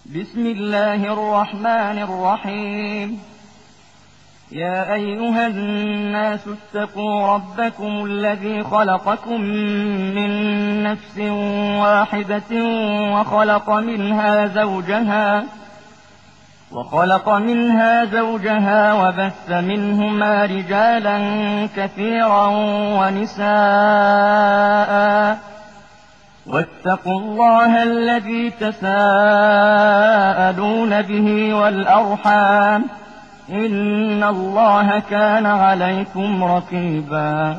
بسم الله الرحمن الرحيم. يا أيها الناس اتقوا ربكم الذي خلقكم من نفس واحدة وخلق منها زوجها وبث منهما رجالا كثيرا ونساء، واتقوا الله الذي تساءلون به والأرحام، إن الله كان عليكم رقيبا.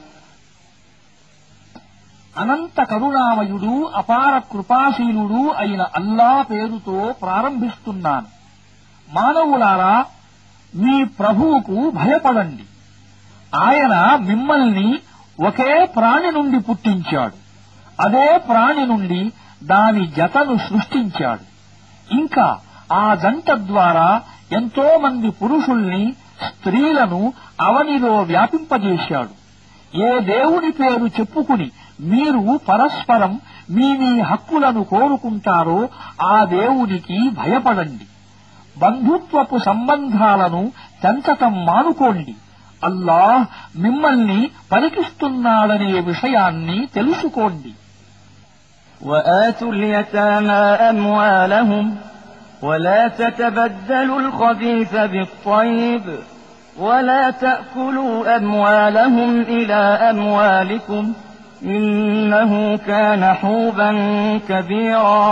అనంత కరుణామయుడు అపార కృపాశీలుడు అయిన అల్లా పేరుతో ప్రారంభిస్తున్నాను. మానవులారా, మీ ప్రభువుకు భయపడండి. ఆయన మిమ్మల్ని ఒకే ప్రాణి నుండి పుట్టించాడు. అదే ప్రాణి నుండి దాని జతను సృష్టించాడు. ఇంకా ఆ జంట ద్వారా ఎంతో మంది పురుషుల్ని, స్త్రీలను అవనిలో వ్యాపింపజేశాడు. ఏ దేవుని పేరు చెప్పుకుని మీరు పరస్పరం మీ హక్కులను కోరుకుంటారో ఆ దేవునికి భయపడండి. బంధుత్వపు సంబంధాలను తెంచటం మానుకోండి. అల్లాహ్ మిమ్మల్ని పరీక్షిస్తున్నాడనే విషయాన్ని తెలుసుకోండి. وآتوا اليتامى أموالهم ولا تتبدلوا الخبيث بالطيب ولا تأكلوا أموالهم إلى أموالكم إنه كان حوبا كبيرا.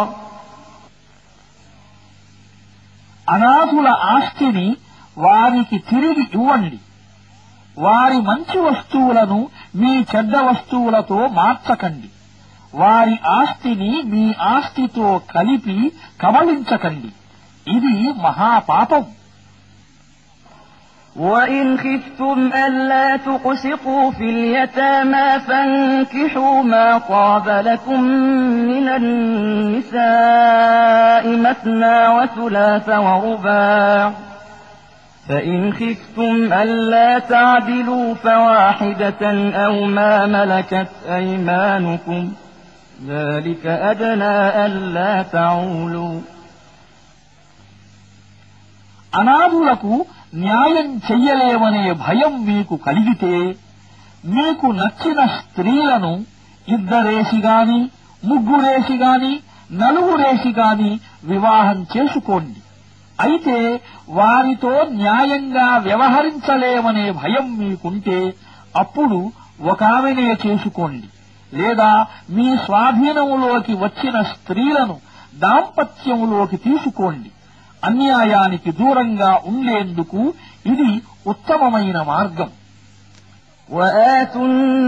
అనాథుల ఆస్తిని వారికి తిరిగి ఇవ్వండి. వారి మంచి వస్తువులను మీ చెడ్డ వస్తువులతో మార్చకండి. వారి ఆస్తిని మీ ఆస్తితో కలిపి కబళించకండి. ఇది మహాపాపం. وَإِنْ خِفْتُمْ أَلَّا تُقْسِطُوا فِي الْيَتَامَى فَانكِحُوا مَا طَابَ لَكُم مِّنَ النِّسَاءِ مَثْنَىٰ وَثُلَاثَ وَرُبَاعَ، فَإِنْ خِفْتُمْ أَلَّا تَعْدِلُوا فَوَاحِدَةً أَوْ مَا مَلَكَتْ أَيْمَانُكُمْ ذَلِكَ أَدْنَىٰ أَلَّا تَعُولُوا. అనాథులకు న్యాయం చెయ్యలేమనే భయం మీకు కలిగితే మీకు నచ్చిన స్త్రీలను ఇద్దరేసిగాని, ముగ్గురేసిగాని, నలుగురేసిగాని వివాహం చేసుకోండి. అయితే వారితో న్యాయంగా వ్యవహరించలేమనే భయం మీకుంటే అప్పుడు ఒకామెనే చేసుకోండి. లేదా మీ స్వాధీనములోకి వచ్చిన స్త్రీలను దాంపత్యములోకి తీసుకోండి. అన్యాయానికి దూరంగా ఉండేందుకు ఇది ఉత్తమమైన మార్గం. وآتوا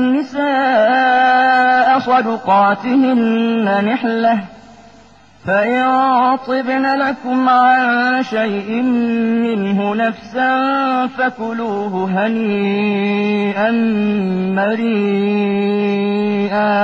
النساء صدقاتهن نحلة فإن طبن لكم عن شيء منه نفسا فكلوه هنيئا مريئا.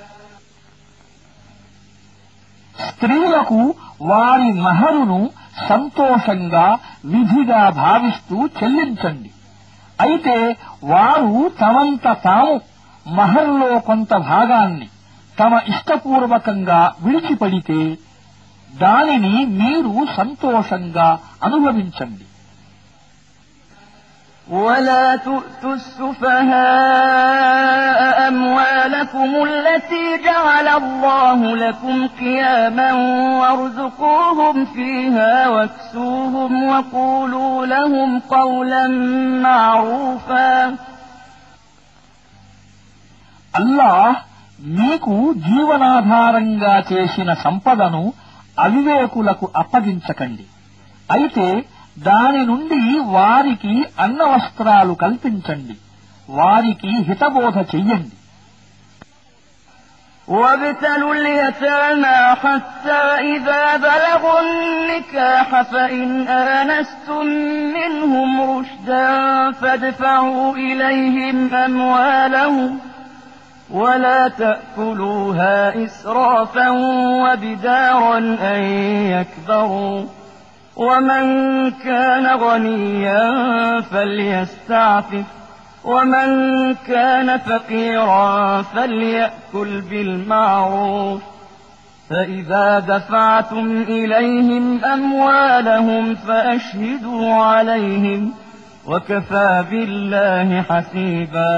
స్త్రీలకు వారి మహరును సంతోషంగా, విధిగా భావిస్తూ చెల్లించండి. అయితే వారు తమంత తాము మహర్లో కొంత భాగాన్ని తమ ఇష్టపూర్వకంగా విడిచిపడితే దానిని మీరు సంతోషంగా అనుభవించండి. ولا تؤتوا السفهاء أموالكم التي جعل الله لكم قياما وارزقوهم فيها واكسوهم وقولوا لهم قولا معروفا. అల్లాహ్ మీకు జీవనాధారంగా చేసిన సంపదను అవివేకులకు అప్పగించకండి. అయితే దాని నుండి వారికి అన్నవస్త్రాలు కల్పించండి. వారికి హితబోధ చెయ్యండి. وابتلوا اليتامى حتى إذا بلغوا النكاح فإن آنستم منهم رشدا فادفعوا إليهم أموالهم ولا تأكلوها إسرافا وبدارا أن يكبروا ومن كان غنيا فليستعفف ومن كان فقيرا فليأكل بالمعروف فإذا دفعتم إليهم أموالهم فأشهدوا عليهم وكفى بالله حسيبا.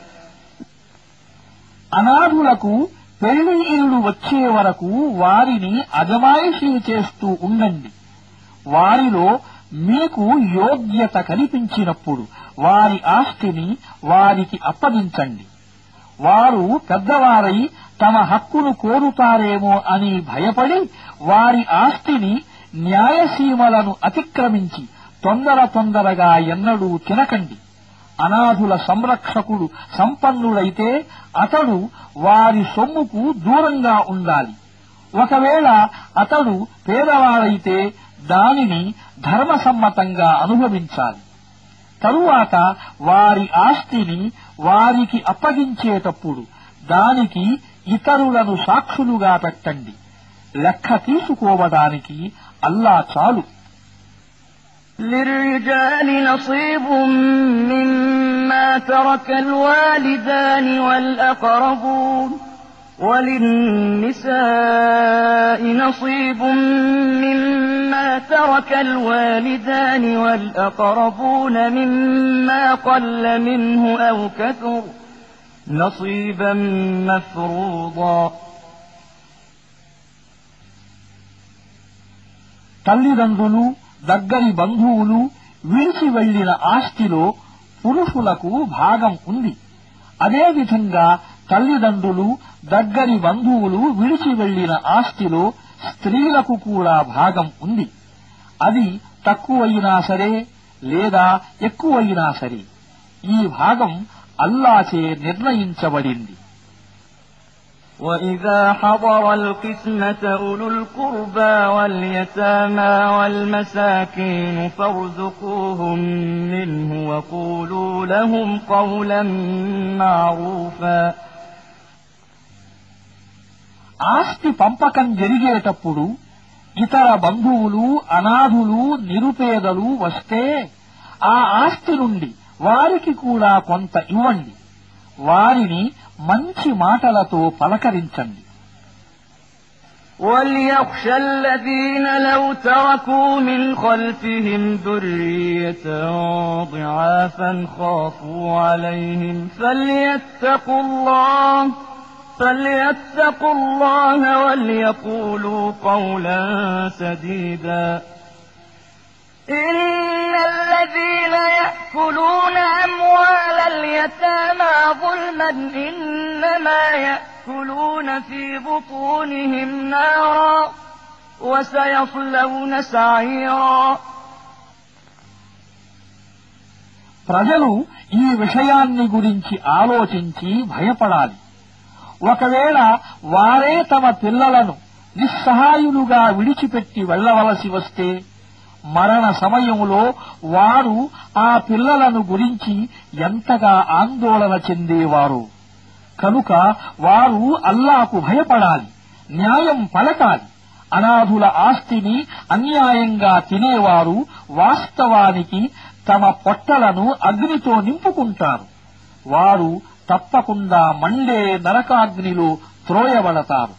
అనాథులకు పెళ్లి ఇల్లు వచ్చే వరకు వారిని అజమాయిషీ చేస్తూ ఉండండి. వారిలో మీకు యోగ్యత కనిపించినప్పుడు వారి ఆస్తిని వారికి అప్పగించండి. వారు పెద్దవారై తమ హక్కును కోరుతారేమో అని భయపడి వారి ఆస్తిని న్యాయసీమలను అతిక్రమించి తొందరగా ఎన్నడూ తినకండి. అనాథుల సంరక్షకుడు సంపన్నుడైతే అతడు వారి సొమ్ముకు దూరంగా ఉండాలి. ఒకవేళ అతడు పేదవాడైతే దానిని ధర్మసమ్మతంగా అనుభవించాలి. తరువాత వారి ఆస్తిని వారికి అప్పగించేటప్పుడు దానికి ఇతరులను సాక్షులుగా పెట్టండి. లెక్క తీసుకోవడానికి అల్లా చాలు. للرجال نصيب مما ترك الوالدان والأقربون وللنساء نصيب مما ترك الوالدان والأقربون مما قل منه أو كثر نصيبا مفروضا. తల్లిదండ్రులు దగ్గరి బంధువులు విడిచి వెళ్లిన ఆస్తిలో పురుషులకు భాగం ఉంది. అదేవిధంగా తల్లిదండ్రులు దగ్గరి బంధువులు విడిచి వెళ్లిన ఆస్తిలో స్త్రీలకు కూడా భాగం ఉంది. అది తక్కువైనా సరే లేదా ఎక్కువైనా సరే ఈ భాగం అల్లాచే నిర్ణయించబడింది. وَإِذَا حَضَرَ الْقِسْمَةَ أُولُو الْقُرْبَى وَالْيَتَامَى وَالْمَسَاكِينُ فَارْزُقُوهُم مِّنْهُ وَقُولُوا لَهُمْ قَوْلًا مَّعْرُوفًا. ఆస్తి పంపకం జరిగేటప్పుడు ఇతర బంధువులు, అనాథులు, నిరుపేదలు వస్తే ఆ ఆస్తి నుండి వారికి కూడా కొంత ఇవ్వండి. వారిని మంచి మాటలతో పలకరించండి. وَلْيَخْشَ الَّذِينَ لَوْ تَرَكُوا مِنْ خَلْفِهِمْ ذُرِّيَّةً ضِعَافًا خَافُوا عَلَيْهِمْ فَلْيَتَّقُوا اللَّهَ وَلْيَقُولُوا قَوْلًا سَدِيدًا. إِنَّ الَّذِينَ يَأْكُلُونَ أَمْوَالَ الْيَتَامَى ظُلْمًا إِنَّمَا يَأْكُلُونَ فِي بُطُونِهِمْ نَارًا وَسَيَصْلَوْنَ سَعِيرًا. ప్రజలు ఈ విషయాన్ని గురించి ఆలోచించి భయపడాలి. ఒకవేళ వారే తమ పిల్లలను నిస్సహాయులుగా విడిచిపెట్టి వెళ్లవలసి వస్తే మరణ సమయంలో వారు ఆ పిల్లలను గురించి ఎంతగా ఆందోళన చెందేవారు. కనుక వారు అల్లాకు భయపడాలి, న్యాయం పలకాలి. అనాథుల ఆస్తిని అన్యాయంగా తినేవారు వాస్తవానికి తమ పొట్టలను అగ్నితో నింపుకుంటారు. వారు తప్పకుండా మండే నరకాగ్నిలో త్రోయబడతారు.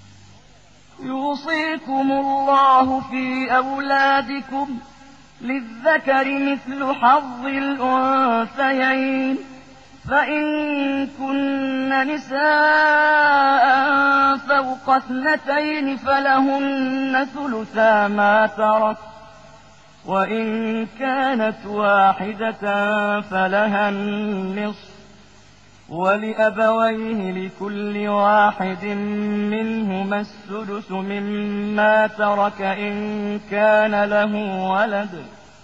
يوصيكم الله في أولادكم للذكر مثل حظ الأنثيين فإن كن نساء فوق 2 فلهن ثلثا ما ترك وإن كانت واحدة فلها النصف ولأبويه لكل واحد منهما السدس مما ترك إن كان له ولد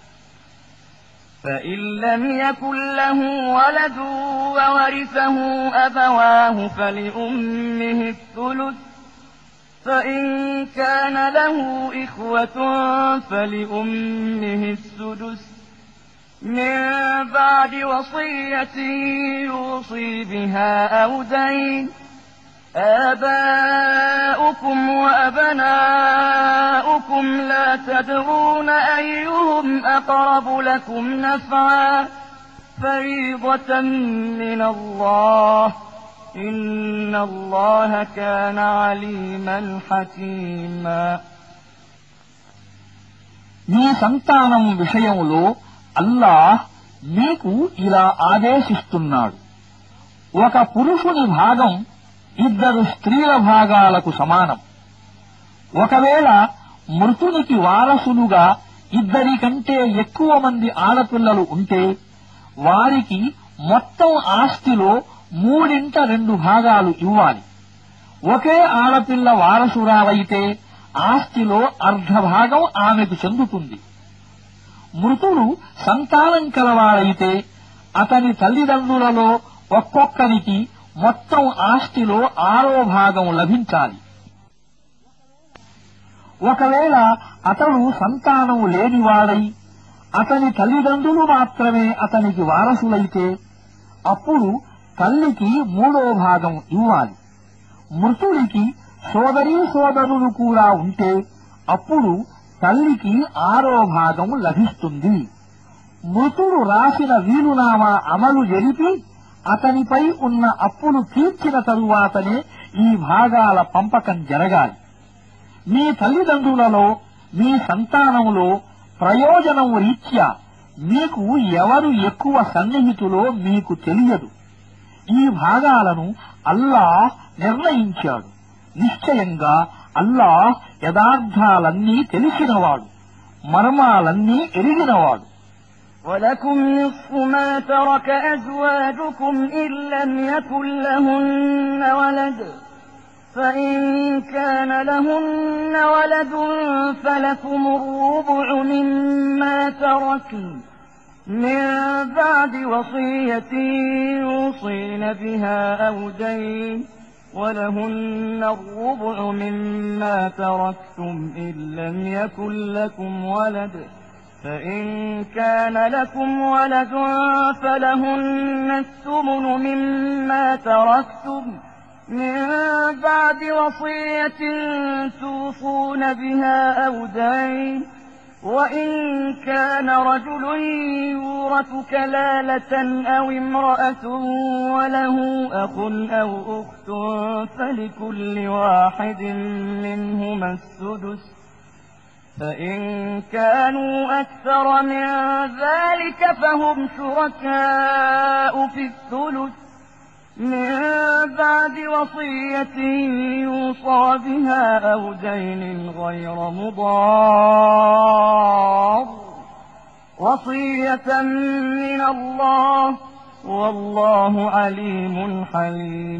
فإن لم يكن له ولد وورثه أبواه فلأمه الثلث فإن كان له إخوة فلأمه السدس من بعد وصية يوصي بها أو دين. آباؤكم وأبناؤكم لا تدرون أيهم أقرب لكم نفعا فريضة من الله إن الله كان عليما حكيما. మీ సంతానం విషయంలో అల్లాహ్ మీకు ఇలా ఆదేశిస్తున్నాడు. ఒక పురుషుని భాగం 2 స్త్రీల భాగాలకు సమానం. ఒకవేళ మృతునికి వారసులుగా 2 కంటే ఎక్కువ మంది ఆడపిల్లలు ఉంటే వారికి మొత్తం ఆస్తిలో 3/2 భాగాలు ఇవ్వాలి. ఒకే ఆడపిల్ల వారసురాలైతే ఆస్తిలో అర్ధభాగం ఆమెకు చెందుతుంది. మృతుడు సంతానం కలవాడైతే అతని తల్లిదండ్రులలో ఒక్కొక్కరికి మొత్తం ఆస్తిలో 6వ భాగం లభించాలి. ఒకవేళ అతడు సంతానం లేనివాడై అతని తల్లిదండ్రులు మాత్రమే అతనికి వారసులైతే అప్పుడు తల్లికి 3వ భాగం ఇవ్వాలి. మృతుడికి సోదరులు కూడా ఉంటే అప్పుడు తల్లికి 6వ భాగం లభిస్తుంది. మృతుడు రాసిన వీలునామా అమలు జరిపి అతనిపై ఉన్న అప్పులు తీర్చిన తరువాతనే ఈ భాగాల పంపకం జరగాలి. మీ తల్లిదండ్రులలో మీ సంతానంలో ప్రయోజనం రీత్యా మీకు ఎవరు ఎక్కువ సన్నిహితులో మీకు తెలియదు. ఈ భాగాలను అల్లాహ్ నిర్ణయించాడు. నిశ్చయంగా అల్లాహ్ యథార్థాలన్నీ తెలిసినవాడు, మర్మాలన్నీ ఎరిగినవాడు. ولكم نصف ما ترك أزواجكم إن لم يكن لهن ولد فإن كان لهن ولد فلكم الربع مما تركن من بعد وصية يوصين بها أو دين ولهن الربع مما تركتم إن لم يكن لكم ولد فإن كان لكم ولد فلهن الثمن مما تركتم من بعد وصية توصون بها أو دين وإن كان رجل يورث كلالة أو امرأة وله أخ أو أخت فلكل واحد منهما السدس فإن كانوا أكثر من ذلك فهم شركاء في الثلث من بعد وصية يوصى بها أو دين غير مضار وصية من الله والله عليم حليم.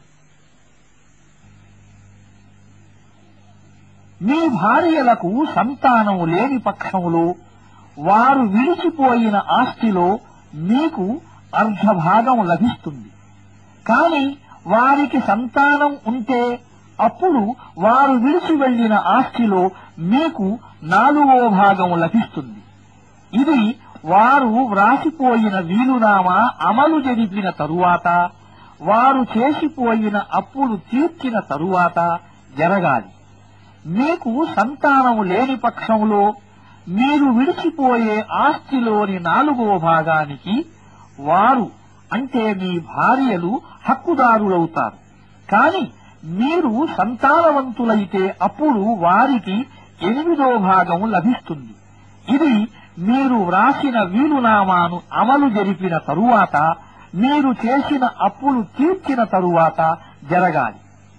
మీ భార్యలకు సంతానం లేని పక్షంలో వారు విడిచిపోయిన ఆస్తిలో మీకు అర్ధభాగం లభిస్తుంది. కాని వారికి సంతానం ఉంటే అప్పుడు వారు విడిచి వెళ్లిన ఆస్తిలో మీకు 4వ భాగం లభిస్తుంది. ఇది వారు వ్రాసిపోయిన వీలునామా అమలు జరిపిన తరువాత, వారు చేసిపోయిన అప్పులు తీర్చిన తరువాత జరగాలి. మీకు సంతానం లేని పక్షంలో మీరు విడిచిపోయే ఆస్తిలోని 4వ భాగానికి వారు అంటే మీ భార్యలు హక్కుదారులవుతారు. కాని మీరు సంతానవంతులైతే అప్పుడు వారికి 8వ భాగం లభిస్తుంది. ఇది మీరు వ్రాసిన వీలునామాను అమలు జరిపిన తరువాత, మీరు చేసిన అప్పులు తీర్చిన తరువాత జరగాలి.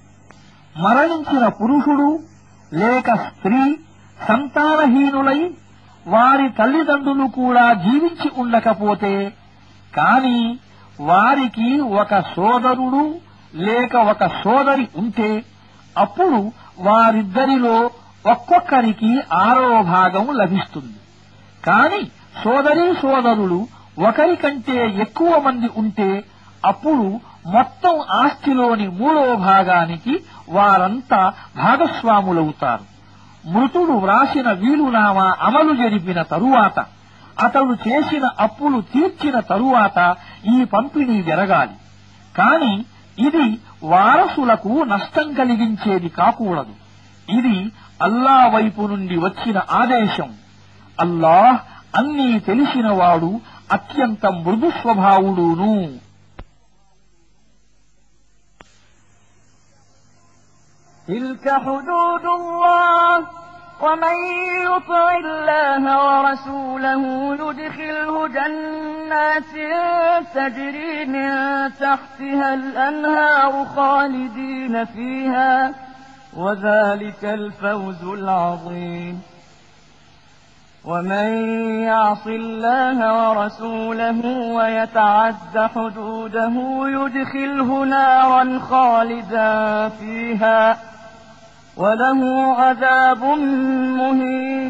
మరణించిన పురుషుడు లేక స్త్రీ సంతానహీనులై వారి తల్లిదండ్రులు కూడా జీవించి ఉండకపోతే, కాని వారికి ఒక సోదరుడు లేక ఒక సోదరి ఉంటే అప్పుడు వారిద్దరిలో ఒక్కొక్కరికి 6వ భాగం లభిస్తుంది. కాని సోదరులు ఒకరికంటే ఎక్కువ మంది ఉంటే అప్పుడు మొత్తం ఆస్తిలోని 3వ భాగానికి వారంతా భాగస్వాములవుతారు. మృతుడు వ్రాసిన వీలునామా అమలు జరిపిన తరువాత, అతడు చేసిన అప్పులు తీర్చిన తరువాత ఈ పంపిణీ జరగాలి. కాని ఇది వారసులకు నష్టం కలిగించేది కాకూడదు. ఇది అల్లాహ్ వైపు నుండి వచ్చిన ఆదేశం. అల్లాహ్ అన్నీ తెలిసినవాడు, అత్యంత మృదు స్వభావుడును. تلك حدود الله ومن يطع الله ورسوله يدخله جنات تجري من تحتها الأنهار خالدين فيها وذلك الفوز العظيم ومن يعص الله ورسوله ويتعد حدوده يدخله نارا خالدا فيها وله عذاب مهين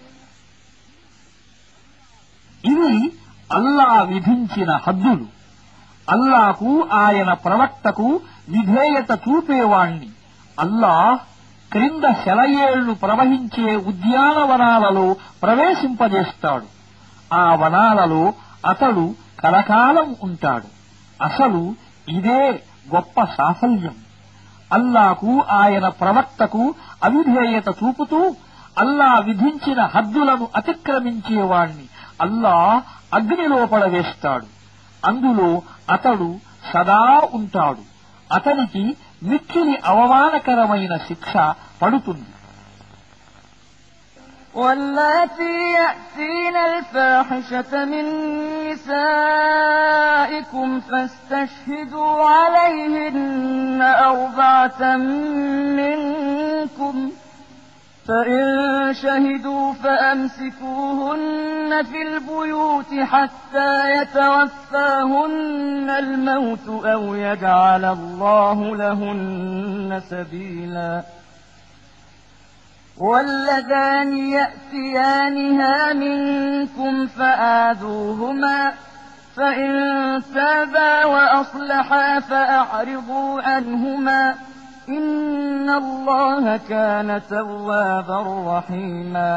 ఇవి అల్లా విధించిన హద్దులు. అల్లాకు ఆయన ప్రవక్తకు విధేయత చూపేవాణ్ణి అల్లాహ్ క్రింద శలయేళ్లు ప్రవహించే ఉద్యానవనాలలో ప్రవేశింపజేస్తాడు. ఆ వనాలలో అతడు కలకాలం ఉంటాడు. అసలు ఇదే గొప్ప సాఫల్యం. అల్లాకు ఆయన ప్రవక్తకు అవిధేయత చూపుతూ అల్లా విధించిన హద్దులను అతిక్రమించేవాణ్ణి అల్లాహ్ అగ్నిలో పడవేస్తాడు. అందులో అతడు సదా ఉంటాడు. అతనికి మిక్కిలి అవమానకరమైన శిక్ష పడుతుంది. واللاتي يأتين الفاحشة من نسائكم فاستشهدوا عليهن 4 منكم فإن شهدوا فأمسكوهن في البيوت حتى يتوفاهن الموت أو يجعل الله لهن سبيلا واللذان يأتيانها منكم فآذوهما فإن تابا وأصلحا فأعرضوا عنهما إن الله كان توابا رحيما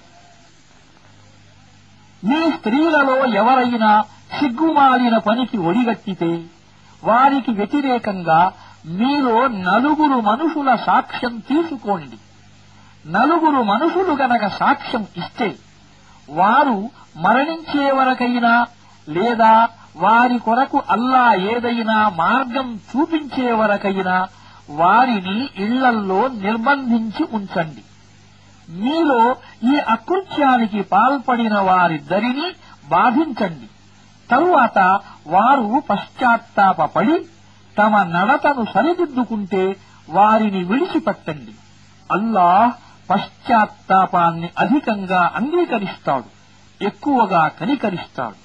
మీ స్త్రీలలో ఎవరైనా సిగ్గుమాలిన పనికి ఒడిగట్టితే వారికి వ్యతిరేకంగా మీలో 4 మనుషుల సాక్ష్యం తీసుకోండి. 4 మనుషులు గనక సాక్ష్యం ఇస్తే వారు మరణించే వరకైనా లేదా వారి కొరకు అల్లా ఏదైనా మార్గం చూపించే వరకైనా వారిని ఇళ్లల్లో నిర్బంధించి ఉంచండి. మీలో ఈ అకృత్యానికి పాల్పడిన వారిద్దరినీ బాధించండి. తరువాత వారు పశ్చాత్తాపపడి తమ నడతను సరిదిద్దుకుంటే వారిని విడిచిపెట్టండి. అల్లాహ్ పశ్చాత్తాపాన్ని అధికంగా అంగీకరిస్తాడు, ఎక్కువగా కనికరిస్తాడు.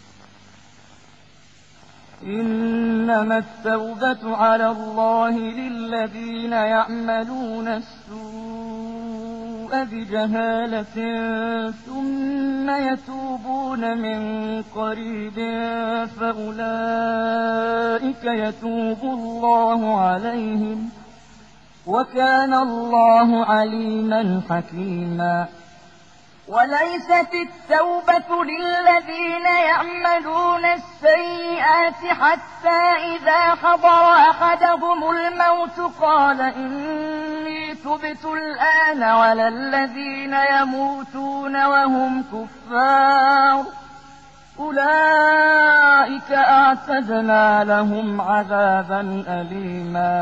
إنما التوبة على الله للذين يعملون السوء بجهالة ثم يتوبون من قريب فأولئك يتوب الله عليهم وكان الله عليما حكيما وليست التوبة للذين يعملون السيئات حتى إذا حضر أحدهم الموت قال إني تبت الآن ولا الذين يموتون وهم كفار أولئك أعتدنا لهم عذابا أليما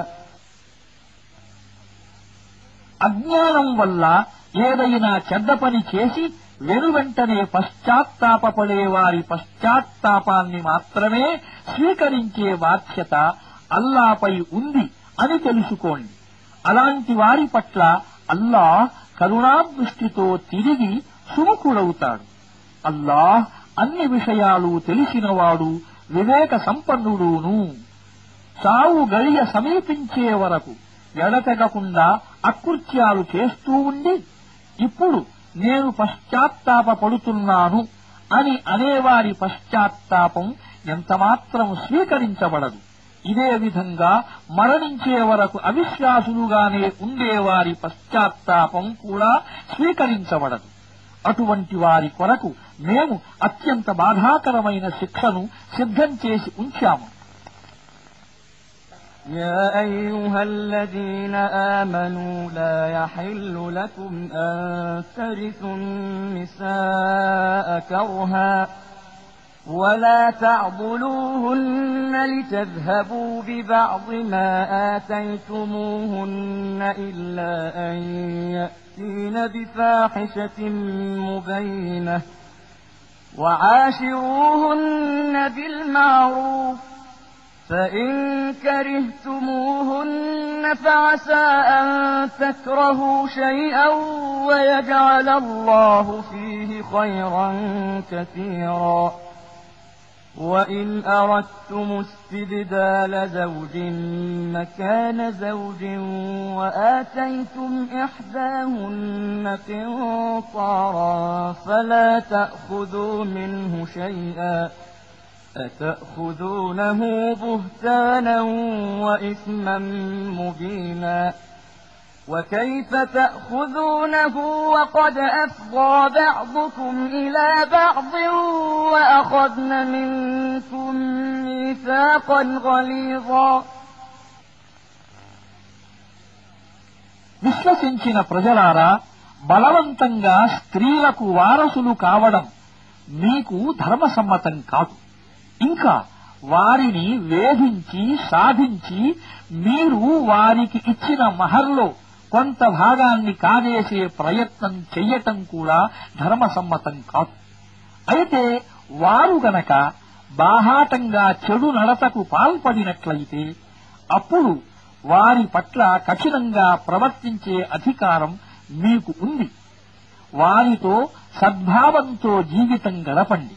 అజ్ఞానం వల్ల ఏదైనా చెడ్డ పని చేసి వెనువెంటనే పశ్చాత్తాపపడే వారి పశ్చాత్తాపాన్ని మాత్రమే స్వీకరించే బాధ్యత అల్లాపై ఉంది అని తెలుసుకోండి. అలాంటి వారి పట్ల అల్లాహ్ కరుణాదృష్టితో తిరిగి సుముఖుడవుతాడు. అల్లాహ్ అన్ని విషయాలు తెలిసినవాడు, వివేక సంపన్నుడును. చావు గడియ సమీపించే వరకు ఎడతెగకుండా అకృత్యాలు చేస్తూ ఉండి ఇప్పుడు నేను పశ్చాత్తాపపడుతున్నాను అని అనేవారి పశ్చాత్తాపం ఎంతమాత్రం స్వీకరించబడదు. ఇదే విధంగా మరణించే వరకు అవిశ్వాసులుగానే ఉండేవారి పశ్చాత్తాపం కూడా స్వీకరించబడదు. అటువంటి వారి కొరకు మేము అత్యంత బాధాకరమైన శిక్షను సిద్ధం చేసి ఉంచాము. يا أيها الذين آمنوا لا يحل لكم أن ترثوا النساء كرها ولا تعضلوهن لتذهبوا ببعض ما آتيتموهن إلا أن يأتين بفاحشة مبينة وعاشروهن بالمعروف فإن كرهتموهن فعسى أن تكرهوا شيئا ويجعل الله فيه خيرا كثيرا وإن أردتم استبدال زوج مكان زوج وآتيتم إحداهن قنطارا فلا تأخذوا منه شيئا أتأخذونه بهتانا وإثما مبينا وكيف تأخذونه وقد أفضى بعضكم إلى بعض وأخذن منكم ميثاقا غليظا విశ్వసించిన ప్రజలారా, బలవంతంగా స్త్రీలకు వారసులు కావడం మీకు ధర్మసమ్మతం కాదు. ఇంకా వారిని వేధించి సాధించి మీరు వారికి ఇచ్చిన మహర్లో కొంత భాగాన్ని కాజేసే ప్రయత్నం చెయ్యటం కూడా ధర్మసమ్మతం కాదు. అయితే వారు గనక బాహాటంగా చెడు నడతకు పాల్పడినట్లయితే అప్పుడు వారి పట్ల కఠినంగా ప్రవర్తించే అధికారం మీకు ఉంది. వారితో సద్భావంతో జీవితం గడపండి.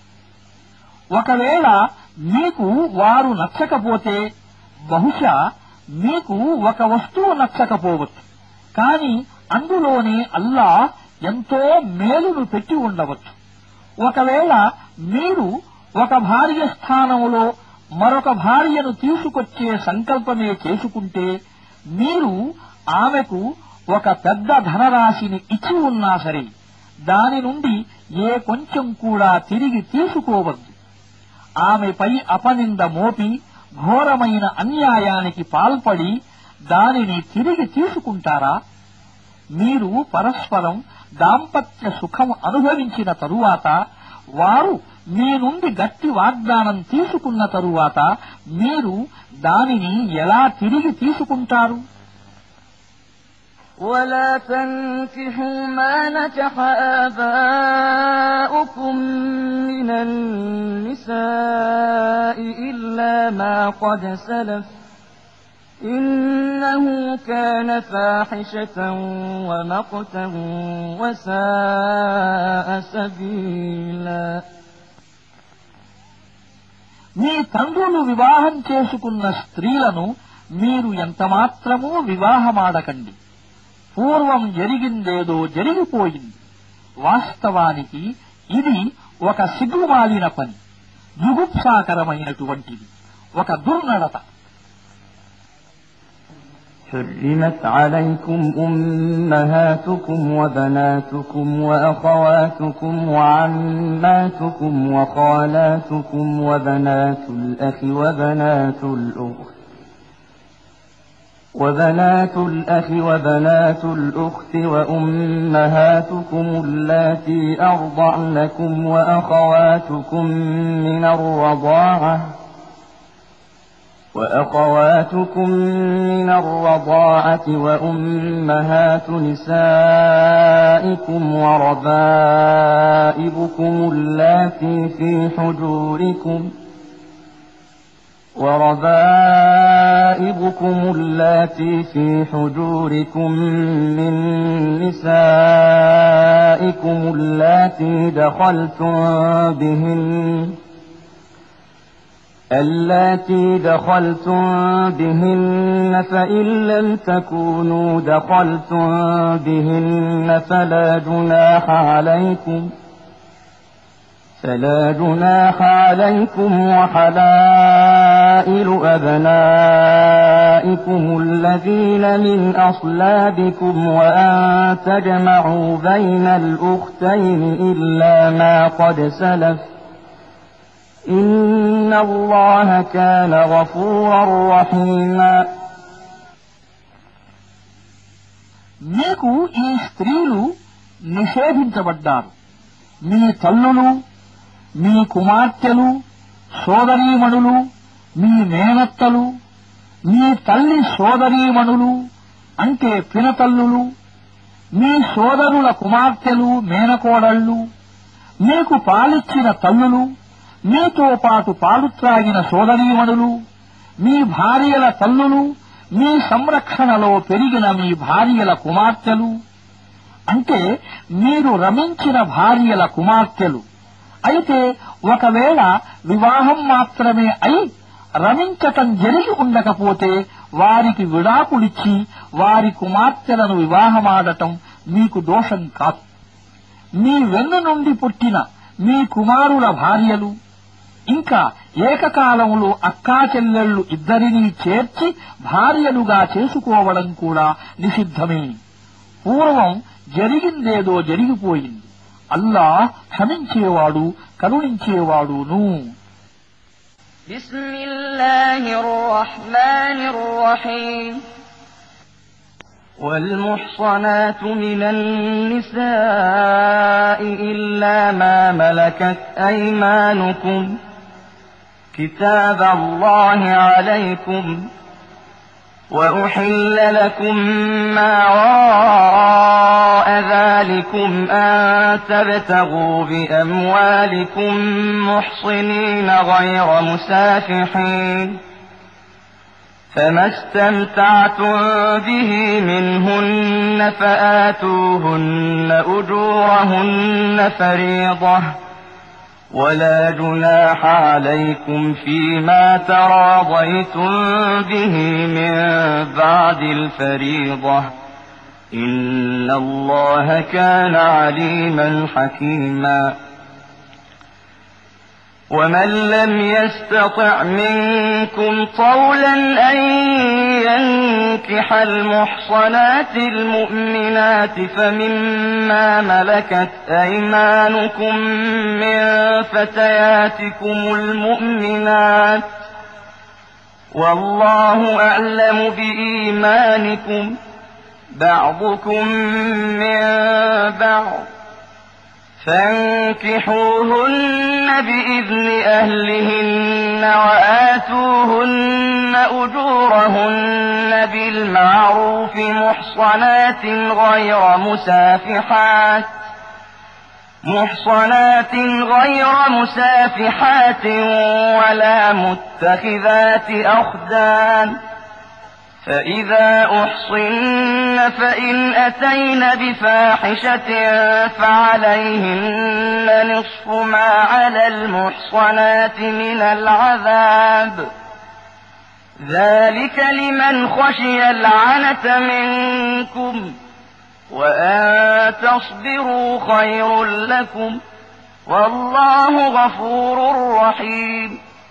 ఒకవేళ మీకు వారు నచ్చకపోతే బహుశా మీకు ఒక వస్తువు నచ్చకపోవచ్చు, కాని అందులోనే అల్లాహ్ ఎంతో మేలును పెట్టి ఉండవచ్చు. ఒకవేళ మీరు ఒక భార్య స్థానంలో మరొక భార్యను తీసుకొచ్చే సంకల్పమే చేసుకుంటే మీరు ఆమెకు ఒక పెద్ద ధనరాశిని ఇచ్చి ఉన్నా సరే దాని నుండి ఏ కొంచెం కూడా తిరిగి తీసుకోవద్దు. ఆమెపై అపనింద మోపి ఘోరమైన అన్యాయానికి పాల్పడి దానిని తిరిగి తీసుకుంటారా? మీరు పరస్పరం దాంపత్య సుఖం అనుభవించిన తరువాత వారు మీ నుండి గట్టి వాగ్దానం తీసుకున్న తరువాత మీరు దానిని ఎలా తిరిగి తీసుకుంటారు? ولا تنكحوا ما نكح آباؤكم من النساء إلا ما قد سلف إنه كان فاحشة ومقتا وساء سبيلا మీ తండ్రులు వివాహం చేసుకున్న స్త్రీలను మీరు ఎంతమాత్రమూ వివాహమాడకండి. పూర్వం జరిగిందేదో జరిగిపోయింది. వాస్తవానికి ఇది ఒక సిగ్గుమాలిన పని, జుగుప్సాకరమైనటువంటిది, ఒక దుర్నడత. حرمت عليكم أمهاتكم وبناتكم وأخواتكم وعماتكم وخالاتكم وبنات الأخ وبنات الأخت وأمهاتكم اللاتي أرضعنكم وأخواتكم من الرضاعة وأمهات نسائكم وربائبكم اللاتي في حجوركم من نسائكم اللاتي دخلتم بهن فإن لم تكونوا دخلتم بهن فلا جناح عليكم وحلائل أبنائكم الذين من أصلابكم وأن تجمعوا بين الأختين إلا ما قد سلف إن الله كان غفورا رحيما మీకు ఈ స్త్రీలు నిషేధించబడ్డారు. మీ తల్లులు, మీ కుమార్తెలు, సోదరీమణులు, మీ మేనత్తలు, మీ తల్లి సోదరీమణులు అంటే పినతల్లులు, మీ సోదరుల కుమార్తెలు, మేనకోడళ్లు, మీకు పాలిచ్చిన తల్లులు, మీతో పాటు పాలు త్రాగిన సోదరీమణులు, మీ భార్యల తల్లులు, మీ సంరక్షణలో పెరిగిన మీ భార్యల కుమార్తెలు అంటే మీరు రమించిన భార్యల కుమార్తెలు. అయితే ఒకవేళ వివాహం మాత్రమే అయి రమించటం జరిగి ఉండకపోతే వారికి విడాకులిచ్చి వారి కుమార్తెలను వివాహమాడటం మీకు దోషం కాదు. మీ వెన్ను నుండి పుట్టిన మీ కుమారుల భార్యలు ఇంకా ఏకకాలంలో అక్కా చెల్లెళ్లు ఇద్దరినీ చేర్చి భార్యలుగా చేసుకోవడం కూడా నిషిద్ధమే. పూర్వం జరిగిందేదో జరిగిపోయింది. అల్లాహ్ క్షమించేవాడు, కరుణించేవాడును. بسم الله الرحمن الرحيم والمحصنات من النساء إلا ما ملكت أيمانكم كتاب الله عليكم وأحل لكم ما وراء ذلكم أن تبتغوا بأموالكم محصنين غير مسافحين فما استمتعتم به منهن فآتوهن أجورهن فريضة ولا جناح عليكم فيما تراضيتم به من بعد الفريضة إن الله كان عليما حكيما ومن لم يستطع منكم طولا أن ينكح المحصنات المؤمنات فمما ملكت أيمانكم من فتياتكم المؤمنات والله أعلم بإيمانكم بعضكم من بعض فانكحوهن بإذن أهلهن وآتوهن أجورهن بالمعروف محصنات غير مسافحات ولا متخذات أخدان فإذا أحصن فإن أتين بفاحشة فعليهن نصف ما على المحصنات من العذاب ذلك لمن خشي العنة منكم وأن تصبروا خير لكم والله غفور رحيم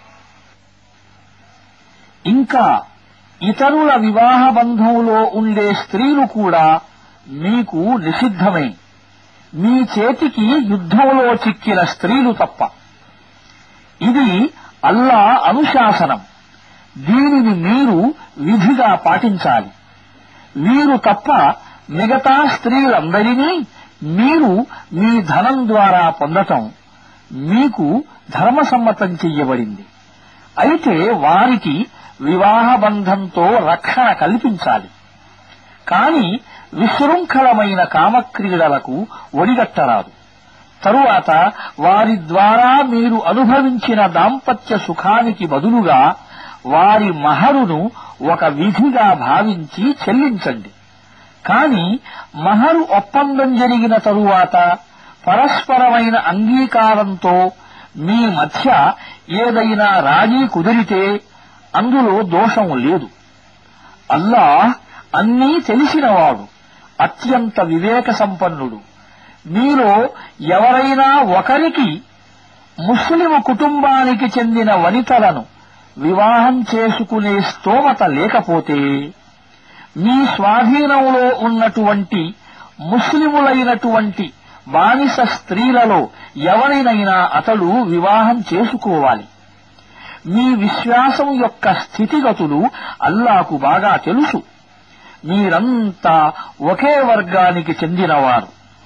ఇంకా ఇతరుల వివాహ బంధంలో ఉండే స్త్రీలు కూడా మీకు నిషిద్ధమే, మీ చేతికి యుద్ధంలో చిక్కిన స్త్రీలు తప్ప. ఇది అల్లాహ్ అనుశాసనం. దీనిని మీరు విధిగా పాటించాలి. వీరు తప్ప మిగతా స్త్రీలందరినీ మీరు మీ ధనం ద్వారా పొందటం మీకు ధర్మసమ్మతం చెయ్యబడింది. అయితే వారికి వివాహ బంధంతో రక్షణ కల్పించాలి. కాని విశృంఖలమైన కామక్రీడలకు ఒడిగట్టరాదు. తరువాత వారి ద్వారా మీరు అనుభవించిన దాంపత్య సుఖానికి బదులుగా వారి మహరును ఒక విధిగా భావించి చెల్లించండి. కాని మహరు ఒప్పందం జరిగిన తరువాత పరస్పరమైన అంగీకారంతో మీ మధ్య ఏదైనా రాజీ కుదిరితే అందులో దోషం లేదు. అల్లాహ్ అన్నీ తెలిసినవాడు, అత్యంత వివేక సంపన్నుడు. మీలో ఎవరైనా ఒకరికి ముస్లిము కుటుంబానికి చెందిన వనితలను వివాహం చేసుకునే స్తోమత లేకపోతే మీ స్వాధీనంలో ఉన్నటువంటి ముస్లిములైనటువంటి బానిస స్త్రీలలో ఎవరినైనా అతడు వివాహం చేసుకోవాలి. మీ విశ్వాసం యొక్క స్థితిగతులు అల్లాకు బాగా తెలుసు. మీరంతా ఒకే వర్గానికి చెందినవారు.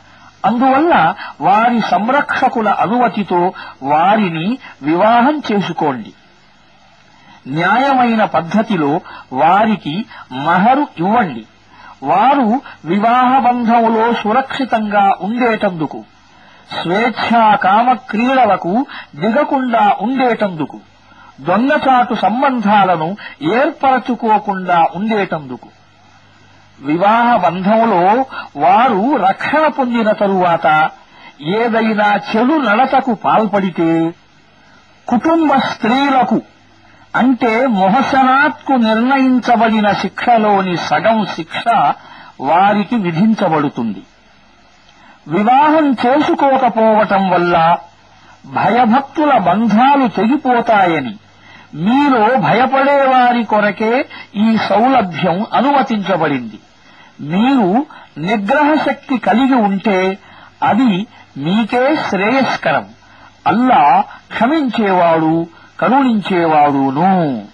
అందువల్ల వారి సంరక్షకుల అనుమతితో వారిని వివాహం చేసుకోండి. న్యాయమైన పద్ధతిలో వారికి మహరు ఇవ్వండి. వారు వివాహ బంధంలో సురక్షితంగా ఉండేటందుకు, స్వేచ్ఛా కామక్రీడలకు దిగకుండా ఉండేటందుకు, దొంగచాటు సంబంధాలను ఏర్పరచుకోకుండా ఉండేటందుకు. వివాహ బంధంలో వారు రక్షణ పొందిన తరువాత ఏదైనా చెడు నడతకు పాల్పడితే కుటుంబ స్త్రీలకు అంటే మొహసనాత్కు నిర్ణయించబడిన శిక్షలోని సగం శిక్ష వారికి విధించబడుతుంది. వివాహం చేసుకోకపోవటం వల్ల భయభక్తుల బంధాలు తెగిపోతాయని మీలో భయపడేవారి కొరకే ఈ సౌలభ్యం అనుమతించబడింది. మీరు నిగ్రహ శక్తి కలిగి ఉంటే అది మీకే శ్రేయస్కరం. అల్లా క్షమించేవాడు కరుణించేవాడును.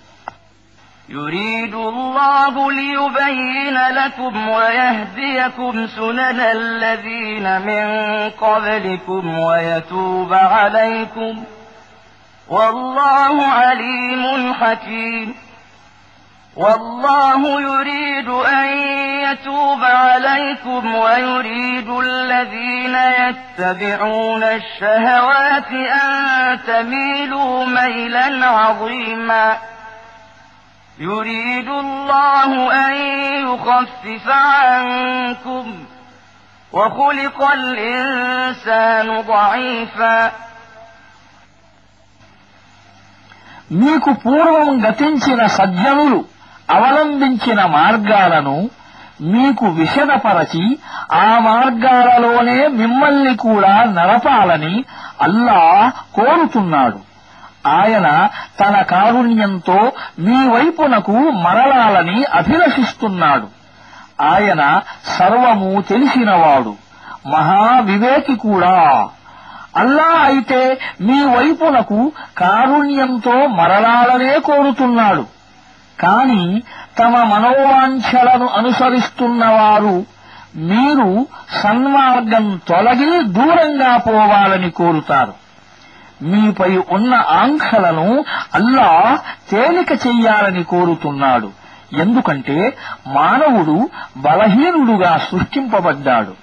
يريد الله ليبين لكم ويهديكم سنن الذين من قبلكم ويتوب عليكم والله عليم حكيم. والله يريد أن يتوب عليكم ويريد الذين يتبعون الشهوات أن تميلوا ميلا عظيما. يريد الله أن يخفف عنكم وخلق الإنسان ضعيفا. మీకు పూర్వం గతించిన సజ్జనులు అవలంబించిన మార్గాలను మీకు విశదపరచి ఆ మార్గాలలోనే మిమ్మల్ని కూడా నడపాలని అల్లాహ్ కోరుతున్నాడు. ఆయన తన కారుణ్యంతో మీ వైపునకు మరలాలని అభిలషిస్తున్నాడు. ఆయన సర్వము తెలిసినవాడు, మహావివేకి కూడా. అల్లా అయితే మీ వైపునకు కారుణ్యంతో మరలాలనే కోరుతున్నాడు. కాని తమ మనోవాంఛలను అనుసరిస్తున్నవారు మీరు సన్మార్గం తొలగి దూరంగా పోవాలని కోరుతారు. మీపై ఉన్న ఆంక్షలను అల్లాహ్ తేలిక చెయ్యాలని కోరుతున్నాడు. ఎందుకంటే మానవుడు బలహీనుడుగా సృష్టింపబడ్డాడు.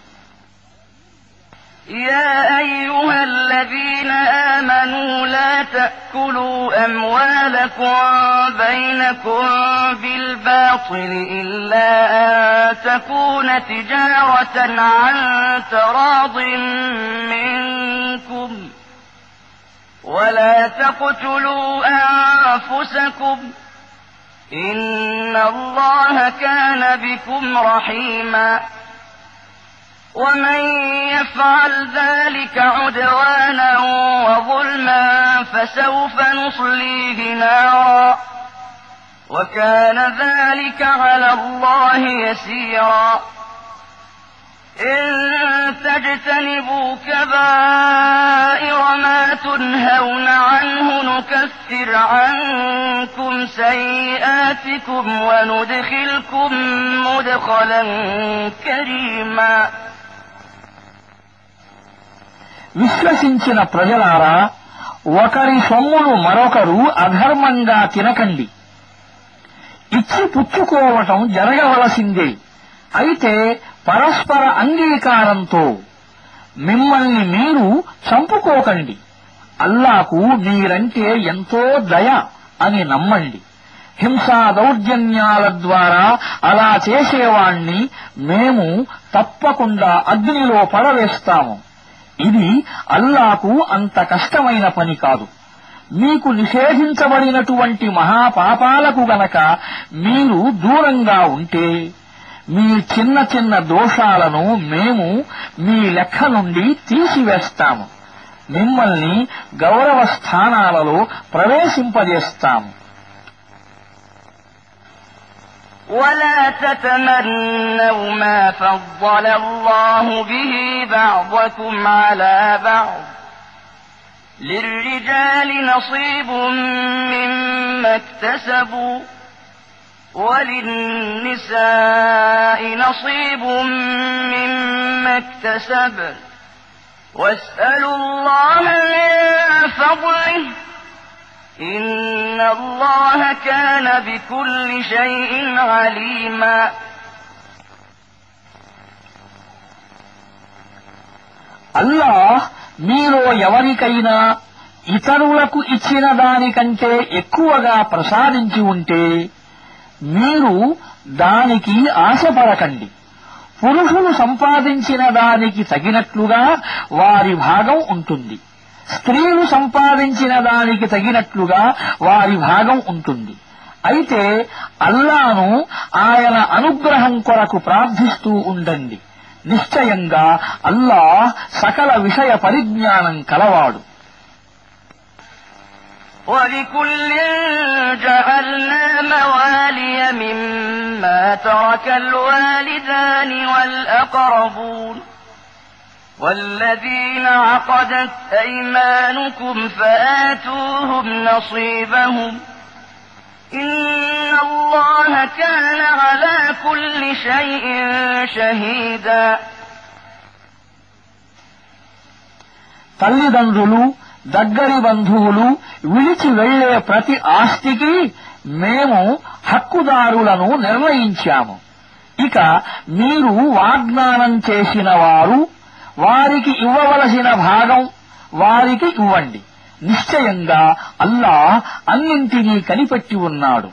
يا أيها الذين آمنوا لا تأكلوا أموالكم بينكم بالباطل إلا أن تكون تجارة عن تراض منكم ولا تقتلوا أنفسكم إن الله كان بكم رحيما. ومن يفعل ذلك عدوانا وظلما فسوف نصليه نارا وكان ذلك على الله يسيرا. إن تجتنبوا كبائر ما تنهون عنه نكفر عنكم سيئاتكم وندخلكم مدخلا كريما. విశ్వసించిన ప్రజలారా, ఒకరి సొమ్మును మరొకరు అధర్మంగా తినకండి. ఇచ్చి పుచ్చుకోవటం జరగవలసిందే. అయితే పరస్పర అంగీకారంతో మిమ్మల్ని మీరు చంపుకోకండి. అల్లాకు మీరంటే ఎంతో దయ అని నమ్మండి. హింసా దౌర్జన్యాల ద్వారా అలా చేసేవాణ్ణి మేము తప్పకుండా అగ్నిలో పడవేస్తాము. ఇది అల్లాకు అంత కష్టమైన పని కాదు. మీకు నిషేధించబడినటువంటి మహాపాపాలకు గనక మీరు దూరంగా ఉంటే మీ చిన్న చిన్న దోషాలను మేము మీ లెక్క నుండి తీసివేస్తాము. మిమ్మల్ని గౌరవ స్థానాలలో ప్రవేశింపజేస్తాము. ولا تتمنوا ما فضل الله به بعضكم على بعض للرجال نصيب مما اكتسبوا وللنساء نصيب مما اكتسبن واسألوا الله من فضله إن الله كان بكل شيء عليما అల్లాహ్ మీలో ఎవరికైనా ఇతరులకు ఇచ్చిన దానికంటే ఎక్కువగా ప్రసాదించి ఉంటే మీరు దానికి ఆశపడకండి. పురుషులు సంపాదించిన దానికి తగినట్లుగా వారి భాగం ఉంటుంది. స్త్రీలు సంపాదించిన దానికి తగినట్లుగా వారి భాగం ఉంటుంది. అయితే అల్లాను ఆయన అనుగ్రహం కొరకు ప్రార్థిస్తూ ఉండండి. నిశ్చయంగా అల్లాహ్ సకల విషయ పరిజ్ఞానం కలవాడు. وَلِكُلٍّ جَعَلْنَا مَوَالِيَ مِمَّا تَرَكَ الْوَالِدَانِ وَالْأَقْرَبُونَ وَالَّذِينَ عَقَدَتْ أَيْمَانُكُمْ فَآتُوهُمْ نَصِيبَهُمْ إِنَّ اللَّهَ كَانَ عَلَى كُلِّ شَيْءٍ شَهِيدًا తల్లిదండ్రులు, దగ్గరి బంధువులు విడిచి వెళ్లే ప్రతి ఆస్తికి మేము హక్కుదారులను నిర్ణయించాము. ఇక మీరు వాగ్దానం చేసిన వారు వారికి ఇవ్వవలసిన భాగం వారికి ఇవ్వండి. నిశ్చయంగా అల్లాహ్ అన్నింటినీ కనిపెట్టి ఉన్నాడు.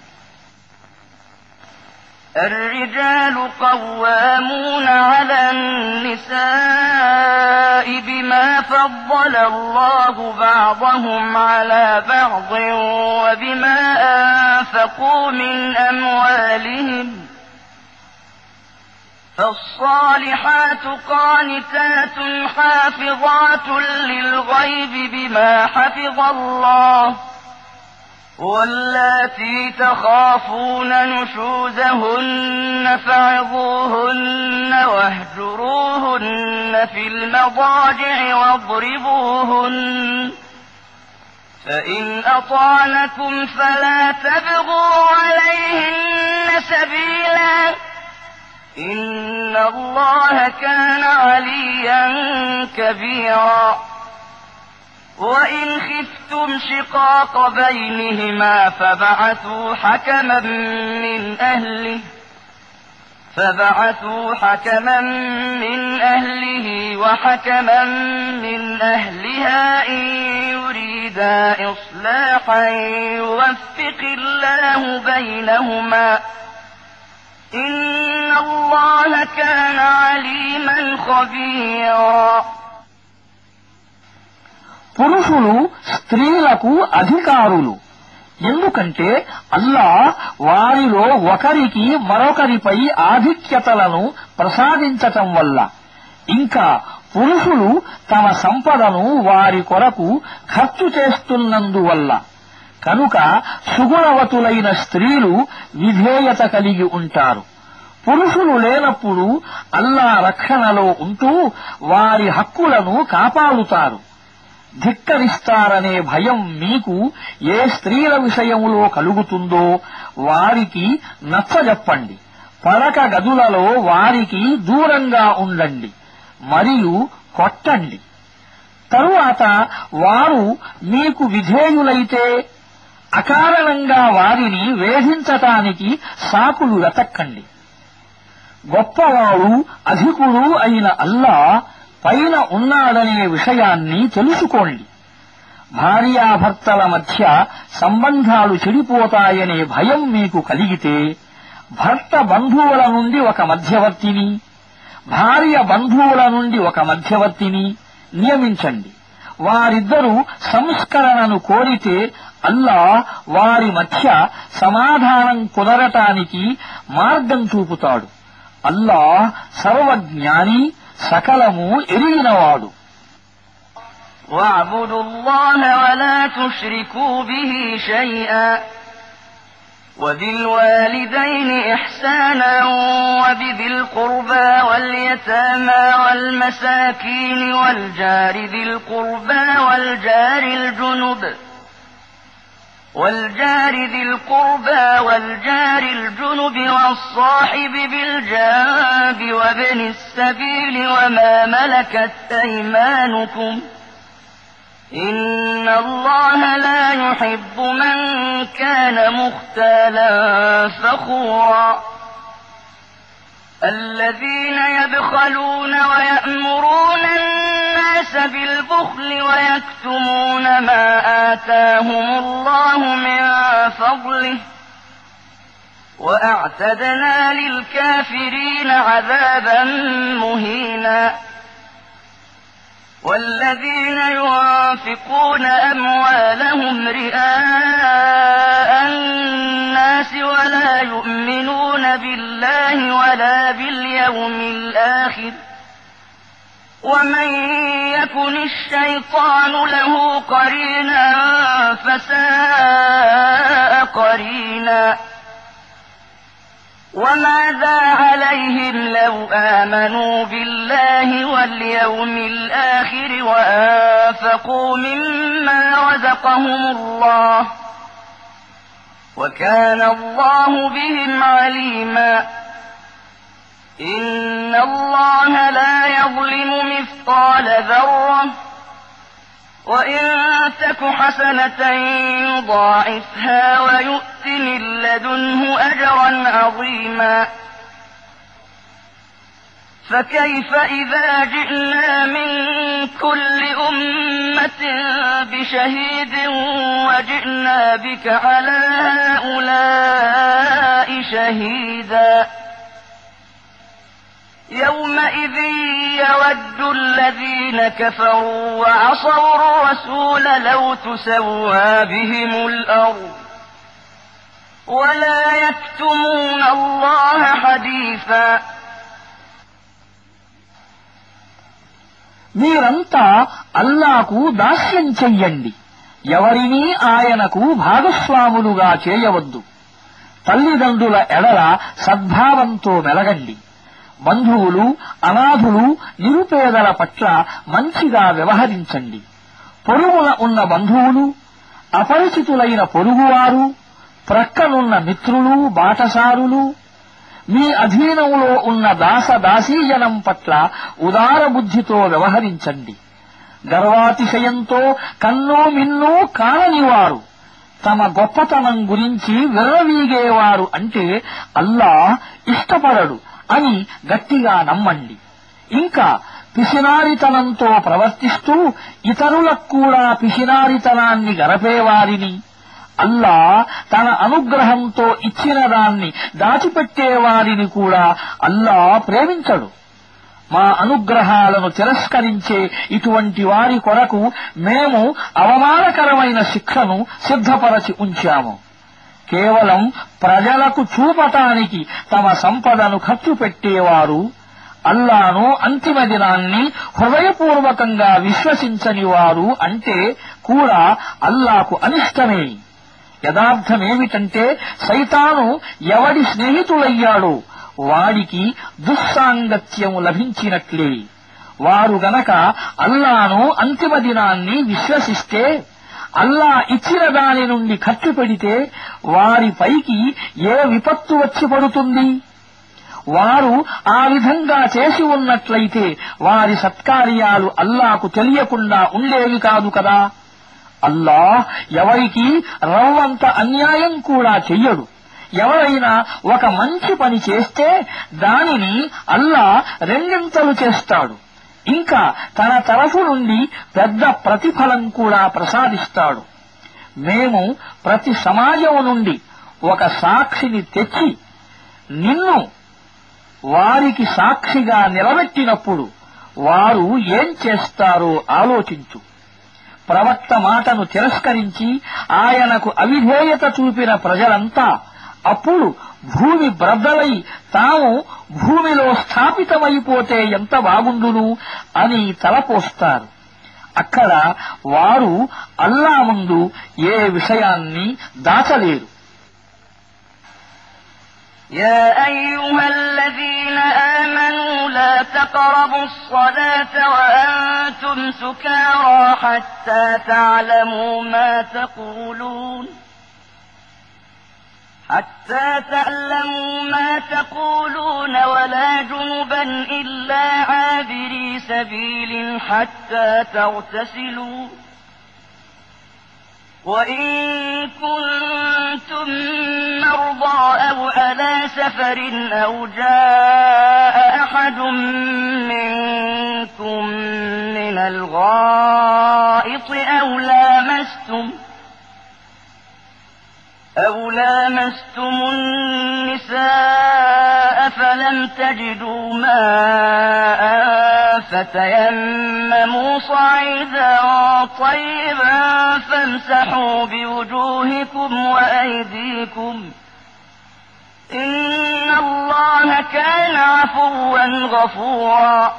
الرجال قوامون على النساء بما فضل الله بعضهم على بعض وبما أنفقوا من أموالهم فالصالحات قانتات حافظات للغيب بما حفظ الله واللاتي تخافون نشوزهن فعظوهن واهجروهن في المضاجع واضربوهن فإن أطعنكم فلا تبغوا عليهن سبيلا إن الله كان عليا كبيرا وإن خفتم شقاق بينهما فبعثوا حكما من أهله وحكما من أهلها إن يريدا إصلاحا يوفق الله بينهما إن الله كان عليما خبيرا పురుషులు స్త్రీలకు అధికారులు. ఎందుకంటే అల్లాహ్ వారిలో ఒకరికి మరొకరిపై ఆధిక్యతలను ప్రసాదించటం వల్ల, ఇంకా పురుషులు తమ సంపదను వారి కొరకు ఖర్చు చేస్తున్నందువల్ల. కనుక సుగుణవతులైన స్త్రీలు విధేయత కలిగి ఉంటారు. పురుషులు లేనప్పుడు అల్లాహ్ రక్షణలో ఉంటూ వారి హక్కులను కాపాడుతారు. ధిక్కరిస్తారనే భయం మీకు ఏ స్త్రీల విషయంలో కలుగుతుందో వారికి నచ్చజెప్పండి. పడక గదులలో వారికి దూరంగా ఉండండి మరియు కొట్టండి. తరువాత వారు మీకు విధేయులైతే అకారణంగా వారిని వేధించటానికి సాకులు వెతక్కండి. గొప్పవాడు అధికుడు అయిన అల్లాహ్ పైన ఉన్నాడనే విషయాన్ని తెలుసుకోండి. భార్యాభర్తల మధ్య సంబంధాలు చెడిపోతాయనే భయం మీకు కలిగితే భర్త బంధువుల నుండి ఒక మధ్యవర్తిని, భార్య బంధువుల నుండి ఒక మధ్యవర్తిని నియమించండి. వారిద్దరూ సంస్కరణను కోరితే అల్లాహ్ వారి మధ్య సమాధానం కుదరటానికి మార్గం చూపుతాడు. అల్లాహ్ సర్వజ్ఞాని, సకలము ఎరిగినవాడు. واعبدوا الله ولا تشركوا به شيئا وبالوالدين إحسانا وبذي القربى واليتامى والمساكين والجار ذي القربى والجار الجنب والجار ذي القربى والجار الجنب والصاحب بالجنب وابن السبيل وما ملكت أيمانكم إن الله لا يحب من كان مختالا فخورا الذين يبخلون ويأمرون الناس بالبخل ويكتمون ما آتاهم الله من فضله وأعتدنا للكافرين عذابا مهينا والذين ينفقون أموالهم رئاء الناس ولا يؤمنون بالله ولا باليوم الآخر ومن يكن الشيطان له قرينا فساء قرينا وماذا عليهم لو آمنوا بالله واليوم الآخر وأنفقوا مما رزقهم الله وكان الله بهم عليما إن الله لا يظلم مثقال ذرة وإن تك حسنة يضاعفها ويؤت من لدنه أجرا عظيما فكيف إذا جئنا من كل أمة بشهيد وجئنا بك على هؤلاء شهيدا يومئذ يود الذين كفروا وعصوا الرسول لو تسوى بهم الأرض ولا يكتمون الله حديثا మీరంతా అల్లాకు దాస్యం చెయ్యండి ఎవరినీ ఆయనకు భాగస్వాములుగా చేయవద్దు తల్లిదండ్రుల ఎడల సద్భావంతో మెలగండి బంధువులు అనాథులు నిరుపేదల పట్ల మంచిగా వ్యవహరించండి పొరుగున ఉన్న బంధువులు అపరిచితులైన పొరుగువారు ప్రక్కనున్న మిత్రులు బాటసారులు మీ అధీనంలో ఉన్న దాసదాసీజనం పట్ల ఉదార బుద్ధితో వ్యవహరించండి గర్వాతిశయంతో కన్నో మిన్నో కాననివారు తమ గొప్పతనం గురించి విర్రవీగేవారు అంటే అల్లాహ్ ఇష్టపడడు అని గట్టిగా నమ్మండి ఇంకా పిసినారితనంతో ప్రవర్తిస్తూ ఇతరులకు కూడా పిసినారితనాన్ని గరపేవారిని అల్లాహ్ తన అనుగ్రహంతో ఇచ్చిన దాన్ని దాచిపెట్టేవారిని కూడా అల్లాహ్ ప్రేమించడు మా అనుగ్రహాలను తిరస్కరించే ఇటువంటి వారి కొరకు మేము అవమానకరమైన శిక్షను సిద్ధపరచి ఉంచాము కేవలం ప్రజలకు చూపటానికి తమ సంపదను ఖర్చు పెట్టేవారు అల్లాను అంతిమ దినాన్ని హృదయపూర్వకంగా విశ్వసించని వారు అంటే కూడా అల్లాకు అనిష్టమే యథార్థమేమిటంటే సైతాను ఎవడి స్నేహితుడయ్యాడో వాడికి దుస్సాంగత్యము లభించినట్లే వారు గనక అల్లాను అంతిమ దినాన్ని విశ్వసిస్తే అల్లా ఇచ్చిన దాని నుండి ఖర్చు పెడితే వారిపైకి ఏ విపత్తు వచ్చి పడుతుంది వారు ఆ విధంగా చేసి ఉన్నట్లయితే వారి సత్కార్యాలు అల్లాకు తెలియకుండా ఉండేవి కాదు కదా అల్లాహ్ ఎవరికి రవ్వంత అన్యాయం కూడా చెయ్యడు ఎవరైనా ఒక మంచి పని చేస్తే దానిని అల్లాహ్ రెండింతలు చేస్తాడు ఇంకా తన తరఫు నుండి పెద్ద ప్రతిఫలం కూడా ప్రసాదిస్తాడు మేము ప్రతి సమాజం నుండి ఒక సాక్షిని తెచ్చి నిన్ను వారికి సాక్షిగా నిలబెట్టినప్పుడు వారు ఏం చేస్తారో ఆలోచించు ప్రవక్త మాటను తిరస్కరించి ఆయనకు అవిధేయత చూపిన ప్రజలంతా అప్పుడు భూమి బ్రద్దలై తాము భూమిలో స్థాపితమైపోతే ఎంత బాగుండును అని తలపోస్తారు అక్కడ వారు అల్లా ముందు ఏ విషయాన్ని దాచలేరు يا أيها الذين آمنوا لا تقربوا الصلاة وأنتم سكارى حتى تعلموا ما تقولون حتى تعلموا ما تقولون ولا جنبا إلا عابري سبيل حتى تغتسلوا وإن كنتم مرضى أو على سفر أو جاء أحد منكم من الغائط أو لامستم النساء فلم تجدوا ماء فتيمموا صعيدا طيبا فامسحوا بوجوهكم وأيديكم إن الله كان عفوا غفورا.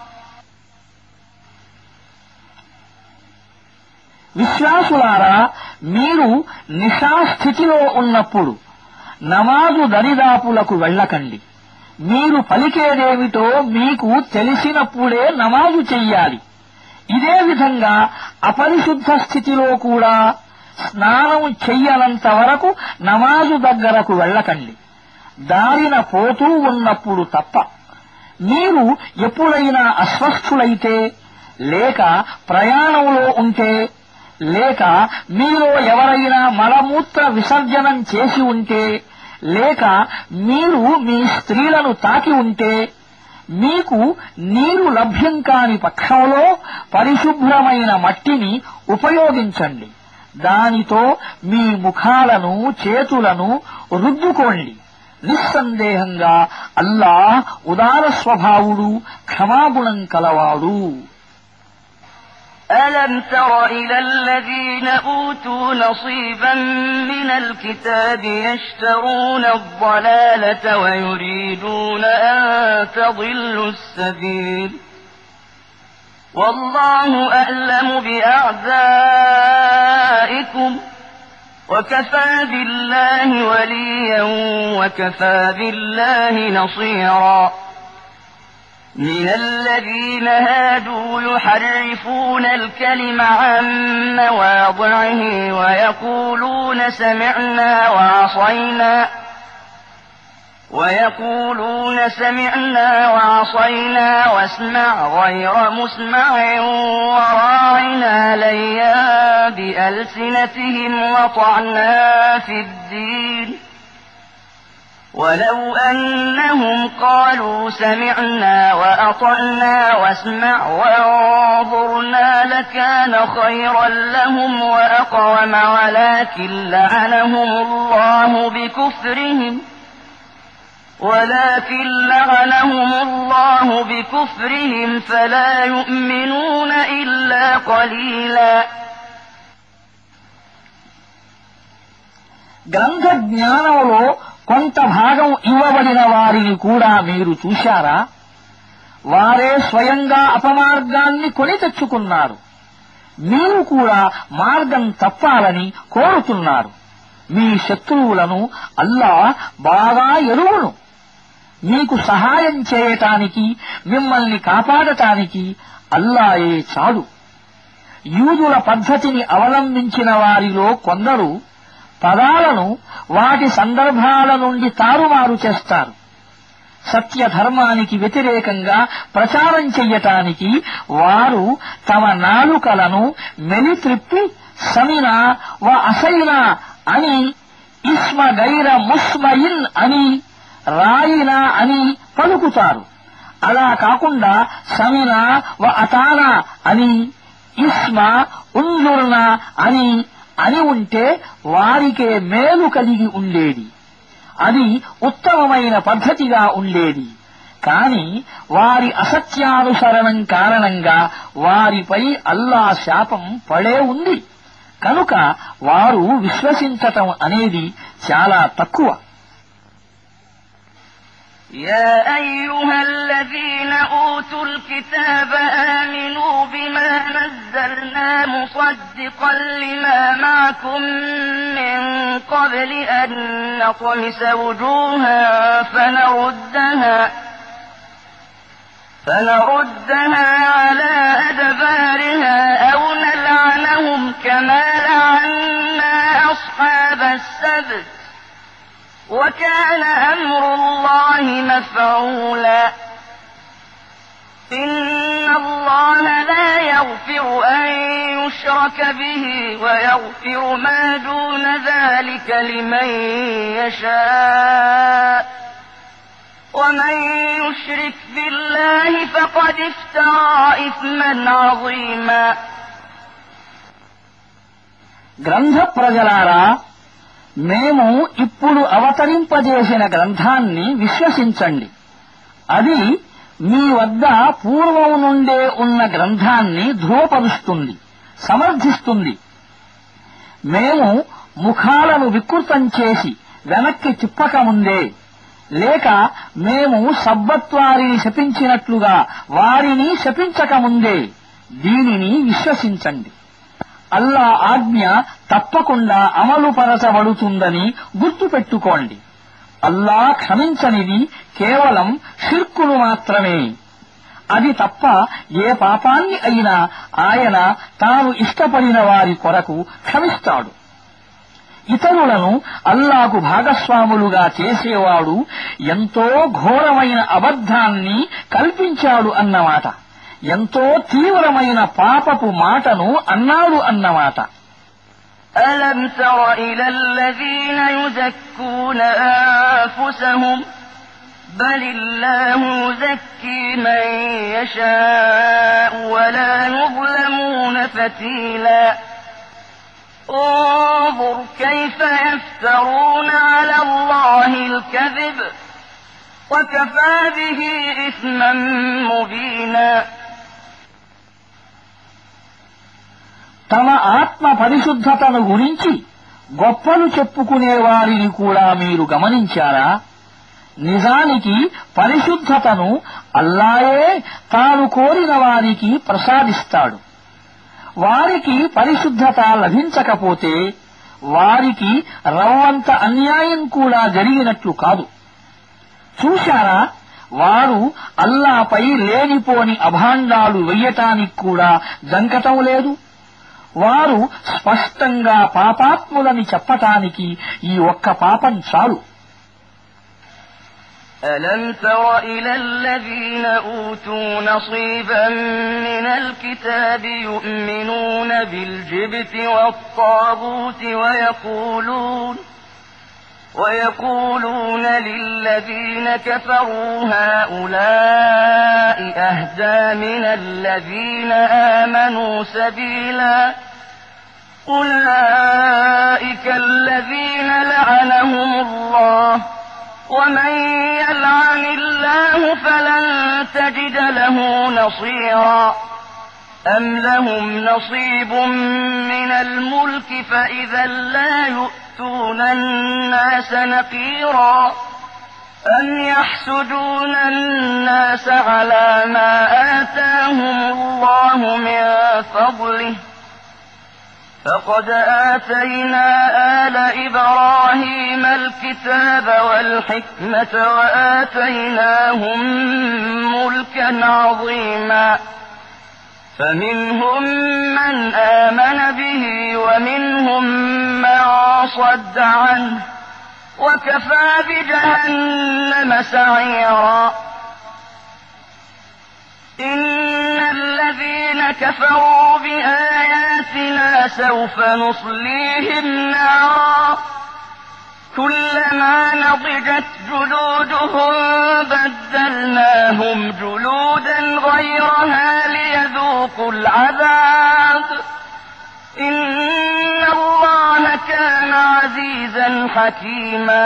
విశ్వాసులారా, మీరు నిశాస్థితిలో ఉన్నప్పుడు నమాజు దరిదాపులకు వెళ్ళకండి. మీరు పలికేదేమిటో మీకు తెలిసినప్పుడే నమాజు చెయ్యాలి. ఇదే విధంగా అపరిశుద్ధ స్థితిలో కూడా స్నానం చెయ్యనంత వరకు నమాజు దగ్గరకు వెళ్ళకండి, దారిన పోతూ ఉన్నప్పుడు తప్ప. మీరు ఎప్పుడైనా అస్వస్థులైతే, లేక ప్రయాణంలో ఉంటే, లేక మీలో ఎవరైనా మలమూత్ర విసర్జనం చేసి ఉంటే, లేక మీరు మీ స్త్రీలను తాకి ఉంటే, మీకు నీరు లభ్యం కాని పక్షంలో పరిశుభ్రమైన మట్టిని ఉపయోగించండి. దానితో మీ ముఖాలను చేతులను రుద్దుకోండి. నిస్సందేహంగా అల్లాహ్ ఉదార స్వభావుడు, క్షమాగుణం కలవాడు. ألم تر إلى الذين أوتوا نصيبا من الكتاب يشترون الضلالة ويريدون أن تضلوا السبيل والله أعلم بأعدائكم وكفى بالله وليا وكفى بالله نصيرا. من الذين هادوا يحرفون الكلم عن مواضعه ويقولون سمعنا وعصينا واسمع غير مسمع وراعنا ليا بألسنتهم وطعنا في الدين ولو أنهم قالوا سمعنا وأطعنا واسمع وانظرنا لكان خيرا لهم وأقوم ولكن لعنهم الله بكفرهم فلا يؤمنون إلا قليلا. గ్రంథ జ్ఞానంలో కొంత భాగం ఇవ్వబడిన వారిని కూడా మీరు చూశారా? వారే స్వయంగా అపమార్గాన్ని కొని తెచ్చుకున్నారు. మీరు కూడా మార్గం తప్పాలని కోరుతున్నారు. మీ శత్రువులను అల్లాహ్ బాగా ఎరువును. మీకు సహాయం చేయటానికి, మిమ్మల్ని కాపాడటానికి అల్లాహే చాలు. యూదుల పద్ధతిని అవలంబించిన వారిలో కొందరు పదాలను వాటి సందర్భాల నుండి తారుమారు చేస్తారు. సత్యధర్మానికి వ్యతిరేకంగా ప్రచారం చెయ్యటానికి వారు తమ నాలుకలను మెలిత్రిప్పి సమినా వ అసైనా అని, ఇస్మ గైర ముస్మయిన్ అని, రాయినా అని పలుకుతారు. అలా కాకుండా సమినా వ అతానా అని, ఇస్మ ఉంజుర్నా అని ఉంటే వారికే మేలు కలిగి ఉండేది. అది ఉత్తమమైన పద్ధతిగా ఉండేది. కాని వారి అసత్యానుసరణం కారణంగా వారిపై అల్లాహ్ శాపం పడే ఉంది. కనుక వారు విశ్వసించటం అనేది చాలా తక్కువ. يا أيها الذين أوتوا الكتاب آمنوا بما نزلنا مصدقا لما معكم من قبل أن نطمس وجوها فنردها على أدبارها أو نلعنهم كما لعنا أصحاب السبت وكان أمر الله مفعولا إن الله لا يغفر أن يشرك به ويغفر ما دون ذلك لمن يشاء ومن يشرك بالله فقد افترى إثما عظيما. గ్రంథ ప్రజలారా, మేము ఇప్పుడు అవతరింపజేసిన గ్రంథాన్ని విశ్వసించండి. అది మీ వద్ద పూర్వం నుండే ఉన్న గ్రంథాన్ని ధృవపరుస్తుంది, సమర్థిస్తుంది. మేము ముఖాలను వికృతం చేసి వెనక్కి తిప్పకముందే, లేక మేము సబ్బత్వారిని శపించినట్లుగా వారిని శపించకముందే దీనిని విశ్వసించండి. అల్లా ఆజ్ఞ తప్పకుండా అమలుపరచబడుతుందని గుర్తుపెట్టుకోండి. అల్లా క్షమించనిది కేవలం షిర్కును మాత్రమే. అది తప్ప ఏ పాపాన్ని అయినా ఆయన తాను ఇష్టపడిన వారి కొరకు క్షమిస్తాడు. ఇతరులను అల్లాకు భాగస్వాములుగా చేసేవాడు ఎంతో ఘోరమైన అబద్ధాన్ని కల్పించాడు అన్నమాట, ఎంతో తీవ్రమైన పాపపు మాటను అన్నాడు అన్నమాట. ألم تر إلى الذين يزكون أنفسهم بل الله يزكي من يشاء ولا يظلمون فتيلا انظر كيف يفترون على الله الكذب وكفى به إثما مبينا. తమ ఆత్మ పరిశుద్ధతను గురించి గొప్పలు చెప్పుకునే వారిని కూడా మీరు గమనించారా? నిజానికి పరిశుద్ధతను అల్లాయే తాను కోరిన వారికి ప్రసాదిస్తాడు. వారికి పరిశుద్ధత లభించకపోతే వారికి రవ్వంత అన్యాయం కూడా జరిగినట్లు కాదు. చూశారా, వారు అల్లాపై లేనిపోని అభాండాలు వెయ్యటానికి కూడా జంకటం లేదు. వారు స్పష్టంగా పాపాత్ములని చెప్పటానికి ఈ ఒక్క పాపం చాలు. ألم تر إلى الذين أوتوا نصيبا من الكتاب يؤمنون بالجبت والطاغوت ويقولون للذين كفروا هؤلاء أهدى من الذين آمنوا سبيلا أولئك الذين لعنهم الله ومن يلعن الله فلن تجد له نصيرا أم لهم نصيب من الملك فإذا لا يؤتون الناس نقيرا أم يحسدون الناس على ما آتاهم الله من فضله فقد آتينا آل إبراهيم الكتاب والحكمة وآتيناهم ملكا عظيما فمنهم من آمن به ومنهم من صد عنه وكفى بجهنم سعيرا. إن الذين كفروا بآياتنا سوف نصليهم نارا كلما نضجت جلودهم بدلناهم جلودا غيرها ليذوقوا العذاب إن الله كان عزيزا حكيما.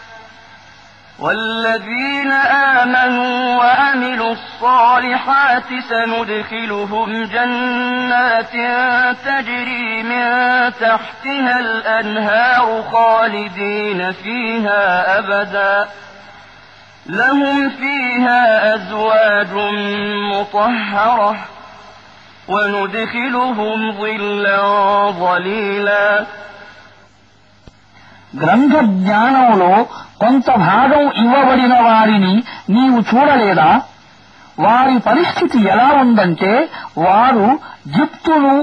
والذين آمنوا وعملوا الصالحات سندخلهم جنات تجري من تحتها الأنهار خالدين فيها أبدا لهم فيها أزواج مطهرة وندخلهم ظلا ظليلا. గ్రంథ జ్ఞానంలో కొంత భాగం ఇవ్వబడిన వారిని నీవు చూడలేదా? వారి పరిస్థితి ఎలా ఉందంటే వారు జిప్తును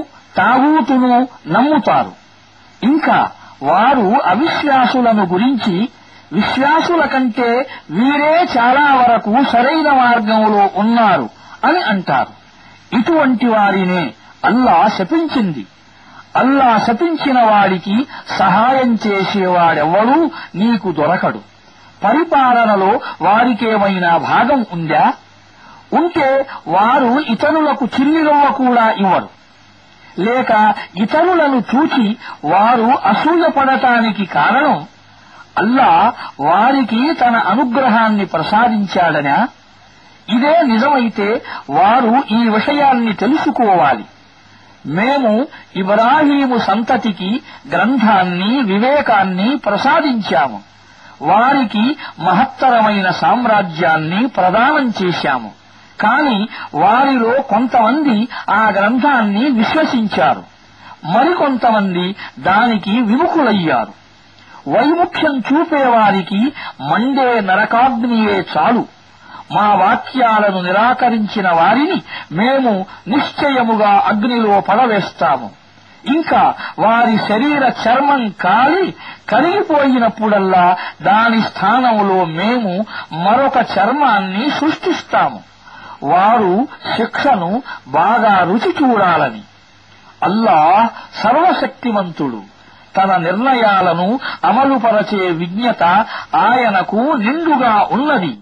తాగూతును నమ్ముతారు. ఇంకా వారు అవిశ్వాసులను గురించి విశ్వాసుల కంటే వీరే చాలా వరకు సరైన మార్గంలో ఉన్నారు అని అంటారు. ఇటువంటి వారినే అల్లా శపించింది. అల్లా శపించిన వాడికి సహాయం చేసేవాడెవ్వడూ నీకు దొరకడు. పరిపాలనలో వారికేమైనా భాగం ఉందా? ఉంటే వారు ఇతరులకు చిల్లిరవ్వ కూడా ఇవ్వరు. లేక ఇతరులను చూచి వారు అసూయపడటానికి కారణం అల్లా వారికి తన అనుగ్రహాన్ని ప్రసాదించాడనా? ఇదే నిజమైతే వారు ఈ విషయాన్ని తెలుసుకోవాలి. మేము ఇబ్రాహీము సంతతికి గ్రంథాన్ని, వివేకాన్ని ప్రసాదించాము. వారికి మహత్తరమైన సామ్రాజ్యాన్ని ప్రదానం చేశాము. కాని వారిలో కొంతమంది ఆ గ్రంథాన్ని విశ్వసించారు, మరికొంతమంది దానికి విముఖులయ్యారు. వైముఖ్యం చూపేవారికి మండే నరకాగ్నియే చాలు. మా వాక్యాలను నిరాకరించిన వారిని మేము నిశ్చయముగా అగ్నిలో పడవేస్తాము. ఇంకా వారి శరీర చర్మం కాలి కరిగిపోయినప్పుడల్లా దాని స్థానంలో మేము మరొక చర్మాన్ని సృష్టిస్తాము. వారు శిక్షను బాగా రుచి చూడాలని. అల్లాహ్ సర్వశక్తిమంతుడు. తన నిర్ణయాలను అమలుపరచే విజ్ఞత ఆయనకు నిండుగా ఉన్నది.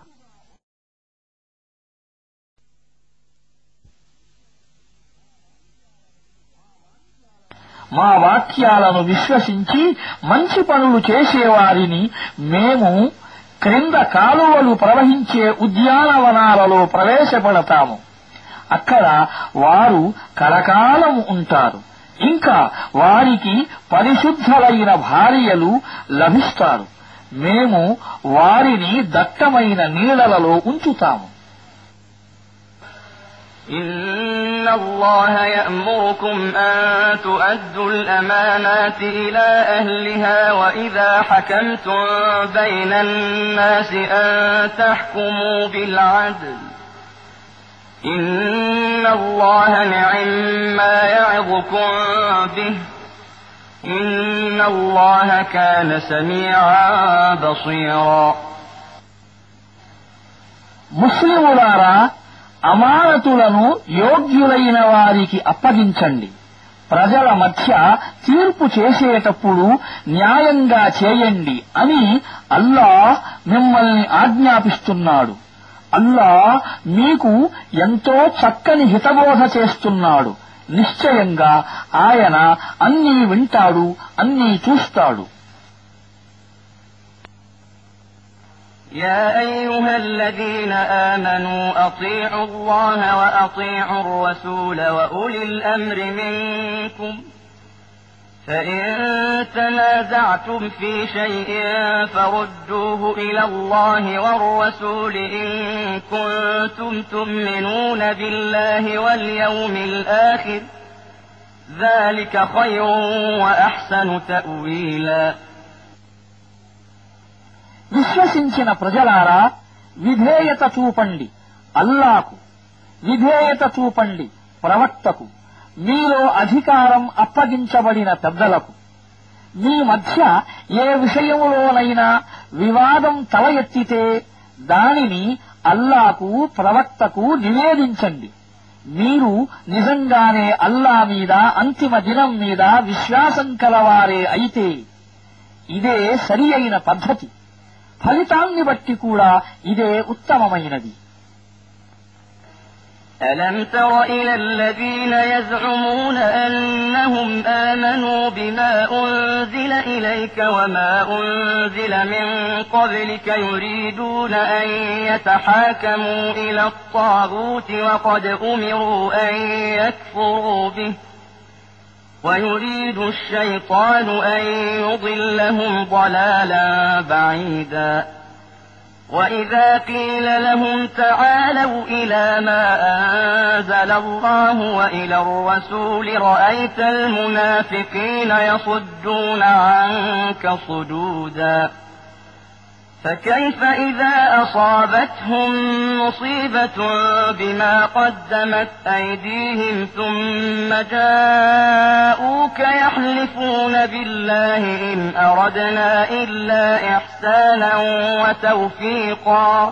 మా వాక్యాలను విశ్వసించి మంచి పనులు చేసేవారిని మేము క్రింద కాలువలు ప్రవహించే ఉద్యానవనాలలో ప్రవేశపెడతాము. అక్కడ వారు కలకాలం ఉంటారు. ఇంకా వారికి పరిశుద్ధులైన భార్యలు లభిస్తారు. మేము వారిని దట్టమైన నీడలలో ఉంచుతాము. إن الله يأمركم أن تؤدوا الأمانات إلى أهلها وإذا حكمتم بين الناس أن تحكموا بالعدل إن الله نعما يعظكم به إن الله كان سميعا بصيرا. ముస్లిములారా, అమానతులను యోగ్యులైన వారికి అప్పగించండి. ప్రజల మధ్య తీర్పు చేసేటప్పుడు న్యాయంగా చేయండి అని అల్లాహ్ మిమ్మల్ని ఆజ్ఞాపిస్తున్నాడు. అల్లాహ్ మీకు ఎంతో చక్కని హితబోధ చేస్తున్నాడు. నిశ్చయంగా ఆయన అన్నీ వింటాడు, అన్నీ చూస్తాడు. يا أيها الذين آمنوا أطيعوا الله وأطيعوا الرسول وأولي الأمر منكم فإن تنازعتم في شيء فردوه إلى الله والرسول إن كنتم تؤمنون بالله واليوم الآخر ذلك خير وأحسن تأويلا. విశ్వసించిన ప్రజలారా, విధేయత చూపండి అల్లాకు, విధేయత చూపండి ప్రవక్తకు, మీలో అధికారం అప్పగించబడిన పెద్దలకు. మీ మధ్య ఏ విషయంలోనైనా వివాదం తల ఎత్తితే దానిని అల్లాకు, ప్రవక్తకు నివేదించండి. మీరు నిజంగానే అల్లా మీద, అంతిమ దినం మీద విశ్వాసం కలవారే అయితే ఇదే సరి అయిన పద్ధతి. ఫలితాన్ని బట్టి కూడా ఇదే ఉత్తమమైనది. ألم تر إلى الذين يزعمون أنهم آمنوا بما أنزل إليك وما أنزل من قبلك يريدون أن يتحاكموا إلى الطاغوت وقد أمروا أن يكفروا به ويريد الشيطان أن يضلهم ضلالا بعيدا وإذا قيل لهم تعالوا إلى ما أنزل الله وإلى الرسول رأيت المنافقين يصدون عنك صدودا فكيف إذا أصابتهم مصيبة بما قدمت أيديهم ثم جاءوك يحلفون بالله إن أردنا إلا إحسانا وتوفيقا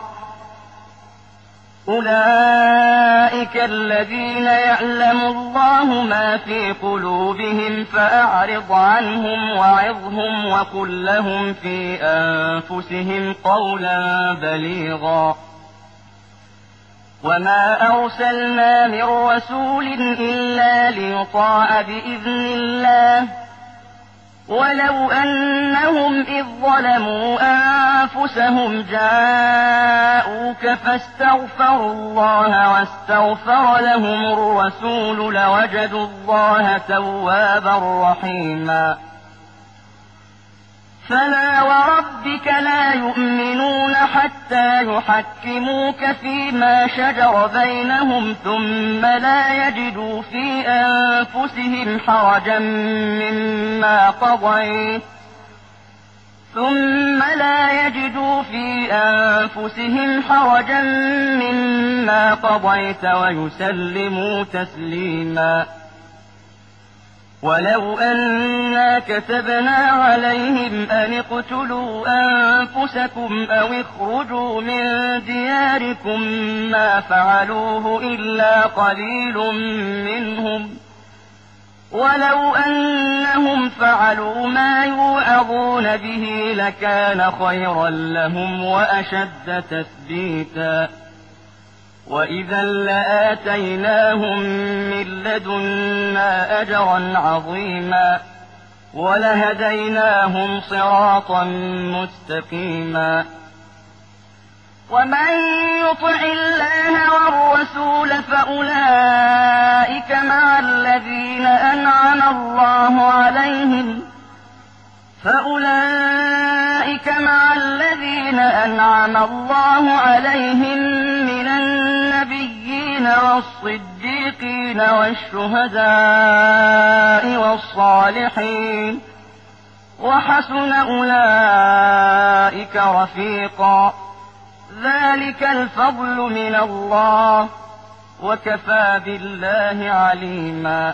أولئك الذين يعلم الله ما في قلوبهم فأعرض عنهم وعظهم وقل لهم في أنفسهم قولا بليغا وما أرسلنا من رسول إلا ليطاع بإذن الله ولو أنهم إذ ظلموا أنفسهم جاءوك فاستغفروا الله واستغفر لهم الرسول لوجدوا الله توابا رحيما فلا وربك لا يؤمنون حتى يحكموك فيما شجر بينهم ثم لا يجدوا في أنفسهم حرجا مما قضيت ويسلموا تسليما ولو أنا كتبنا عليهم أن اقتلوا أنفسكم أو اخرجوا من دياركم ما فعلوه إلا قليل منهم ولو أنهم فعلوا ما يوعظون به لكان خيرا لهم وأشد تثبيتا وإذا لآتيناهم من لدنا أجرا عظيما ولهديناهم صراطا مستقيما ومن يطع الله والرسول فأولئك مع الذين أنعم الله عليهم من النبيين والصديقين والشهداء والصالحين وحسن أولئك رفيقا ذلك الفضل من الله وكفى بالله عليما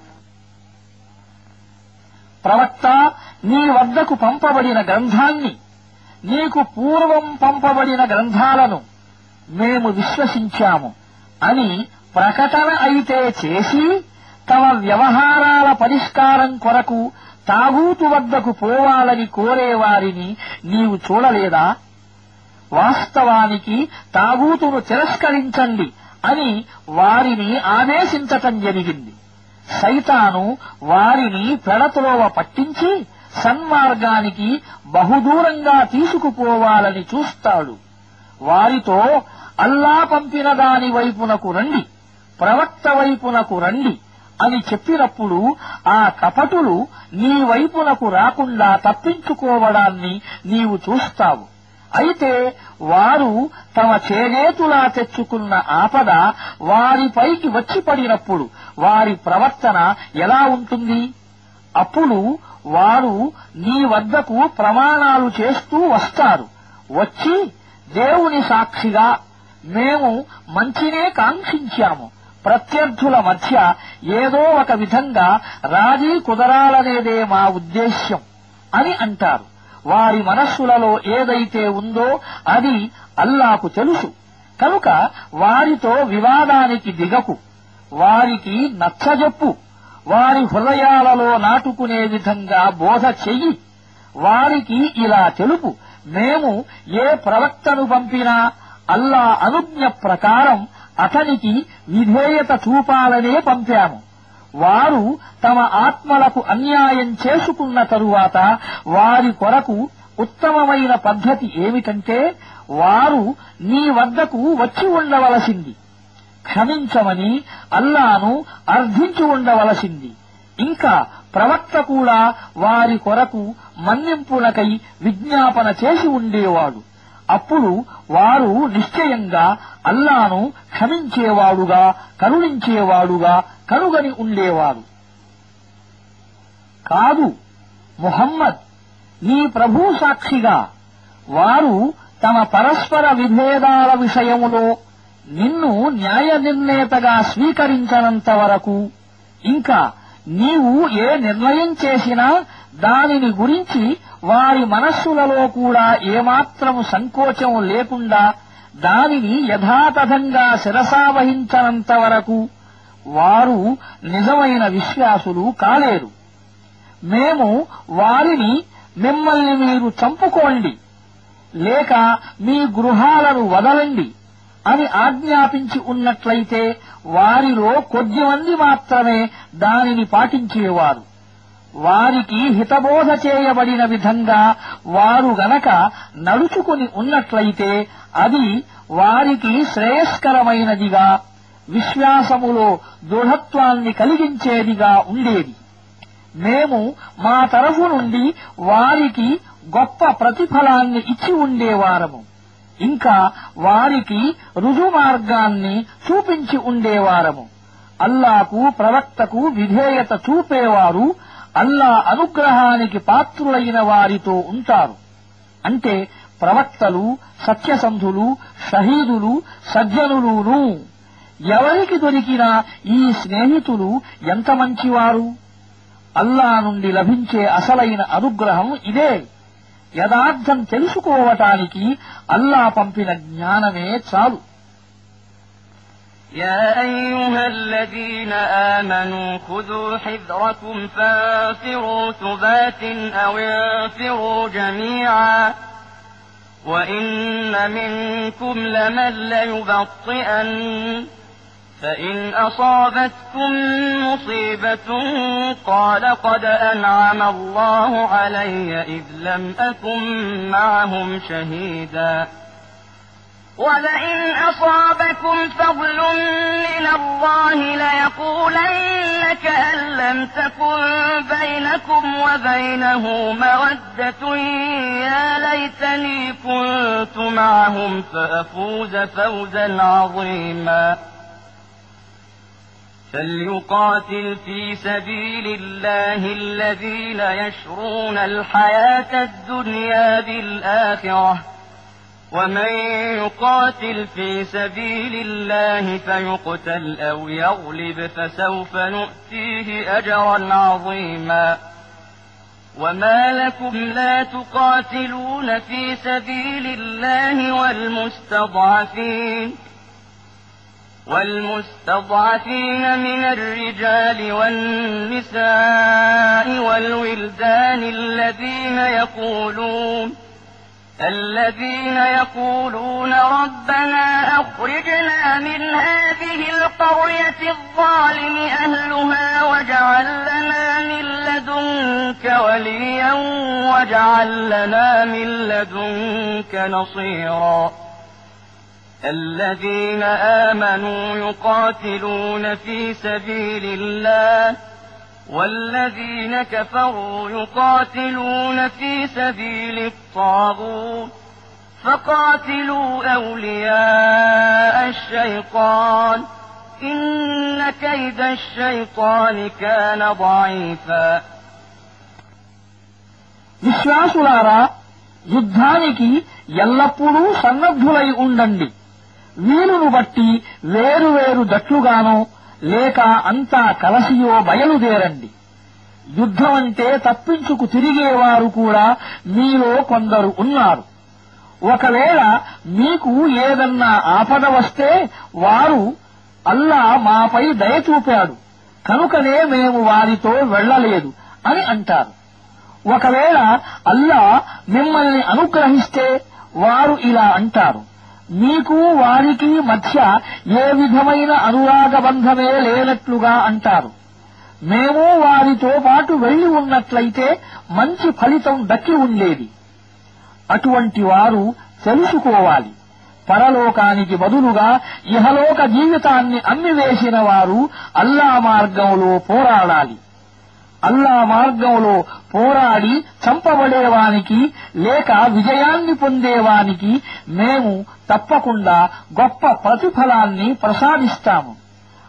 ప్రవక్త నీ వద్దకు పంపబడిన గ్రంథాన్ని నీకు పూర్వం పంపబడిన గ్రంథాలను మేము విశ్వసించాము అని ప్రకటన అయితే చేసి తమ వ్యవహారాల పరిష్కారం కొరకు తాగూతు వద్దకు పోవాలని కోరేవారిని నీవు చూడలేదా వాస్తవానికి తాగూతును తిరస్కరించండి అని వారిని ఆదేశించటం జరిగింది సైతాను వారిని పెడత్రోవ పట్టించి సన్మార్గానికి బహుదూరంగా తీసుకుపోవాలని చూస్తాడు వారితో అల్లా పంపిన దాని వైపునకు రండి ప్రవక్త వైపునకు రండి అని చెప్పినప్పుడు ఆ కపటులు నీ వైపునకు రాకుండా తప్పించుకోవడాన్ని నీవు చూస్తావు అయితే వారు తమ చేనేతులా తెచ్చుకున్న ఆపద వారిపైకి వచ్చి పడినప్పుడు వారి ప్రవర్తన ఎలా ఉంటుంది అప్పుడు వారు నీ వద్దకు ప్రమాణాలు చేస్తూ వస్తారు వచ్చి దేవుని సాక్షిగా మేము మంచినే కాంక్షించాము ప్రత్యర్థుల మధ్య ఏదో ఒక విధంగా రాజీ కుదరాలనేదే మా ఉద్దేశ్యం అని అంటారు వారి మనస్సులలో ఏదైతే ఉందో అది అల్లాకు తెలుసు కనుక వారితో వివాదానికి దిగకు వారికి నచ్చజెప్పు వారి హృదయాలలో నాటుకునే విధంగా బోధ చెయ్యి వారికి ఇలా తెలుపు మేము ఏ ప్రవక్తను పంపినా అల్లా అనుజ్ఞ ప్రకారం అతనికి విధేయత చూపాలనే పంపాము వారు తమ ఆత్మలకు అన్యాయం చేసుకున్న తరువాత వారి కొరకు ఉత్తమమైన పద్ధతి ఏమిటంటే వారు నీ వద్దకు వచ్చి ఉండవలసింది క్షమించమని అల్లాను అర్థించి ఉండవలసింది ఇంకా ప్రవక్త కూడా వారి కొరకు మన్నింపునకై విజ్ఞాపన చేసి ఉండేవాడు అప్పుడు వారు నిశ్చయంగా అల్లాను క్షమించేవాడుగా కరుణించేవాడుగా కనుగని ఉండేవాడు కాదు ముహమ్మద్ నీ ప్రభు సాక్షిగా వారు తమ పరస్పర విభేదాల విషయములో నిన్ను న్యాయ నిర్ణేతగా స్వీకరించనంత వరకు ఇంకా నీవు ఏ నిర్ణయం చేసినా దానిని గురించి వారి మనస్సులలో కూడా ఏమాత్రము సంకోచం లేకుండా దానిని యథాతథంగా శిరసావహించనంత వరకు వారు నిజమైన విశ్వాసులు కాలేరు. మేము వారిని మిమ్మల్ని మీరు చంపుకోండి లేక మీ గృహాలను వదలండి అని ఆజ్ఞాపించి ఉన్నట్లయితే వారిలో కొద్దిమంది మాత్రమే దానిని పాటించేవారు. వారికి హితబోధ చేయబడిన విధంగా వారు గనక నడుచుకుని ఉన్నట్లయితే అది వారికి శ్రేయస్కరమైనదిగా విశ్వాసములో దృఢత్వాన్ని కలిగించేదిగా ఉండేది. మేము మా తరఫు నుండి వారికి గొప్ప ప్రతిఫలాన్ని ఇచ్చి ఉండేవారము. ఇంకా వారికి రుజుమార్గాన్ని చూపించి ఉండేవారము. అల్లాకు ప్రవక్తకు విధేయత చూపేవారు అల్లా అనుగ్రహానికి పాత్రులైన వారితో ఉంటారు. అంటే ప్రవక్తలు, సత్యసంధులు, షహీదులు, సజ్జనులును. ఎవరికి దొరికినా ఈ స్నేహితులు ఎంత మంచివారు! అల్లా నుండి లభించే అసలైన అనుగ్రహం ఇదే. యథార్థం తెలుసుకోవటానికి అల్లా పంపిన జ్ఞానమే చాలు. يا أيها الذين آمنوا خذوا حذركم فانفروا ثبات أو انفروا جميعا وإن منكم لمن ليبطئن فإن أصابتكم مصيبة قال قد أنعم الله علي إذ لم أكن معهم شهيدا ولئن أصابكم فضل من الله ليقولن كأن لم تكن بينكم وبينه مودة يا ليتني كنت معهم فأفوز فوزا عظيما فليقاتل في سبيل الله الذين يشرون الحياة الدنيا بالآخرة ومن يقاتل في سبيل الله فيقتل أو يغلب فسوف نؤتيه أجرا عظيما وما لكم لا تقاتلون في سبيل الله والمستضعفين من الرجال والنساء والولدان الذين يقولون ربنا أخرجنا من هذه القرية الظالم أهلها واجعل لنا من لدنك وليا واجعل لنا من لدنك نصيرا الذين آمنوا يقاتلون في سبيل الله والذين كفروا يقاتلون في سبيل الطاغوت فقاتلوا أولياء الشيطان إن كيد الشيطان كان ضعيفا విశ్వాసులారా, యుద్ధానికి ఎల్లప్పుడూ సన్నద్ధులై ఉండండి. వీలును బట్టి వేరువేరు జట్లుగానో లేక అంతా కలసియో బయలుదేరండి. యుద్ధమంటే తప్పించుకు తిరిగేవారు కూడా మీలో కొందరు ఉన్నారు. ఒకవేళ మీకు ఏదన్నా ఆపద వస్తే వారు అల్లా మాపై దయ చూపాడు కనుకనే మేము వారితో వెళ్లలేదు అని అంటారు. ఒకవేళ అల్లా మిమ్మల్ని అనుగ్రహిస్తే వారు ఇలా అంటారు, మీకు వారికి మధ్య ఏ విధమైన అనురాగ బంధమే లేనట్లుగా అంటారు. మేము వారితో పాటు వెళ్లి ఉన్నట్లయితే మంచి ఫలితం దక్కి ఉండేది. అటువంటి వారు తెలుసుకోవాలి, పరలోకానికి బదులుగా ఇహలోక జీవితాన్ని అమ్మివేసిన వారు అల్లా మార్గంలో పోరాడాలి. అల్లా మార్గంలో పోరాడి చంపబడేవానికి లేక విజయాన్ని పొందేవానికి మేము తప్పకుండా గొప్ప ప్రతిఫలాన్ని ప్రసాదిస్తాము.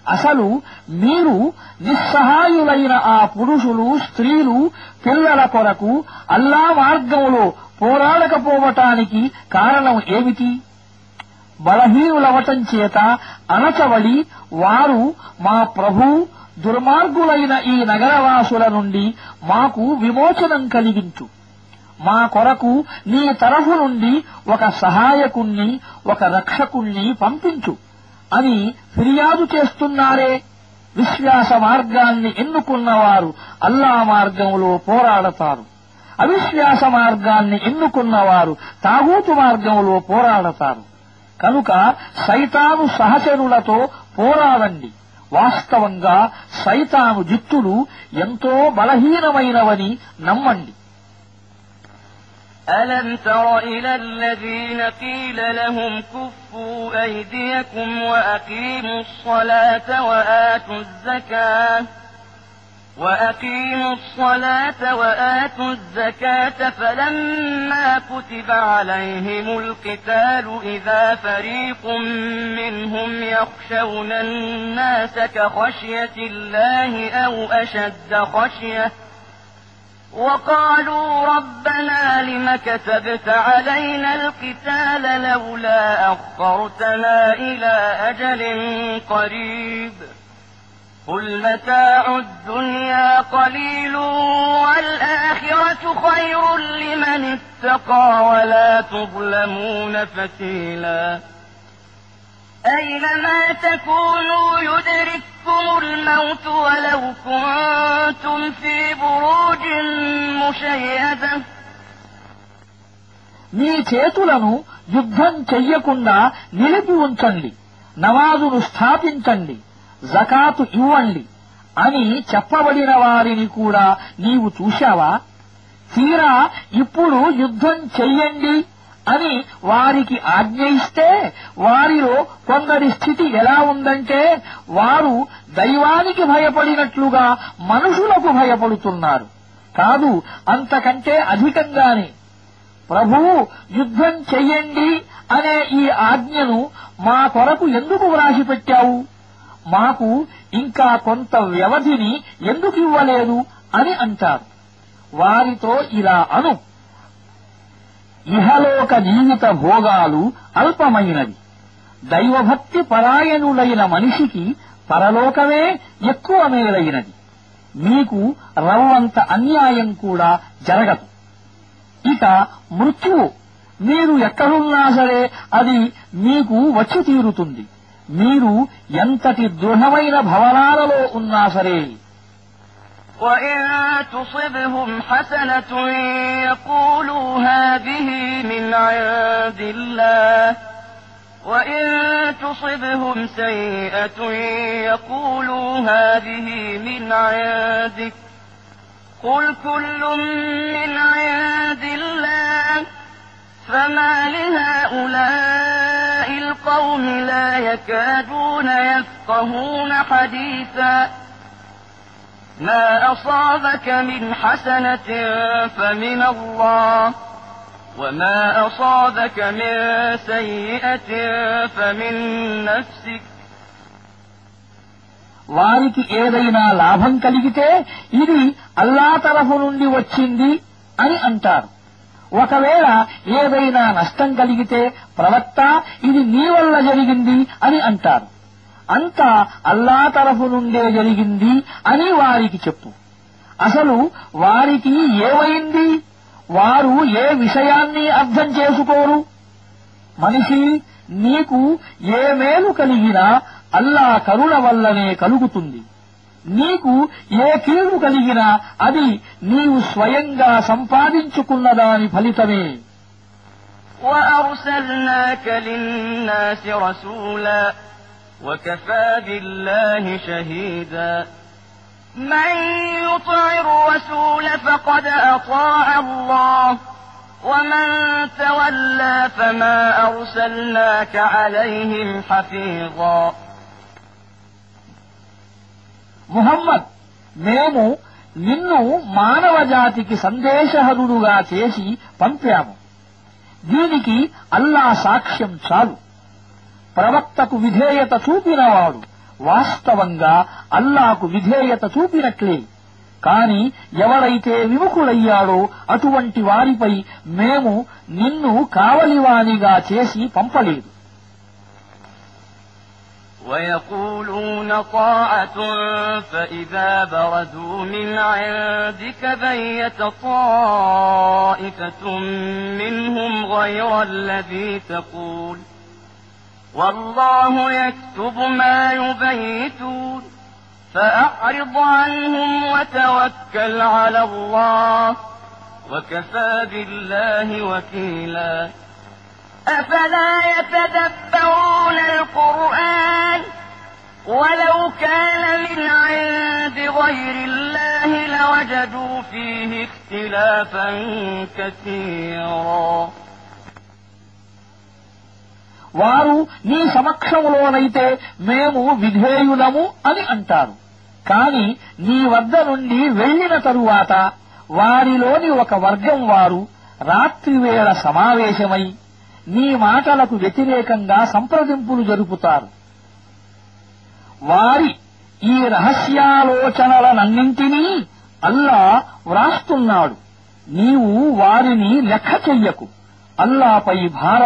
అసలు మీరు నిస్సహాయులైన ఆ పురుషులు స్త్రీలు పిల్లల కొరకు అల్లా మార్గంలో పోరాడకపోవటానికి కారణం ఏమిటి? బలహీనులవటం చేత అణచబడి వారు మా ప్రభూ, దుర్మార్గులైన ఈ నగరవాసుల నుండి మాకు విమోచనం కలిగించు, మా కొరకు నీ తరఫు నుండి ఒక సహాయకుణ్ణి ఒక రక్షకుణ్ణి పంపించు అని ఫిర్యాదు చేస్తున్నారే. విశ్వాస మార్గాన్ని ఎన్నుకున్నవారు అల్లా మార్గంలో పోరాడతారు, అవిశ్వాస మార్గాన్ని ఎన్నుకున్నవారు తాగూతు మార్గంలో పోరాడతారు. కనుక సైతాను సహచరులతో పోరాడండి. వాస్తవంగా సైతాను జిత్తులు ఎంతో బలహీనమైనవని నమ్మండి. ألم تر إلى الذين قيل لهم كفوا أيديكم وأقيموا الصلاة وآتوا الزكاة فلما كتب عليهم القتال إذا فريق منهم يخشون الناس كخشية الله أو أشد خشية وقالوا ربنا لم كتبت علينا القتال لولا أخرتنا إلى أجل قريب قل متاع الدنيا قليل والآخرة خير لمن اتقى ولا تظلمون فتيلا أينما تكونوا يدرككم الموت ولو كنتم في بروج مشيدة. మీ చేతులను యుద్ధం చెయ్యకుండా నిలిపి ఉంచండి, నమాజును స్థాపించండి, జకాతు ఇవ్వండి అని చెప్పబడిన వారిని కూడా నీవు చూశావా? తీరా ఇప్పుడు యుద్ధం చెయ్యండి అని వారికి ఆజ్ఞ ఇస్తే వారిలో కొందరి స్థితి ఎలా ఉందంటే వారు దైవానికి భయపడినట్లుగా మనుషులకు భయపడుతున్నారు. కాదు, అంతకంటే అధికంగానే. ప్రభువు యుద్ధం చెయ్యండి అనే ఈ ఆజ్ఞను మా కొరకు ఎందుకు వ్రాసిపెట్టావు? మాకు ఇంకా కొంత వ్యవధిని ఎందుకు ఇవ్వలేదు అని అంటారు. వారితో ఇలా అను, ఇహలోక జీవిత భోగాలు అల్పమైనవి. దైవభక్తి పరాయణులైన మనిషికి పరలోకమే ఎక్కువ మేలైనది. మీకు రవ్వంత అన్యాయం కూడా జరగదు. ఇక మృత్యువు మీరు ఎక్కడున్నా సరే అది మీకు వచ్చి తీరుతుంది. మీరు ఎంతటి దృఢమైన భవనాలలో ఉన్నా సరే. وَإِن تُصِبْهُمْ حَسَنَةٌ يَقُولُوا هَٰذِهِ مِنْ عِندِ اللَّهِ وَإِن تُصِبْهُمْ سَيِّئَةٌ يَقُولُوا هَٰذِهِ مِنْ عِندِكَ قُلْ كُلٌّ مِّنْ عِندِ اللَّهِ فَمَا لِهَٰؤُلَاءِ الْقَوْمِ لَا يَكَادُونَ يَفْقَهُونَ حَدِيثًا ما أصابك من حسنة فمن الله وما أصابك من سيئة فمن نفسك. వారికి ఏదైనా లాభం కలిగితే ఇది అల్లా తరఫు నుండి వచ్చింది అని అంటారు. ఒకవేళ ఏదైనా నష్టం కలిగితే ప్రవక్త ఇది నీ వల్ల జరిగింది అని అంటారు. అంతా అల్లా తరఫు నుండే జరిగింది అని వారికి చెప్పు. అసలు వారికి ఏమైంది? వారు ఏ విషయాన్ని అర్థం చేసుకోరు. మనిషి, నీకు ఏ మేలు కలిగినా అల్లా కరుణ వల్లనే కలుగుతుంది. నీకు ఏ కీడు కలిగినా అది నీవు స్వయంగా సంపాదించుకున్న దాని ఫలితమే. وَأَرْسَلْنَاكَ لِلنَّاسِ رَسُولًا وَكَفَى بِاللَّهِ شَهِيدًا مَّن يُطِعِ الرَّسُولَ فَقَدْ أَطَاعَ اللَّهَ وَمَن تَوَلَّىٰ فَمَا أَرْسَلْنَاكَ عَلَيْهِمْ حَفِيظًا. ముహమ్మద్, మేము నిన్ను మానవజాతికి సందేశహరుడుగా చేసి పంపాము. దీనికి అల్లా సాక్ష్యం చాలు. ప్రవక్తకు విధేయత చూపినవాడు వాస్తవంగా అల్లాకు విధేయత చూపినట్లే. కాని ఎవరైతే విముఖుడయ్యాడో అటువంటి వారిపై మేము నిన్ను కావలివానిగా చేసి పంపలేదు. ويقولون طاعة فإذا برزوا من عندك بيت طائفة منهم غير الذي تقول والله يكتب ما يبيتون فأعرض عنهم وتوكل على الله وكفى بالله وكيلا أفلا يتدبرون القرآن ولو كان من عند غير الله لوجدوا فيه اختلافا كثيرا వారు నీ సమక్షంలోనైతే మేము విధేయులము అని అంటారు. కాని నీ వద్ద నుండి వెళ్లిన తరువాత వారిలోని ఒక వర్గం వారు రాత్రివేళ సమావేశమై నీ మాటలకు వ్యతిరేకంగా సంప్రదింపులు జరుపుతారు. వారి ఈ రహస్యాలోచనలనన్నింటినీ అల్లా వ్రాస్తున్నాడు. నీవు వారిని లెక్క చెయ్యకు. అల్లాపై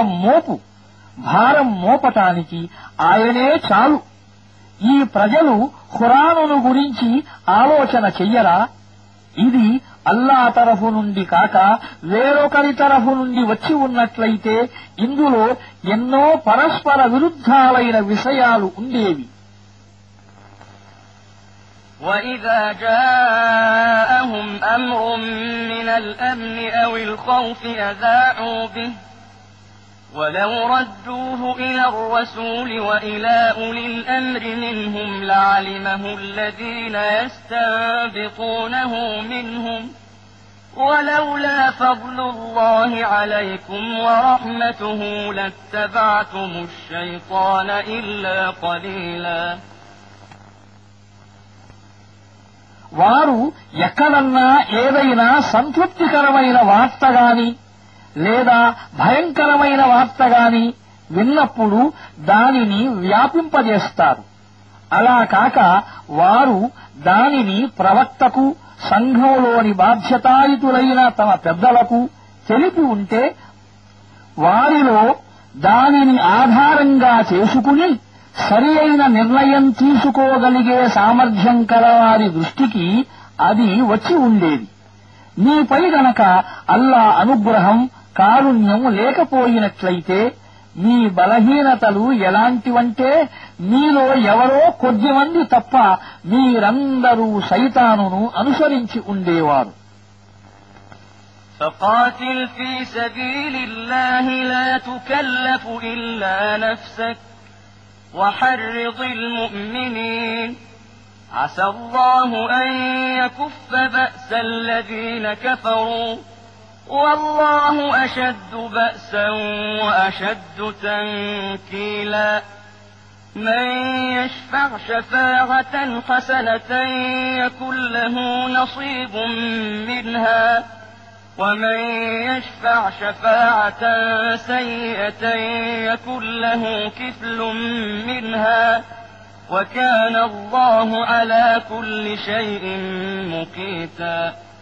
భారం మోపటానికి ఆయనే చాలు. ఈ ప్రజలు ఖురానును గురించి ఆలోచన చెయ్యరా? ఇది అల్లా తరఫు నుండి కాక వేరొకరి తరఫు నుండి వచ్చి ఉన్నట్లయితే ఇందులో ఎన్నో పరస్పర విరుద్ధాలైన విషయాలు ఉండేవి. وَإِذَا جَاءَهُمْ أَمْرٌ مِّنَ الْأَمْنِ أَوِ الْخَوْفِ أَذَاعُوا بِهِ وَلَوْ رَدُّوهُ إِلَى الرَّسُولِ وَإِلَى أُولِي الْأَمْرِ مِنْهُمْ لَعَلِمَهُ الَّذِينَ يَسْتَنبِطُونَهُ مِنْهُمْ وَلَوْلَا فَضْلُ اللَّهِ عَلَيْكُمْ وَرَحْمَتُهُ لَاتَّبَعْتُمُ الشَّيْطَانَ إِلَّا قَلِيلًا వారు ఎక్కడన్నా ఏదైనా సంతృప్తికరమైన వార్తగాని లేదా భయంకరమైన వార్తగాని విన్నప్పుడు దానిని వ్యాపింపజేస్తారు. అలా కాక వారు దానిని ప్రవక్తకు సంఘంలోని బాధ్యతాయుతులైన తమ పెద్దలకు తెలిపి ఉంటే వారిలో దానిని ఆధారంగా చేసుకుని సరి అయిన నిర్ణయం తీసుకోగలిగే సామర్థ్యం కలవారి దృష్టికి అది వచ్చి ఉండేది. నీపై గనక అల్లా అనుగ్రహం కారుణ్యం లేకపోయినట్లయితే మీ బలహీనతలు ఎలాంటివంటే మీలో ఎవరో కొద్దిమంది తప్ప మీరందరూ సైతానును అనుసరించి ఉండేవారు. فقاتل في سبيل الله لا تكلف إلا نفسك وحرض المؤمنين عسى الله أن يكف بأس الذين كفروا والله أشد بأسا وأشد تنكيلا من يشفع شفاعة حسنة يكن له نصيب منها ومن يشفع شفاعة سيئة يكن له كفل منها وكان الله على كل شيء مقيتا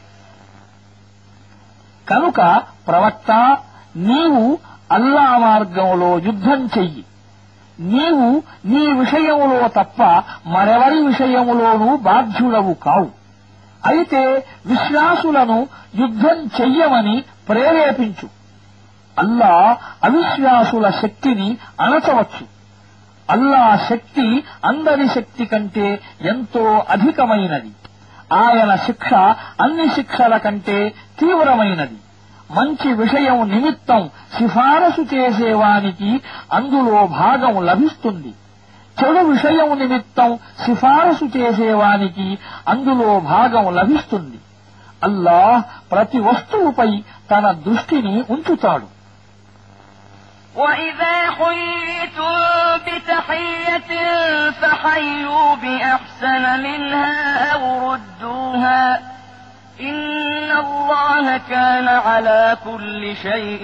కనుక ప్రవక్త నీవు అల్లా మార్గంలో యుద్ధం చెయ్యి. నీవు నీ విషయములో తప్ప మరెవరి విషయములోనూ బాధ్యుడవు కావు. అయితే విశ్వాసులను యుద్ధం చెయ్యమని ప్రేరేపించు. అల్లా అవిశ్వాసుల శక్తిని అణచవచ్చు. అల్లా శక్తి అందరి శక్తి కంటే ఎంతో అధికమైనది. ఆయన శిక్ష అన్ని శిక్షల కంటే తీవ్రమైనది. మంచి విషయం నిమిత్తం సిఫారసు చేసేవానికి అందులో భాగం లభిస్తుంది. చెడు విషయం నిమిత్తం సిఫారసు చేసేవానికి అందులో భాగం లభిస్తుంది. అల్లాహ్ ప్రతి వస్తువుపై తన దృష్టిని ఉంచుతాడు. وَإِذَا حُيِّيتُم بِتَحِيَّةٍ فَحَيُّوا بِأَحْسَنَ مِنْهَا أَوْ رُدُّوهَا إِنَّ اللَّهَ كَانَ عَلَى كُلِّ شَيْءٍ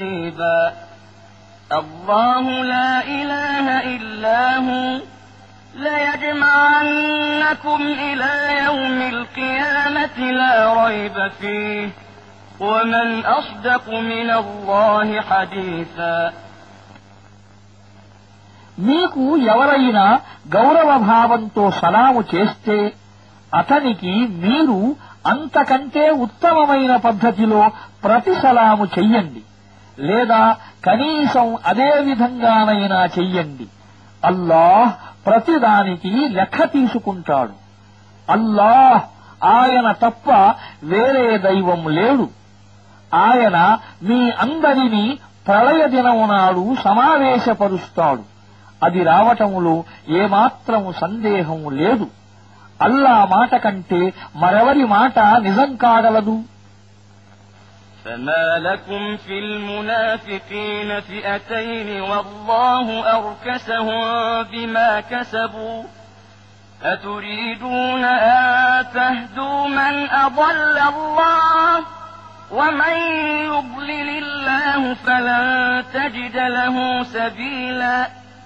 حَسِيبًا الله لا إله إلا هو ليجمعنكم إلى يوم القيامة لا ريب فيه ومن أصدق من الله حديثا. మీకు ఎవరైనా గౌరవ భావంతో సలాము చేస్తే అతనికి మీరు అంతకంటే ఉత్తమమైన పద్ధతిలో ప్రతి సలాము చెయ్యండి, లేదా కనీసం అదే విధంగానైనా చెయ్యండి. అల్లాహ్ ప్రతిదానికి లెక్క తీసుకుంటాడు. అల్లాహ్, ఆయన తప్ప వేరే దైవం లేడు. ఆయన మీ అందరినీ ప్రళయ దినం నాడు సమావేశపరుస్తాడు. అది రావటంలో ఏమాత్రం సందేహం లేదు. అల్లా మాట కంటే మరెవరి మాట నిజం కాగలదు. فما لكم في المنافقين فئتين والله أركسهم بما كسبوا أتريدون أن تهدوا من أضل الله ومن يضلل الله فلن تجد له سبيلا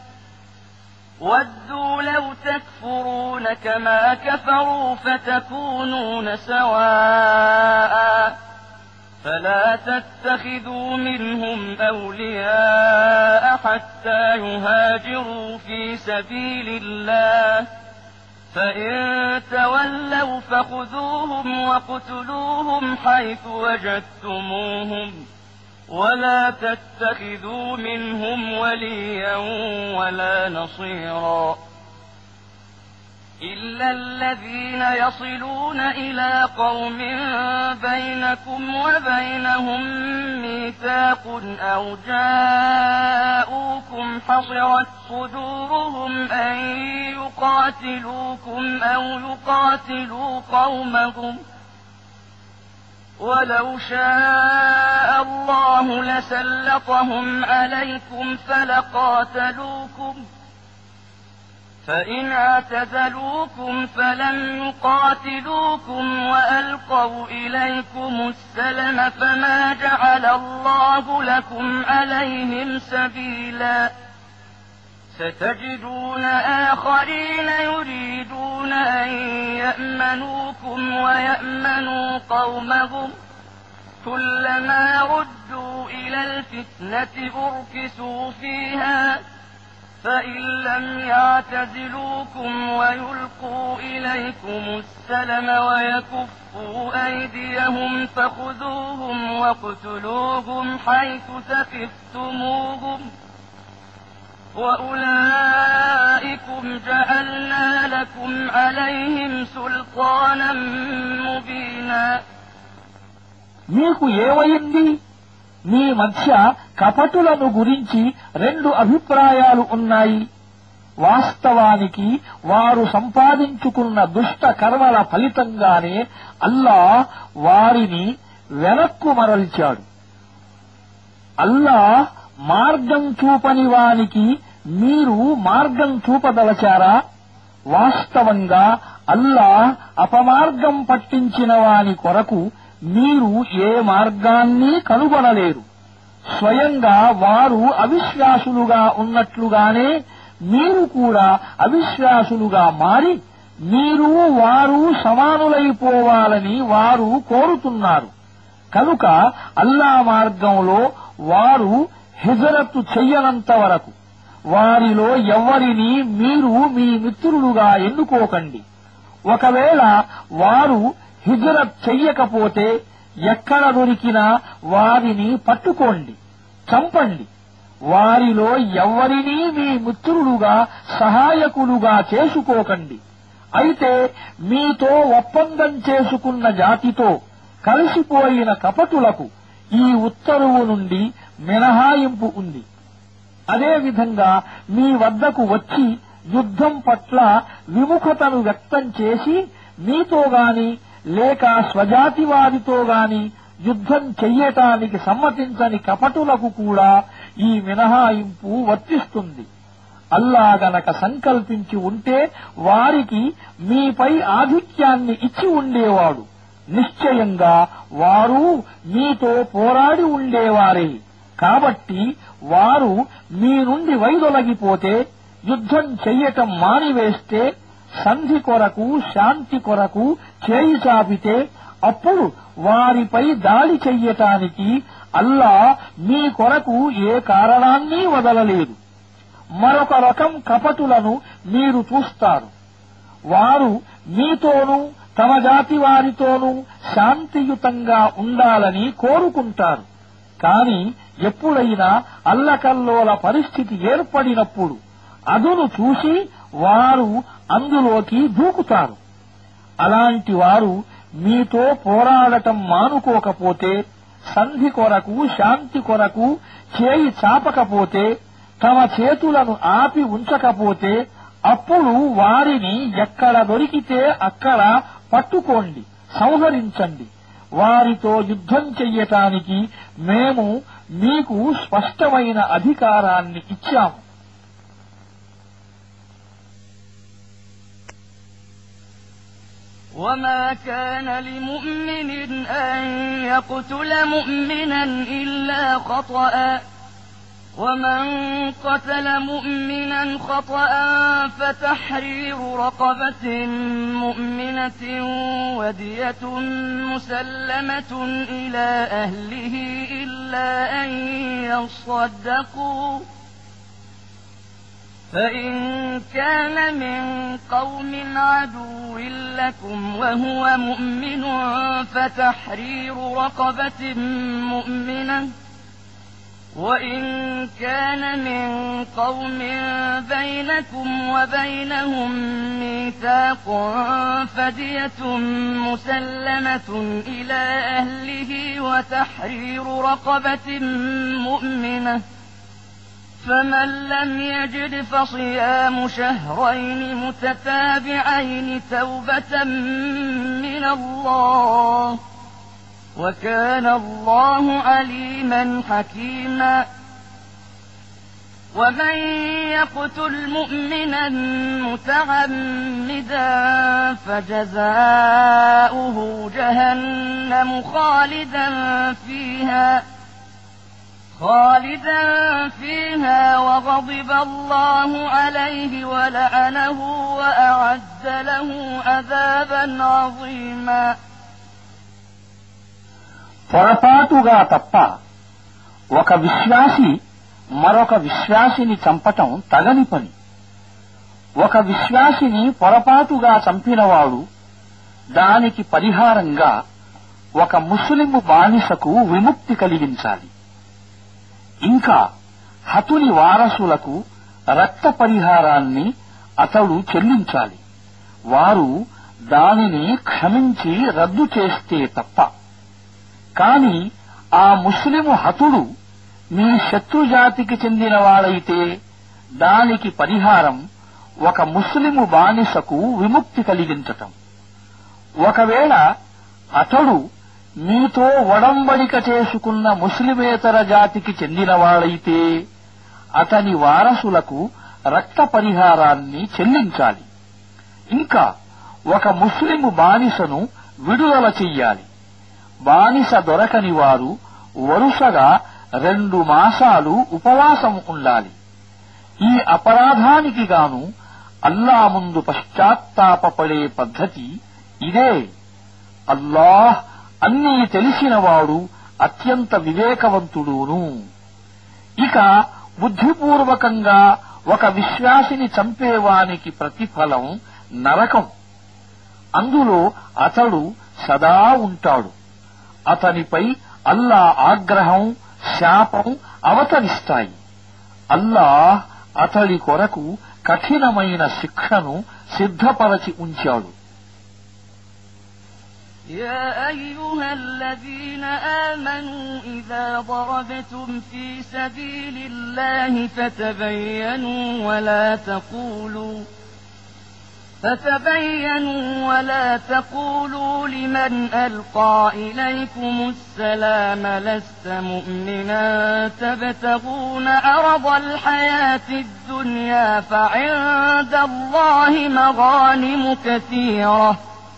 ودوا لو تكفرون كما كفروا فتكونون سواء فلا تتخذوا منهم أولياء حتى يهاجروا في سبيل الله فإن تولوا فخذوهم واقتلوهم حيث وجدتموهم ولا تتخذوا منهم وليا ولا نصيرا إلا الذين يصلون إلى قوم بينكم وبينهم ميثاق أو جاءوكم حصرت صدورهم أن يقاتلوكم أو يقاتلوا قومهم ولو شاء الله لسلطهم عليكم فلقاتلوكم فإن اعتزلوكم فلم يقاتلوكم وألقوا إليكم السلم فما جعل الله لكم عليهم سبيلا ستجدون آخرين يريدون أن يأمنوكم ويأمنوا قومهم كلما ردوا إلى الفتنة أركسوا فيها فإن لم يعتزلوكم ويلقوا إليكم السلم ويكفوا أيديهم فخذوهم واقتلوهم حيث ثقفتموهم وأولئكم جعلنا لكم عليهم سلطانا مبينا. మీకు ఏమైంది? మీ మధ్య కపటులను గురించి రెండు అభిప్రాయాలు ఉన్నాయి. వాస్తవానికి వారు సంపాదించుకున్న దుష్ట కర్మల ఫలితంగానే అల్లాహ్ వారిని వెనక్కు మరల్చాడు. అల్లాహ్ మార్గం చూపని వానికి మీరు మార్గం చూపదలచారా? వాస్తవంగా అల్లాహ్ అపమార్గం పట్టించిన వాని కొరకు మీరు ఏ మార్గాన్ని కనుగొనలేరు. స్వయంగా వారు అవిశ్వాసులుగా ఉన్నట్లుగానే మీరు కూడా అవిశ్వాసులుగా మారి మీరు వారు సమానులైపోవాలని వారు కోరుతున్నారు. కనుక అల్లా మార్గంలో వారు హిజరతు చెయ్యనంత వరకు వారిలో ఎవ్వరినీ మీరు మీ మిత్రులుగా ఎన్నుకోకండి. ఒకవేళ వారు హిజరత్ చెయ్యకపోతే ఎక్కడ దొరికినా వారిని పట్టుకోండి, చంపండి. వారిలో ఎవ్వరినీ మీ మిత్రులుగా సహాయకులుగా చేసుకోకండి. అయితే మీతో ఒప్పందం చేసుకున్న జాతితో కలిసిపోయిన కపటులకు ఈ ఉత్తర్వు నుండి మినహాయింపు ఉంది. అదేవిధంగా మీ వద్దకు వచ్చి యుద్ధం పట్ల విముఖతను వ్యక్తం చేసి మీతో గాని లేక స్వజాతి వారితో గాని యుద్ధం చెయ్యటానికి సమ్మతించని కపటులకు కూడా ఈ మినహాయింపు వర్తిస్తుంది. అల్లా గనక సంకల్పించి ఉంటే వారికి మీపై ఆధిక్యాన్ని ఇచ్చి ఉండేవాడు. నిశ్చయంగా వారు మీతో పోరాడి ఉండేవారే. కాబట్టి వారు మీ నుండి వైదొలగిపోతే యుద్ధం చెయ్యటం మానివేస్తే, సంధి కొరకు శాంతి కొరకు చేయి చాపితే, అప్పుడు వారిపై దాడి చెయ్యటానికి అల్లా మీ కొరకు ఏ కారణాన్ని వదలలేదు. మరొక రకం కపటులను మీరు చూస్తారు. వారు మీతోనూ తమ జాతి వారితోనూ శాంతియుతంగా ఉండాలని కోరుకుంటారు. కాని ఎప్పుడైనా అల్లకల్లోల పరిస్థితి ఏర్పడినప్పుడు అదును చూసి వారు అందులోకి దూకుతారు. అలాంటి వారు మీతో పోరాడటం మానుకోకపోతే, సంధి కొరకు శాంతి కొరకు చేయి చాపకపోతే, తమ చేతులను ఆపి ఉంచకపోతే, అప్పుడు వారిని ఎక్కడ దొరికితే అక్కడ పట్టుకోండి, సంహరించండి. వారితో యుద్ధం చెయ్యటానికి మేము మీకు స్పష్టమైన అధికారాన్ని ఇచ్చాము. وما كان لمؤمن أن يقتل مؤمنا إلا خطأ ومن قتل مؤمنا خطأ فتحرير رقبة مؤمنة ودية مسلمة إلى أهله إلا أن يصدقوا فإن كان من قوم عدو لكم وهو مؤمن فتحرير رقبة مؤمنة وإن كان من قوم بينكم وبينهم ميثاق فدية مسلمة إلى أهله وتحرير رقبة مؤمنة فمن لم يجد فصيام شهرين متتابعين توبة من الله وكان الله عليما حكيما ومن يقتل مؤمنا متعمدا فجزاؤه جهنم خالدا فيها وغضب الله عليه ولعنه وأعد له عذابا عظيما పొరపాటుగా తప్ప ఒక విశ్వాసి మరొక విశ్వాసిని చంపటం తగని పని. ఒక విశ్వాసిని పొరపాటుగా చంపినవాడు దానికి పరిహారంగా ఒక ముస్లిము బానిసకు విముక్తి కలిగించాలి. ఇంకా హతుని వారసులకు రక్త పరిహారాన్ని అతడు చెల్లించాలి. వారు దానిని క్షమించి రద్దు చేస్తే తప్ప. కాని ఆ ముస్లిము హతుడు మీ శత్రుజాతికి చెందినవాడైతే దానికి పరిహారం ఒక ముస్లిము బానిసకు విముక్తి కలిగించటం. ఒకవేళ అతడు మీతో ఒడంబడిక చేసుకున్న ముస్లిమేతర జాతికి చెందినవాడైతే అతని వారసులకు రక్త పరిహారాన్ని చెల్లించాలి. ఇంకా ఒక ముస్లిము బానిసను విడుదల చెయ్యాలి. బానిస దొరకని వారు వరుసగా 2 మాసాలు ఉపవాసం ఉండాలి. ఈ అపరాధానికి గాను అల్లా ముందు పశ్చాత్తాపపడే పద్ధతి ఇదే. అల్లాహ్ అన్నీ తెలిసినవాడు, అత్యంత వివేకవంతుడును. ఇక బుద్ధిపూర్వకంగా ఒక విశ్వాసిని చంపేవానికి ప్రతిఫలం నరకం. అందులో అతడు సదా ఉంటాడు. అతనిపై అల్లా ఆగ్రహం, శాపం అవతరిస్తాయి. అల్లాహ్ అతడి కొరకు కఠినమైన శిక్షను సిద్ధపరచి ఉంచాడు. يا أيها الذين آمنوا إذا ضربتم في سبيل الله فتبينوا ولا تقولوا لمن ألقى إليكم السلام لست مؤمنا تبتغون عرض الحياة الدنيا فعند الله مغانم كثيرة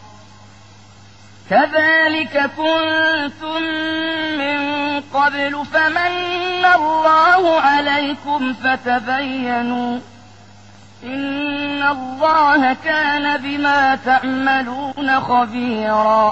كذلك كنتم من قبل فمن الله عليكم فتبينوا إن الله كان بما تعملون خبيرا.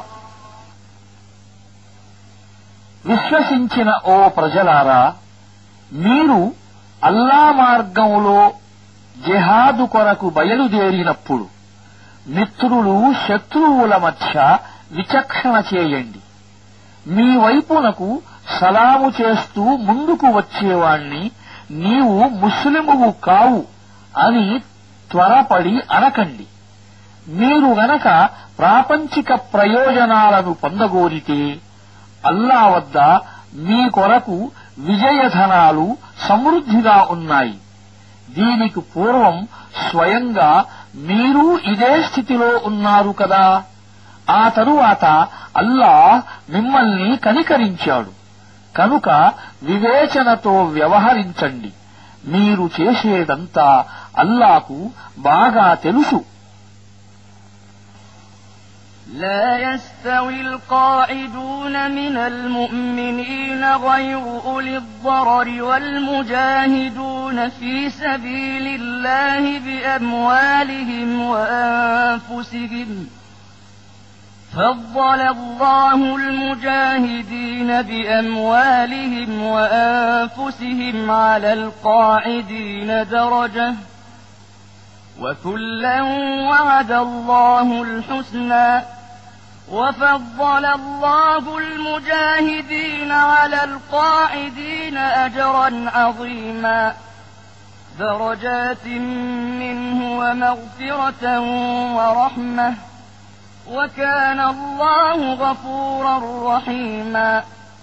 విశ్వసించిన ఓ ప్రజలారా, మీరు అల్లా మార్గంలో జిహాదు కొరకు బయలుదేరినప్పుడు మిత్రులు శత్రువుల మధ్య విచక్షణ చేయండి. మీ వైపునకు సలాము చేస్తూ ముందుకు వచ్చేవాణ్ణి నీవు ముస్లిమువు కావు అని త్వరపడి అనకండి. మీరు గనక ప్రాపంచిక ప్రయోజనాలను పొందగోరితే అల్లా వద్ద మీ కొరకు విజయధనాలు సమృద్ధిగా ఉన్నాయి. దీనికి పూర్వం స్వయంగా మీరు ఇదే స్థితిలో ఉన్నారు కదా. ఆ తరువాత అల్లాహ్ మిమ్మల్ని కనికరించాడు. కనుక వివేచనతో వ్యవహరించండి. మీరు చేసేదంతా అల్లాహకు బాగా తెలుసు. لا يستوي القاعدون من المؤمنين غير أولي الضرر والمجاهدون في سبيل الله بأموالهم وأنفسهم فضل الله المجاهدين بأموالهم وأنفسهم على القاعدين درجة وكلا وعد الله الحسنى وفضل الله المجاهدين على القاعدين أجرا عظيما درجات منه ومغفرة ورحمة وكان الله غفورا رحيما.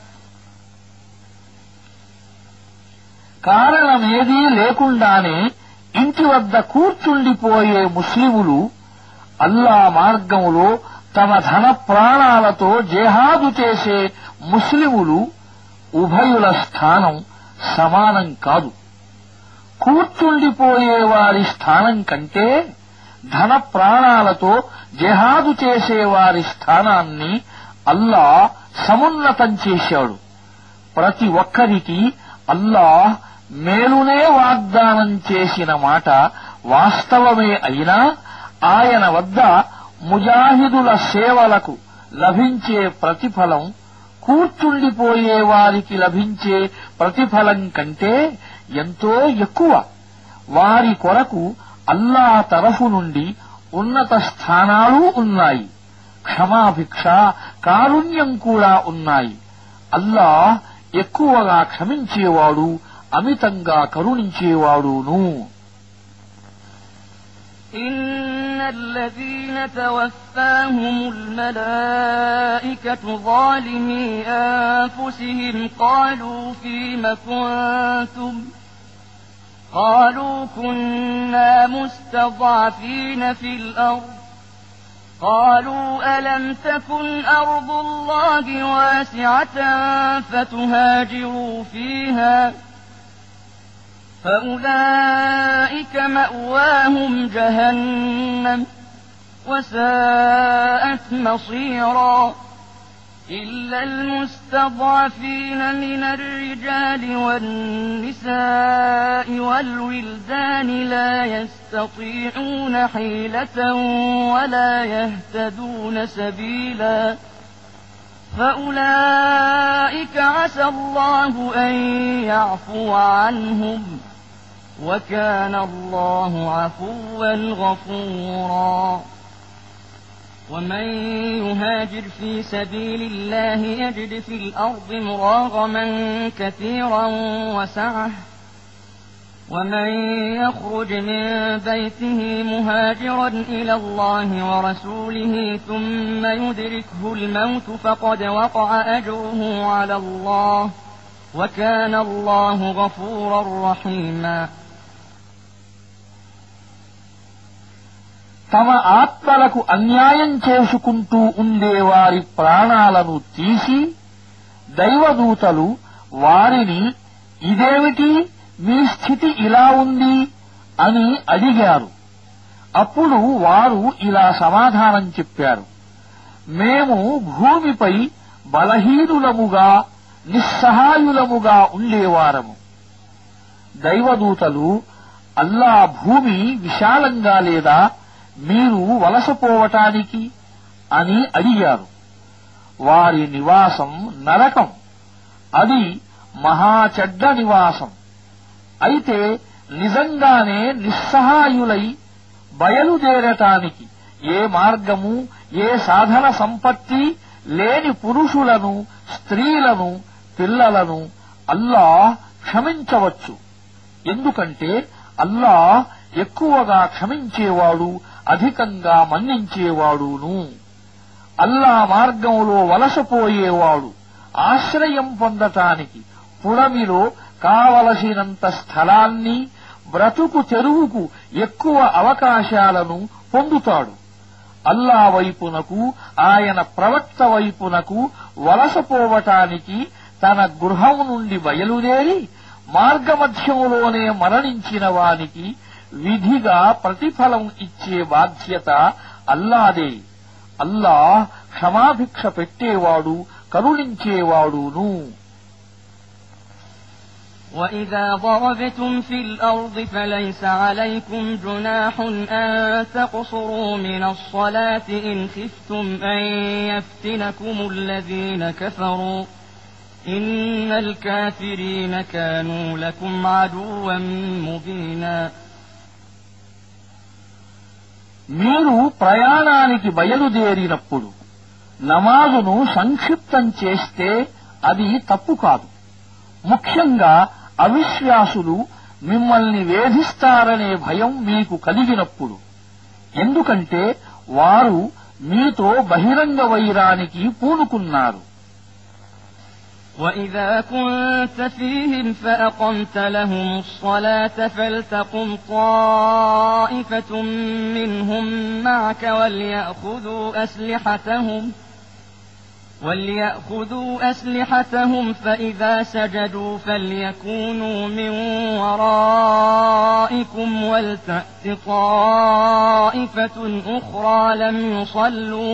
కారణమేదీ లేకుండానే ఇంటి వద్ద కూర్చుండిపోయే ముస్లిములు అల్లా మార్గంలో తమ ధన ప్రాణాలతో జిహాదు చేసే ముస్లిములు ఉభయుల స్థానం సమానం కాదు. కూర్చుండిపోయే వారి స్థానం కంటే ధన ప్రాణాలతో జిహాదు చేసేవారి స్థానాన్ని అల్లాహ్ సమున్నతం చేశాడు. ప్రతి ఒక్కరికి అల్లాహ్ మేలునే వాగ్దానం చేసిన మాట వాస్తవమే అయినా ఆయన వద్ద ముజాహిదుల సేవలకు లభించే ప్రతిఫలం కూర్చుండిపోయే వారికి లభించే ప్రతిఫలం కంటే ఎంతో ఎక్కువ. వారి కొరకు అల్లాహ్ తరఫు నుండి ఉన్నత స్థానాలు ఉన్నాయి. క్షమాభిక్ష, కారుణ్యం కూడా ఉన్నాయి. అల్లాహ్ ఎక్కువగా క్షమించేవాడు, అమితంగా కరుణించేవాడును. إن الذين توفاهم الملائكة ظالمي أنفسهم قالوا فيم كنتم قالوا كنا مستضعفين في الأرض قالوا ألم تكن أرض الله واسعة فتهاجروا فيها فأولئك مأواهم جهنم وساءت مصيرا إلا المستضعفين من الرجال والنساء والولدان لا يستطيعون حيلة ولا يهتدون سبيلا فأولئك عسى الله أن يعفو عنهم وكان الله عفوا غفورا. ومن يهاجر في سبيل الله يجد في الأرض مراغما كثيرا وسعة ومن يخرج من بيته مهاجرا إلى الله ورسوله ثم يدركه الموت فقد وقع أجره على الله وكان الله غفورا رحيما. తమ ఆత్మలకు అన్యాయం చేసుకుంటూ ఉండేవారి ప్రాణాలను తీసి దైవదూతలు వారిని ఇదేమిటి మీ స్థితి ఇలా ఉంది అని అడిగారు. అప్పుడు వారు ఇలా సమాధానం చెప్పారు, మేము భూమిపై బలహీనులముగా నిస్సహాయులముగా ఉండేవారము. దైవదూతలు అల్లా భూమి విశాలంగా లేదా మీరు వలసపోవటానికి అని అడిగారు. వారి నివాసం నరకం, అది మహా చెడ్డ నివాసం. అయితే నిజంగానే నిస్సహాయులై బయలుదేరటానికి ఏ మార్గము, ఏ సాధన సంపత్తి లేని పురుషులను, స్త్రీలను, పిల్లలను అల్లాహ్ క్షమించవచ్చు. ఎందుకంటే అల్లాహ్ ఎక్కువగా క్షమించేవాడు, అధికంగా మన్నించేవాడును. అల్లా మార్గంలో వలసపోయేవాడు ఆశ్రయం పొందటానికి పుడమిలో కావలసినంత స్థలాన్ని, బ్రతుకు తెరువుకు ఎక్కువ అవకాశాలను పొందుతాడు. అల్లా వైపునకు, ఆయన ప్రవక్త వైపునకు వలసపోవటానికి తన గృహం నుండి బయలుదేరి మార్గమధ్యంలోనే మరణించిన వానికి విధిగా ప్రతిఫలం ఇచ్చే బాధ్యత అల్లాదే. అల్లాహ్ క్షమాభిక్ష పెట్టేవాడు, కరుణించేవాడును. وإذا ضربتم في الأرض فليس عليكم جناح أن تقصروا من الصلاة إن خفتم أن يفتنكم الذين كفروا إن الكافرين كانوا لكم عدوا مبينا. మీరు ప్రయాణానికి బయలుదేరినప్పుడు నమాజును సంక్షిప్తం చేస్తే అది తప్పు కాదు. ముఖ్యంగా అవిశ్వాసులు మిమ్మల్ని వేధిస్తారనే భయం మీకు కలిగినప్పుడు. ఎందుకంటే వారు మీతో బహిరంగ వైరానికి పూనుకున్నారు. وإذا كنت فيهم فأقمت لهم الصلاة فلتقم طائفة منهم معك وليأخذوا أسلحتهم فإذا سجدوا فليكونوا من ورائكم ولتأت طائفة أخرى لم يصلوا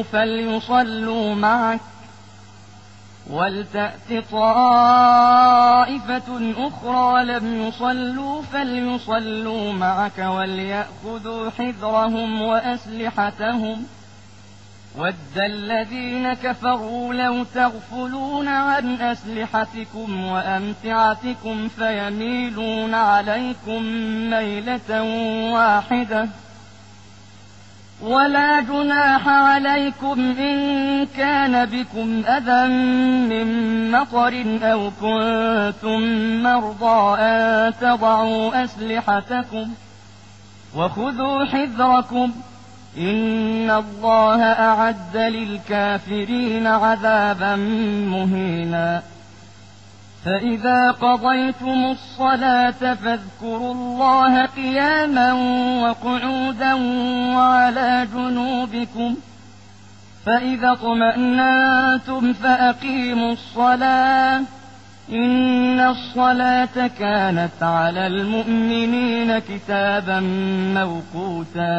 فليصلوا معك وليأخذوا حذرهم وأسلحتهم وَدَّ الَّذِينَ كَفَرُوا لَوْ تَغْفُلُونَ عَنْ أَسْلِحَتِكُمْ وَأَمْتِعَتِكُمْ فَيَمِيلُونَ عَلَيْكُمْ مَيْلَةً وَاحِدَةً وَلَا جُنَاحَ عَلَيْكُمْ إِن كَانَ بِكُمْ أَذًى مِّن مَّطَرٍ أَوْ كُنتُم مَّرْضَىٰ أَن تَضَعُوا أَسْلِحَتَكُمْ وَخُذُوا حِذْرَكُمْ إِنَّ اللَّهَ أَعَدَّ لِلْكَافِرِينَ عَذَابًا مُّهِينًا. فَإِذَا قَضَيْتُمُ الصَّلَاةَ فَاذْكُرُوا اللَّهَ قِيَامًا وَقُعُودًا وَعَلَىٰ جُنُوبِكُمْ فَإِذَا اطْمَأْنَنتُمْ فَأَقِيمُوا الصَّلَاةَ إِنَّ الصَّلَاةَ كَانَتْ عَلَى الْمُؤْمِنِينَ كِتَابًا مَّوْقُوتًا.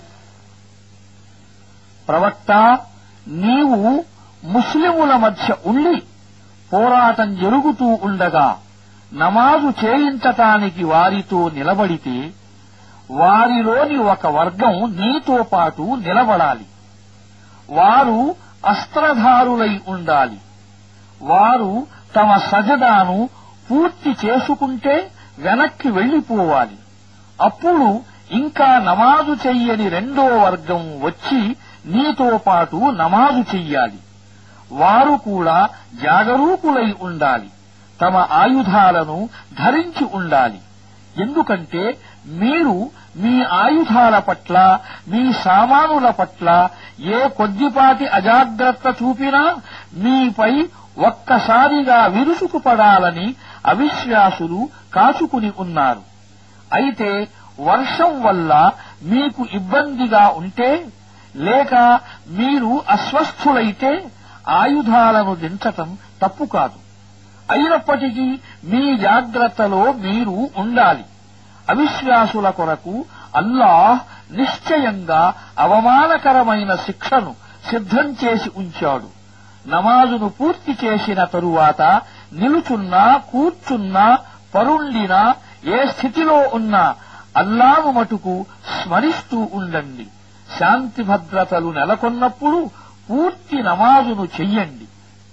ప్రవక్త, నీవు ముస్లిముల మధ్య ఉండి పోరాటం జరుగుతూ ఉండగా నమాజు చేయించటానికి వారితో నిలబడితే వారిలోని ఒక వర్గం నీతో పాటు నిలబడాలి. వారు అస్త్రధారులై ఉండాలి. వారు తమ సజదాను పూర్తి చేసుకుంటే వెనక్కి వెళ్లిపోవాలి. అప్పుడు ఇంకా నమాజు చెయ్యని రెండో వర్గం వచ్చి నీతో పాటు నమాజు చెయ్యాలి. వారు కూడా జాగరూకులై ఉండాలి. తమ ఆయుధాలను ధరించి ఉండాలి. ఎందుకంటే మీరు మీ ఆయుధాల పట్ల, మీ సామానుల పట్ల ఏ కొద్దిపాటి అజాగ్రత్త చూపినా మీపై ఒక్కసారిగా విరుచుకుపడాలని అవిశ్వాసులు కాచుకుని ఉన్నారు. అయితే వర్షం వల్ల మీకు ఇబ్బందిగా ఉంటే, లేక మీరు అస్వస్థులైతే ఆయుధాలను దించటం తప్పు కాదు. అయినప్పటికీ మీ జాగ్రత్తలో మీరు ఉండాలి. అవిశ్వాసుల కొరకు అల్లాహ్ నిశ్చయంగా అవమానకరమైన శిక్షను సిద్ధం చేసి ఉంచాడు. నమాజును పూర్తి చేసిన తరువాత నిలుచున్నా, కూర్చున్నా, పరుండినా, ఏ స్థితిలో ఉన్నా అల్లాను మటుకు స్మరిస్తూ ఉండండి. శాంతి భద్రతలు నెలకొన్నప్పుడు పూర్తి నమాజును చెయ్యండి.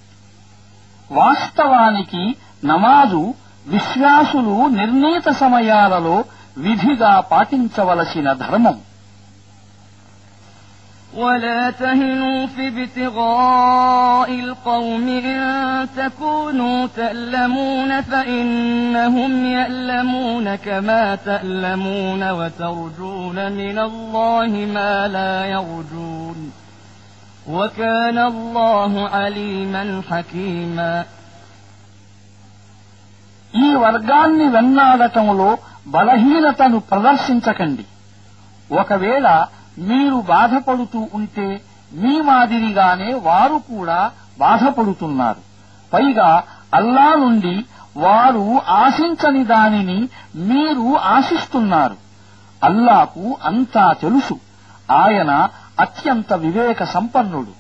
వాస్తవానికి నమాజు విశ్వాసులు నిర్ణీత సమయాలలో విధిగా పాటించవలసిన ధర్మం. ولا تهنوا في ابتغاء القوم إن تكونوا تألمون فإنهم يألمون كما تألمون وترجون من الله ما لا يرجون وكان الله عليما حكيما. ఈ వర్గాన్ని వెన్నాడటంలో బలహీనతను ప్రదర్శించకండి. ఒకవేళ మీరు బాధపడుతూ ఉంటే మీ మాదిరిగానే వారు కూడా బాధపడుతున్నారు. పైగా అల్లా నుండి వారు ఆశించని దానిని మీరు ఆశిస్తున్నారు. అల్లాకు అంతా తెలుసు. ఆయన అత్యంత వివేక సంపన్నుడు.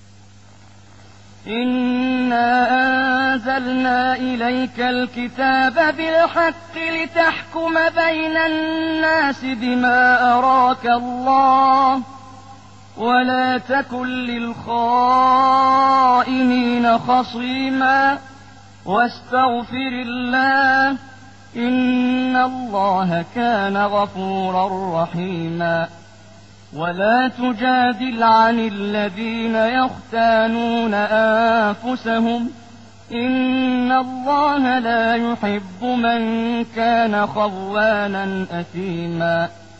إنا أنزلنا إليك الكتاب بالحق لتحكم بين الناس بما أراك الله ولا تكن للخائنين خصيما واستغفر الله إن الله كان غفورا رحيما. ولا تجادل عن الذين يختانون أنفسهم إن الله لا يحب من كان خوانا أثيما.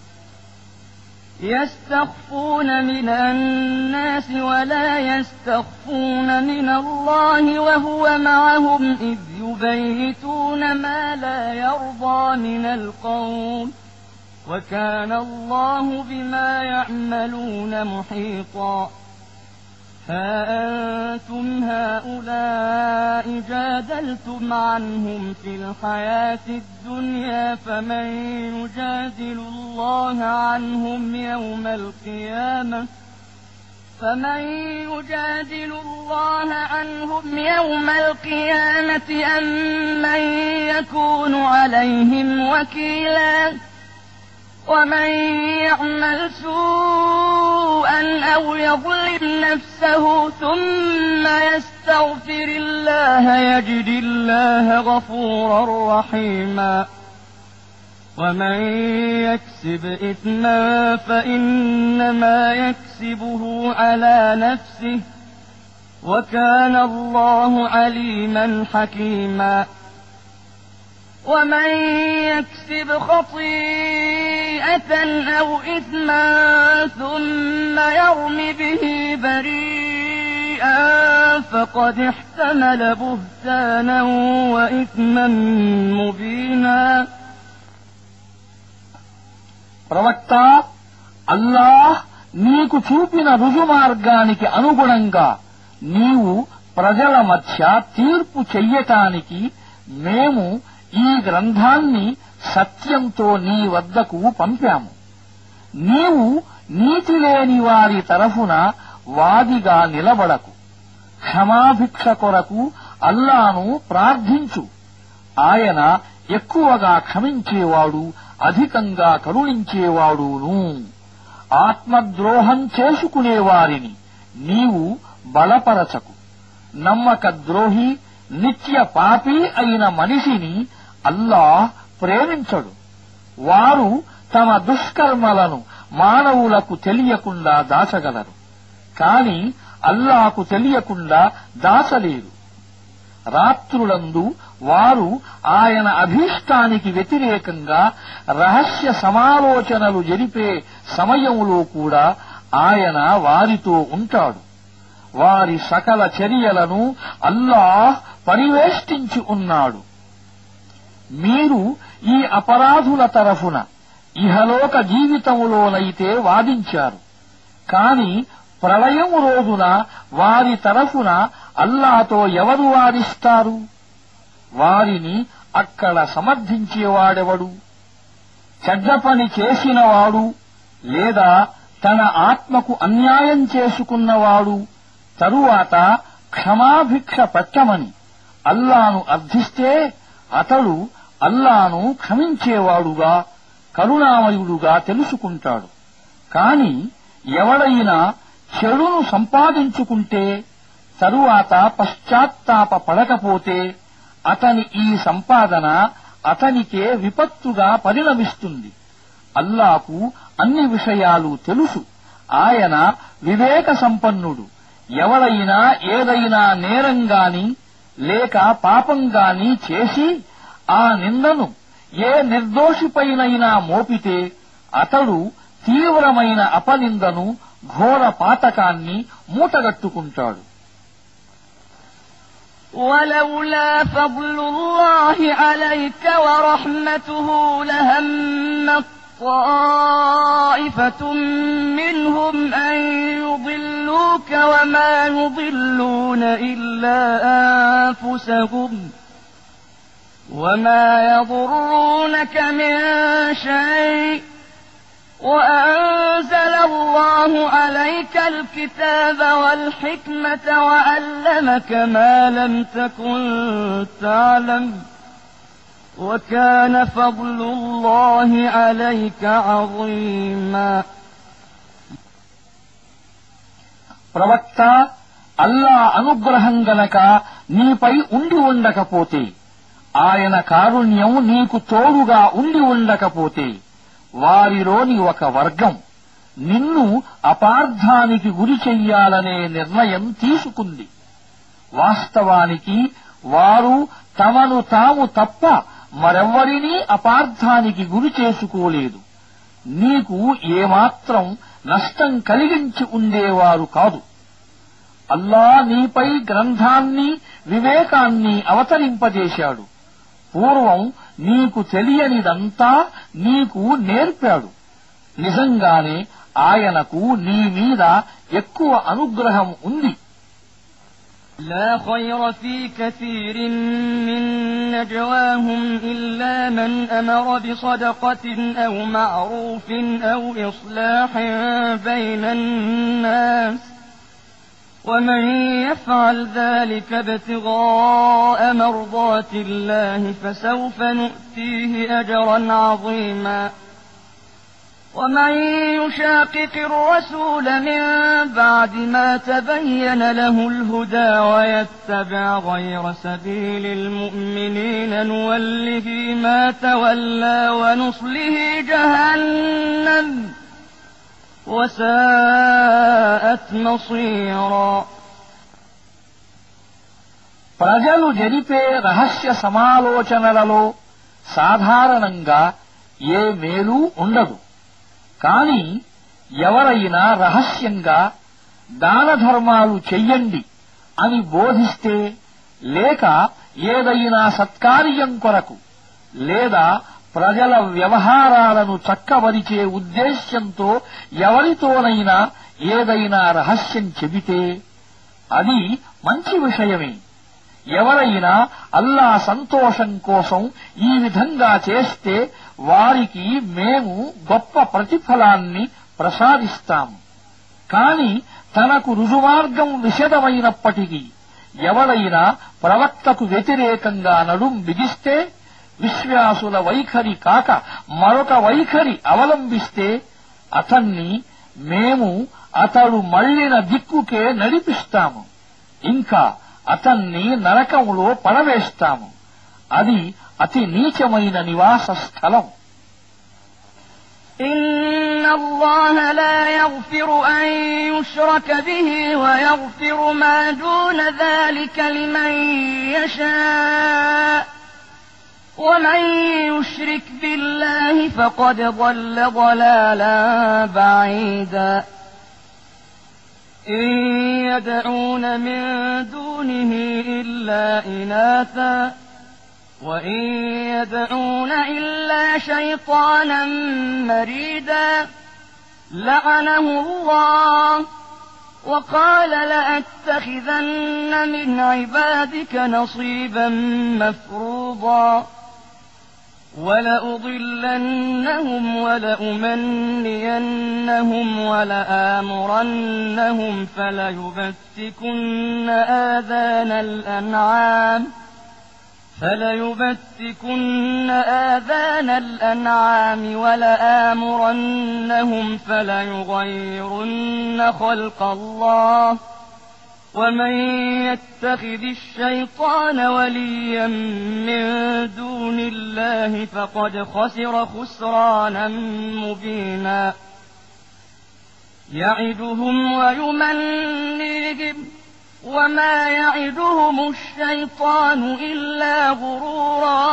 يستخفون من الناس ولا يستخفون من الله وهو معهم إذ يبيتون ما لا يرضى من القول وكان الله بما يعملون محيطا. ها أنتم هؤلاء جادلتم عنهم في الحياة الدنيا فمن يجادل الله عنهم يوم القيامة أم من يكون عليهم وكيلا. ومن يعمل سوءا أو يظلم نفسه ثم يستغفر الله يجد الله غفورا رحيما. ومن يكسب إثما فإنما يكسبه على نفسه وكان الله عليما حكيما. ومن يكسب خطيئة أو إثما ثم يرم به بريئا فقد احتمل بهتانا وإثما مبينا. ప్రవక్త, అల్లాహ్ నీకు చూపిన రుజుమార్గానికి అనుగుణంగా నీవు ప్రజల మధ్య తీర్పు చెయ్యటానికి మేము ఈ గ్రంథాన్ని సత్యంతో నీ వద్దకు పంపాము. నీవు నీతి లేని వారి తరఫున వాదిగా నిలబడకు. క్షమాభిక్ష కొరకు అల్లాను ప్రార్థించు. ఆయన ఎక్కువగా క్షమించేవాడు, అధికంగా కరుణించేవాడును. ఆత్మద్రోహం చేసుకునేవారిని నీవు బలపరచకు. నమ్మకద్రోహి, నిత్య పాపి అయిన మనిషిని అల్లాహ్ ప్రేమించడు. వారు తమ దుష్కర్మలను మానవులకు తెలియకుండా దాచగలరు, కాని అల్లాహకు తెలియకుండా దాచలేరు. రాత్రులందు వారు ఆయన అభీష్టానికి వ్యతిరేకంగా రహస్య సమాలోచనలు జరిపే సమయంలో కూడా ఆయన వారితో ఉంటాడు. వారి సకల చర్యలను అల్లాహ్ పరివేష్టించి ఉన్నాడు. మీరు ఈ అపరాధుల తరఫున ఇహలోక జీవితంలోనైతే వాదించారు, కాని ప్రళయం రోజున వారి తరఫున అల్లాహతో ఎవరు వాదిస్తారు? వారిని అక్కడ సమర్థించేవాడెవడు? చెడ్డ పని చేసినవాడు లేదా తన ఆత్మకు అన్యాయం చేసుకున్నవాడు తరువాత క్షమాభిక్ష పెట్టమని అల్లాను అర్థిస్తే అతడు అల్లాను క్షమించేవాడుగా, కరుణామయుడుగా తెలుసుకుంటాడు. కాని ఎవడైనా చెడును సంపాదించుకుంటే తరువాత పశ్చాత్తాప పడకపోతే అతని ఈ సంపాదన అతనికే విపత్తుగా పరిణమిస్తుంది. అల్లాకు అన్ని విషయాలు తెలుసు. ఆయన వివేక సంపన్నుడు. ఎవడైనా ఏదైనా నేరంగాని లేక పాపంగాని చేసి ఆ నిందను ఏ నిర్దోషిపైనైనా మోపితే అతడు తీవ్రమైన అపనిందను ఘోర పాతకాన్ని మూటగట్టుకుంటాడు. ولولا فضل الله عليك ورحمته لهمت طائفة منهم أن يضلوك وما يضلون إلا أنفسهم وما يضرونك من شيء وأنزل الله عليك الكتاب والحكمة وعلمك ما لم تكن تعلم وكان فضل الله عليك عظيما. ప్రవక్త, అల్లా అనుగ్రహం గనక నీపై ఉండి ఉండకపోతే, ఆయన కారుణ్యం నీకు తోడుగా ఉండి ఉండకపోతే వారిలోని ఒక వర్గం నిన్ను అపార్థానికి గురి చెయ్యాలనే నిర్ణయం తీసుకుంది. వాస్తవానికి వారు తమను తాము తప్ప మరెవ్వరినీ అపార్థానికి గురి చేసుకోలేదు. నీకు ఏమాత్రం నష్టం కలిగించి ఉండేవారు కాదు. అల్లా నీపై గ్రంథాన్ని వివేకాన్ని అవతరింపజేశాడు. పూర్వం నీకు తెలియనిదంతా నీకు నేర్పాడు. నిజంగానే ఆయనకు నీ మీద ఎక్కువ అనుగ్రహం ఉంది. لا خير في كثير من نجواهم إلا من أمر بصدقة أو معروف أو إصلاح بين الناس ومن يفعل ذلك ابتغاء مرضات الله فسوف نؤتيه أجرا عظيما. ومن يشاقق الرسول من بعد ما تبين له الهدى ويتبع غير سبيل المؤمنين نوله ما تولى ونصله جهنم وساءت مصيرا. ప్రజలు జరిపే రహస్య సమాలోచనలలో సాధారణంగా ఏ మేలు ఉండదు. కాని ఎవరైనా రహస్యంగా దాన ధర్మాలు చెయ్యండి అని బోధిస్తే, లేక ఏదైనా సత్కార్యం కొరకు లేదా ప్రజల వ్యవహారాలను చక్కబరిచే ఉద్దేశ్యంతో ఎవరితోనైనా ఏదైనా రహస్యం చెబితే అది మంచి విషయమే. ఎవరైనా అల్లా సంతోషం కోసం ఈ విధంగా చేస్తే వారికి మేము గొప్ప ప్రతిఫలాన్ని ప్రసాదిస్తాము. కాని తనకు రుజుమార్గం విశదమైనప్పటికీ ఎవడైనా ప్రవక్తకు వ్యతిరేకంగా నడుం బిగిస్తే, విశ్వాసుల వైఖరి కాక మరొక వైఖరి అవలంబిస్తే అతన్ని మేము అతడు మళ్లిన దిక్కుకే నడిపిస్తాము. ఇంకా అతన్ని నరకంలో పడవేస్తాము. అది అతి నీచమైన నివాస స్థలం. إن الله لا يغفر أن يشرك به ويغفر ما دون ذلك لمن يشاء ومن يشرك بالله فقد ضل ضلالا بعيدا. إن يدعون من دونه إلا إناثا وإن يدعون إلا شيطانا مريدا لعنه الله وقال لأتخذن من عبادك نصيبا مفروضا ولأضلنهم ولأمنينهم ولآمرنهم فليبتكن آذان الأنعام فليبتكن آذان الأنعام ولآمرنهم فليغيرن خلق الله ومن يتخذ الشيطان وليا من دون الله فقد خسر خسرانا مبينا يعدهم ويمنيهم وما يعدهم الشيطان إلا غرورا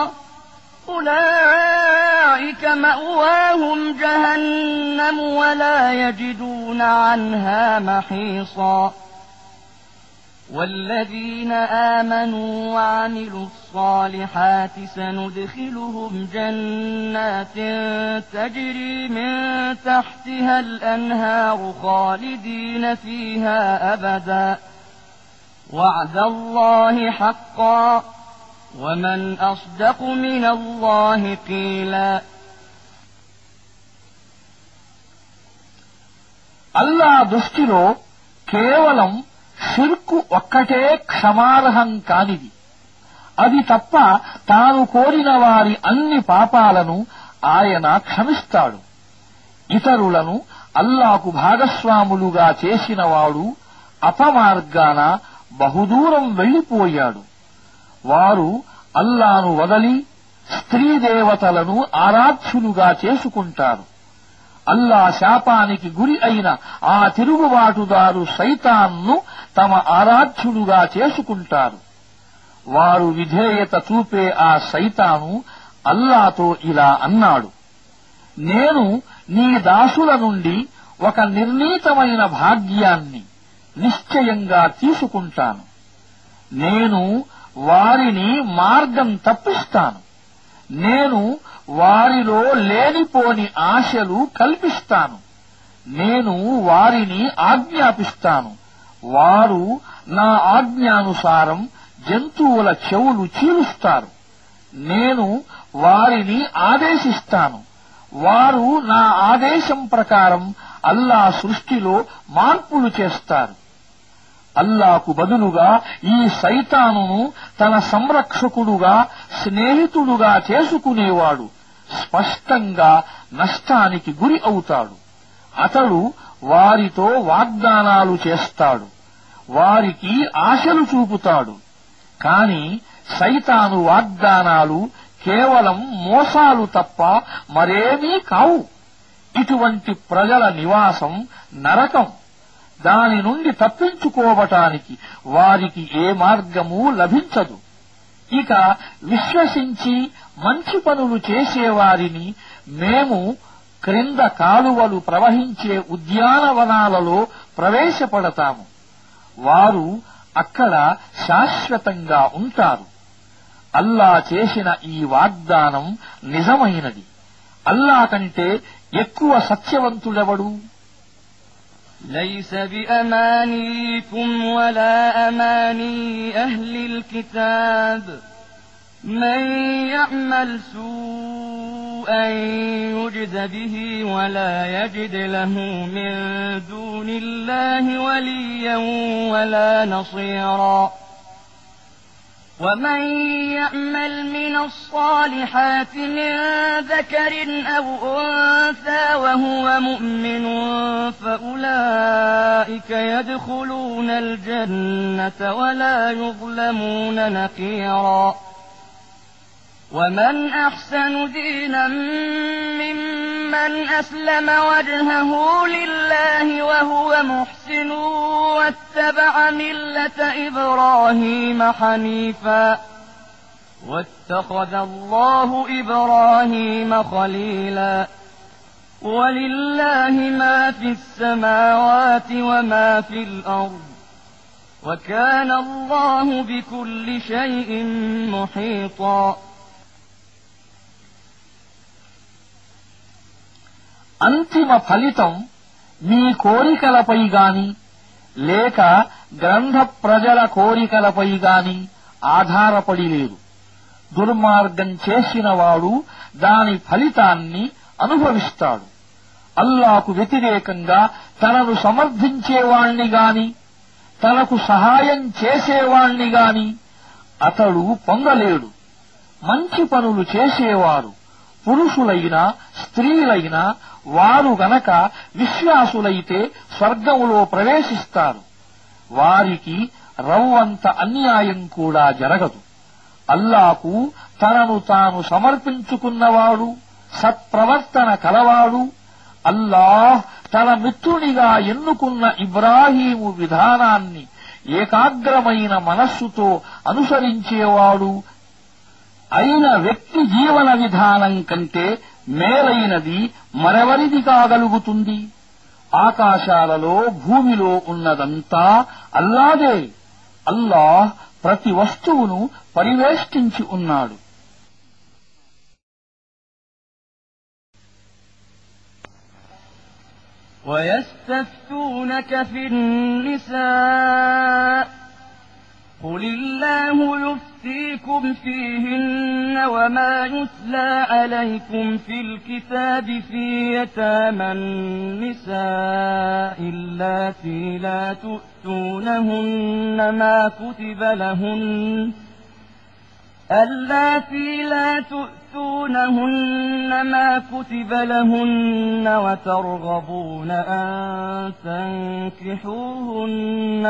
أولئك مأواهم جهنم ولا يجدون عنها محيصا والذين آمنوا وعملوا الصالحات سندخلهم جنات تجري من تحتها الأنهار خالدين فيها أبدا وعد الله حقا ومن أصدق من الله قيلا అల్లా దృష్టిలో కేవలం షిర్కు ఒక్కటే క్షమార్హం కానిది. అది తప్ప తాను కోరిన వారి అన్ని పాపాలను ఆయన క్షమిస్తాడు. ఇతరులను అల్లాకు భాగస్వాములుగా చేసినవాడు అపమార్గాన బహుదూరం వెళ్లిపోయాడు. వారు అల్లాను వదలి స్త్రీ దేవతలను ఆరాధ్యులుగా చేసుకుంటారు. అల్లా శాపానికి గురి అయిన ఆ తిరుగుబాటుదారు సైతాన్ను తమ ఆరాధ్యుడుగా చేసుకుంటారు. వారు విధేయత చూపే ఆ సైతాను అల్లాతో ఇలా అన్నాడు: నేను నీ దాసుల నుండి ఒక నిర్ణీతమైన భాగ్యాన్ని నిశ్చయంగా తీసుకుంటాను. నేను వారిని మార్గం తప్పిస్తాను. నేను వారిలో లేనిపోని ఆశలు కల్పిస్తాను. నేను వారిని ఆజ్ఞాపిస్తాను. వారు నా ఆజ్ఞానుసారం జంతువుల చెవులు చీలుస్తారు. నేను వారిని ఆదేశిస్తాను. వారు నా ఆదేశం ప్రకారం అల్లా సృష్టిలో మార్పులు చేస్తారు. అల్లాకు బదులుగా ఈ సైతానును తన సంరక్షకుడుగా స్నేహితుడుగా చేసుకునేవాడు స్పష్టంగా నష్టానికి గురి అవుతాడు. అతడు వారితో వాగ్దానాలు చేస్తాడు, వారికి ఆశలు చూపుతాడు. కాని సైతాను వాగ్దానాలు కేవలం మోసాలు తప్ప మరేమీ కావు. ఇటువంటి ప్రజల నివాసం నరకం. దాని నుండి తప్పించుకోవటానికి వారికి ఏ మార్గమూ లభించదు. ఇక విశ్వసించి మంచి పనులు చేసేవారిని మేము క్రింద కాలువలు ప్రవహించే ఉద్యానవనాలలో ప్రవేశపడతాము. వారు అక్కడ శాశ్వతంగా ఉంటారు. అల్లా చేసిన ఈ వాగ్దానం నిజమైనది. అల్లా కంటే ఎక్కువ సత్యవంతుడెవడు? ليس بأمانيكم ولا أماني أهل الكتاب من يعمل سوءا يجز به ولا يجد له من دون الله وليا ولا نصيرا ومن يعمل من الصالحات من ذكر أو أنثى وهو مؤمن فأولئك يدخلون الجنة ولا يظلمون نقيرا ومن أحسن دينا ممن أسلم وجهه لله وهو محسن واتبع ملة إبراهيم حنيفا واتخذ الله إبراهيم خليلا ولله ما في السماوات وما في الأرض وكان الله بكل شيء محيطا అంతిమ ఫలితం మీ కోరికలపై గాని లేక గ్రంథ ప్రజల కోరికలపై గాని ఆధారపడి లేదు. దుర్మార్గం చేసినవాడు దాని ఫలితాన్ని అనుభవిస్తాడు. అల్లాకు వ్యతిరేకంగా తనను సమర్థించేవాణ్ణి గాని తనకు సహాయం చేసేవాణ్ణి గాని అతడు పొందలేడు. మంచి పనులు చేసేవారు పురుషులైనా స్త్రీలైనా వారు గనక విశ్వాసులైతే స్వర్గములో ప్రవేశిస్తారు వారికి రవ్వంత అన్యాయం కూడా జరగదు అల్లాకు తనను తాను సమర్పించుకున్నవాడు సత్ప్రవర్తన కలవాడు అల్లాహ్ తన మిత్రునిగా ఎన్నుకున్న ఇబ్రాహీము విధానాన్ని ఏకాగ్రమైన మనస్సుతో అనుసరించేవాడు అయిన వ్యక్తి జీవన విధానం కంటే మేలైనది మరెవరిది కాగలుగుతుంది ఆకాశాలలో భూమిలో ఉన్నదంతా అల్లాదే అల్లాహ్ ప్రతి వస్తువును పరివేష్టించి ఉన్నాడు ويستفتونك في النساء قل الله يفتيكم فيهن وما يتلى عليكم في الكتاب في يتامى النساء اللاتي لا تؤتونهن ما كتب لهن وترغبون أن تنكحوهن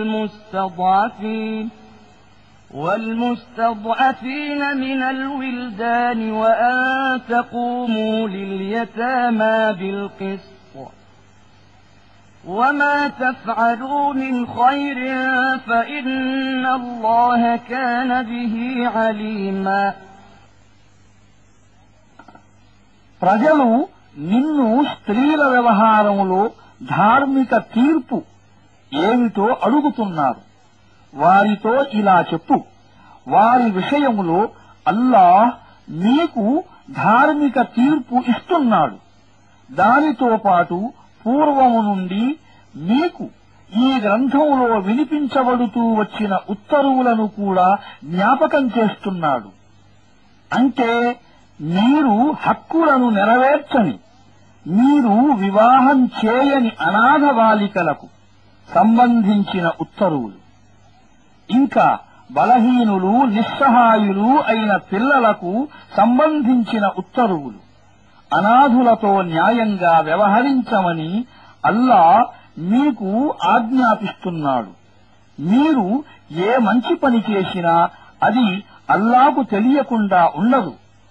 والمستضعفين من الولدان وأن تقوموا لليتامى بالقسط وما تفعلوا من خير فإن الله كان به عليما ప్రజలు నిన్ను స్త్రీల వ్యవహారములో ధార్మిక తీర్పు ఏమిటో అడుగుతున్నారు వారితో ఇలా చెప్పు వారి విషయములో అల్లాహ్ మీకు ధార్మిక తీర్పు ఇస్తున్నాడు దానితో పాటు పూర్వము నుండి మీకు ఈ గ్రంథంలో వినిపించబడుతూ వచ్చిన ఉత్తర్వులను కూడా జ్ఞాపకం చేస్తున్నాడు అంటే మీరు హక్కులను నెరవేర్చని మీరు వివాహం చేయని అనాథ బాలికలకు సంబంధించిన ఉత్తర్వులు ఇంకా బలహీనులు నిస్సహాయులు అయిన పిల్లలకు సంబంధించిన ఉత్తర్వులు అనాథులతో న్యాయంగా వ్యవహరించమని అల్లాహ్ మీకు ఆజ్ఞాపిస్తున్నాడు మీరు ఏ మంచి పని చేసినా అది అల్లాహకు తెలియకుండా ఉండదు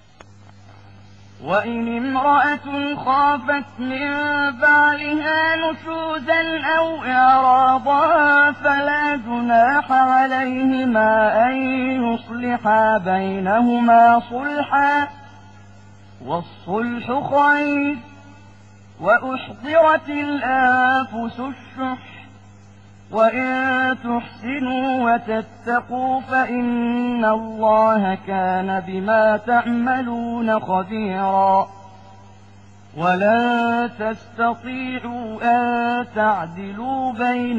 وإن امرأة خافت من بعلها نشوزا أو إعراضا فلا جناح عليهما أن يصلحا بينهما صلحا والصلح خير وأحضرت الأنفس الشح وإن تحسنوا وتتقوا فإن الله كان بما تعملون خبيرا ولن تستطيعوا أن تعدلوا بين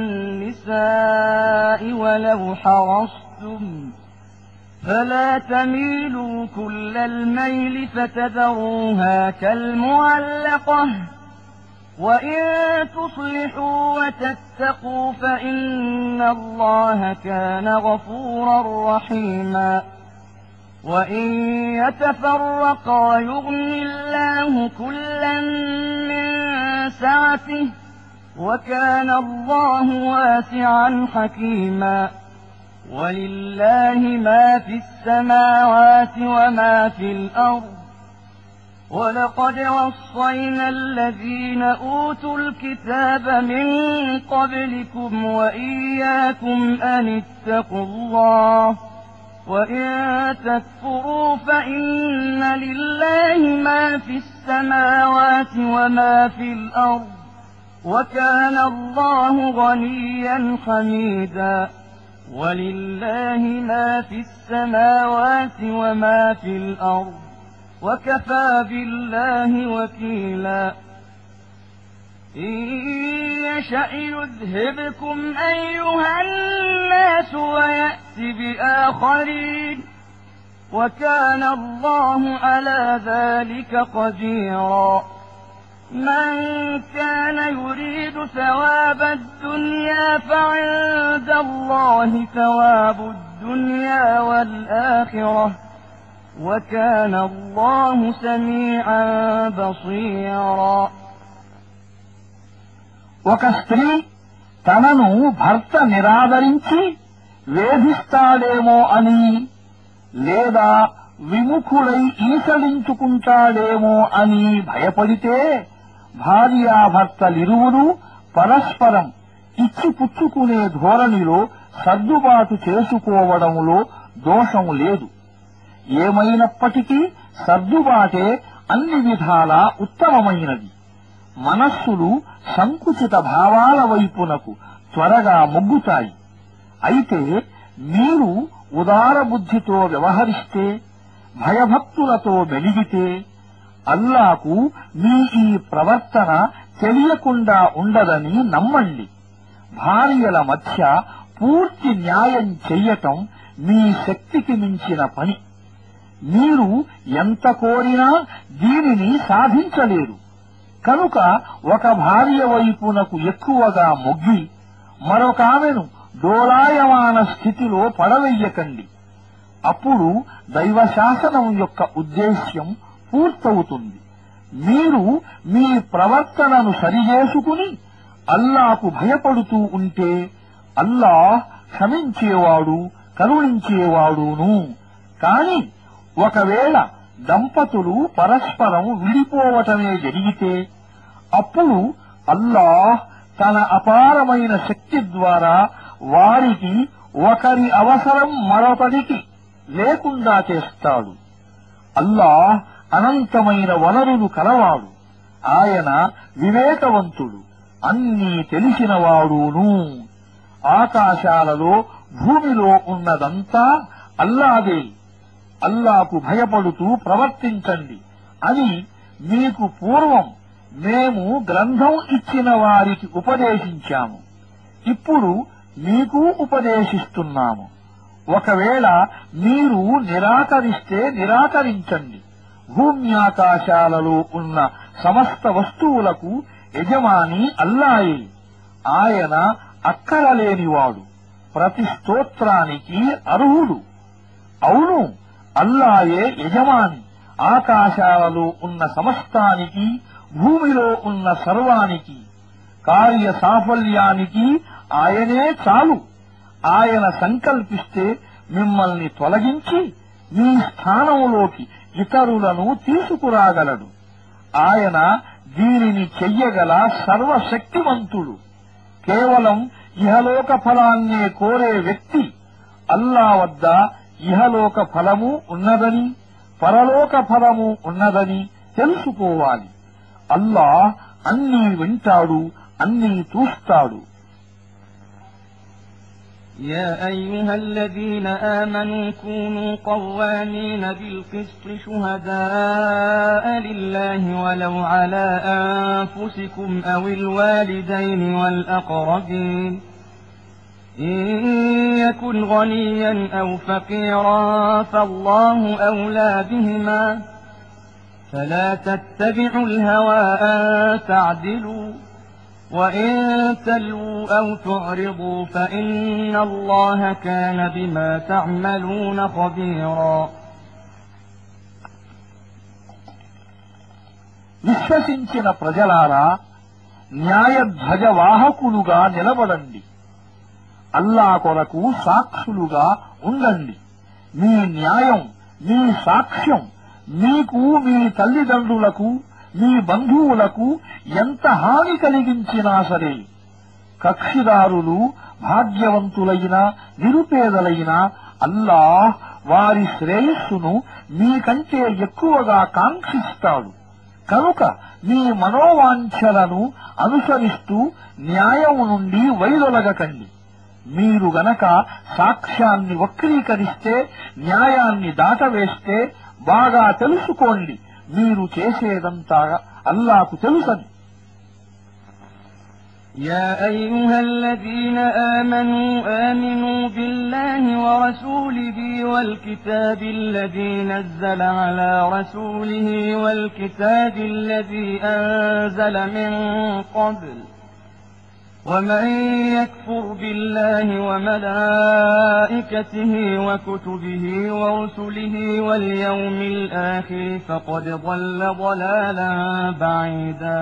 النساء ولو حرصتم فلا تميلوا كل الميل فتذروها كالمعلقة وإن تصلحوا وتتقوا فإن الله كان غفورا رحيما وإن يتفرقا يغن الله كلا من سعته وكان الله واسعا حكيما ولله ما في السماوات وما في الأرض ولقد وصينا الذين أوتوا الكتاب من قبلكم وإياكم أن اتقوا الله وإن تكفروا فإن لله ما في السماوات وما في الأرض وكان الله غنيا حميدا ولله ما في السماوات وما في الأرض وكفى بالله وكيلا إن يشأ يذهبكم أيها الناس ويأت بآخرين وكان الله على ذلك قديرا من كان يريد ثواب الدنيا فعند الله ثواب الدنيا والآخرة وكان الله سميعا بصيرا. ఒక స్త్రీ తనను భర్త నిరాదరించి వేధిస్తాడేమో అని లేదా విముఖుడై ఈసడించుకుంటాడేమో అని భయపడితే భార్యాభర్తలిరువురూ పరస్పరం ఇచ్చిపుచ్చుకునే ధోరణిలో సర్దుబాటు చేసుకోవడంలో దోషం లేదు. ఏమైనప్పటికీ సర్దుబాటే అన్ని విధాలా ఉత్తమమైనది. మనస్సులు సంకుచిత భావాల వైపునకు త్వరగా మొగ్గుతాయి. అయితే మీరు ఉదారబుద్ధితో వ్యవహరిస్తే, భయభక్తులతో మెలిగితే అల్లాకు మీ ఈ ప్రవర్తన తెలియకుండా ఉండదని నమ్మండి. భార్యల మధ్య పూర్తి న్యాయం చెయ్యటం మీ శక్తికి మించిన పని. మీరు ఎంత కోరినా దీనిని సాధించలేరు. కనుక ఒక భార్య వైపునకు ఎక్కువగా మొగ్గి మరొకామెను డోలాయమాన స్థితిలో పడవెయ్యకండి. అప్పుడు దైవశాసనం యొక్క ఉద్దేశ్యం పూర్తవుతుంది. మీరు మీ ప్రవర్తనను సరిచేసుకుని అల్లాకు భయపడుతూ ఉంటే అల్లాహ్ క్షమించేవాడు, కరుణించేవాడును. కాని ఒకవేళ దంపతులు పరస్పరం విడిపోవటమే జరిగితే అప్పుడు అల్లాహ్ తన అపారమైన శక్తి ద్వారా వారికి ఒకరి అవసరం మరొకరికి లేకుండా చేస్తాడు. అల్లాహ్ అనంతమైన వనరులు కలవాడు. ఆయన వివేకవంతుడు, అన్నీ తెలిసినవాడును. ఆకాశాలలో భూమిలో ఉన్నదంతా అల్లాదే. అల్లాకు భయపడుతూ ప్రవర్తించండి అని మీకు పూర్వం మేము గ్రంథం ఇచ్చిన వారికి ఉపదేశించాము. ఇప్పుడు మీకు ఉపదేశిస్తున్నాము. ఒకవేళ మీరు నిరాకరిస్తే నిరాకరించండి. భూమ్యాకాశాలలో ఉన్న సమస్త వస్తువులకు యజమాని అల్లాయే. ఆయన అక్కరలేనివాడు, ప్రతి స్తోత్రానికి అర్హుడు. అవును, అల్లాయే యజమాని. ఆకాశాలలో ఉన్న సమస్తానికి, భూమిలో ఉన్న సర్వానికి, కార్య సాఫల్యానికి ఆయనే చాలు. ఆయన సంకల్పిస్తే మిమ్మల్ని తొలగించి మీ స్థానంలోకి ఇతరులను తీసుకురాగలడు. ఆయన దీనిని చెయ్యగల సర్వశక్తిమంతుడు. కేవలం ఇహలోక ఫలాన్నే కోరే వ్యక్తి అల్లా వద్ద ఇహలోక ఫలము ఉన్నదని, పరలోక ఫలము ఉన్నదని తెలుసుకోవాలి. అల్లాహ్ అన్నీ వింటాడు, అన్నీ చూస్తాడు. يا أيها الذين آمنوا كونوا قوامين بالقسط شهداء لله ولو على أنفسكم أو الوالدين والأقربين إن يكن غنيا أو فقيرا فالله أولى بهما فلا تتبعوا الهوى أن تعدلوا وإن تلووا أو تعرضوا فإن الله كان بما تعملون خبيرا. విశ్వసించిన ప్రజలారా, న్యాయధ్వజవాహకులుగా నిలబడండి. అల్లా కొరకు సాక్షులుగా ఉండండి. మీ న్యాయం, మీ సాక్ష్యం మీకు, మీ తల్లిదండ్రులకు, మీ బంధువులకు ఎంత హాని కలిగించినా సరే, కక్షిదారులు భాగ్యవంతులైన నిరుపేదలైన అల్లాహ్ వారి శ్రేయస్సును మీకంటే ఎక్కువగా కాంక్షిస్తాడు. కనుక మీ మనోవాంఛలను అనుసరిస్తూ న్యాయం నుండి వైదొలగకండి. మీరు గనక సాక్ష్యాన్ని వక్రీకరిస్తే, న్యాయాన్ని దాటవేస్తే బాగా తెలుసుకోండి, మీరు చేసేదంతా అల్లాకు తెలుసని. يا أيها الذين آمنوا بالله ورسوله والكتاب الذي نزل على رسوله والكتاب الذي أنزل من قبل ومن يكفر بالله وملائكته وكتبه ورسله واليوم الآخر فقد ضل ضلالا بعيدا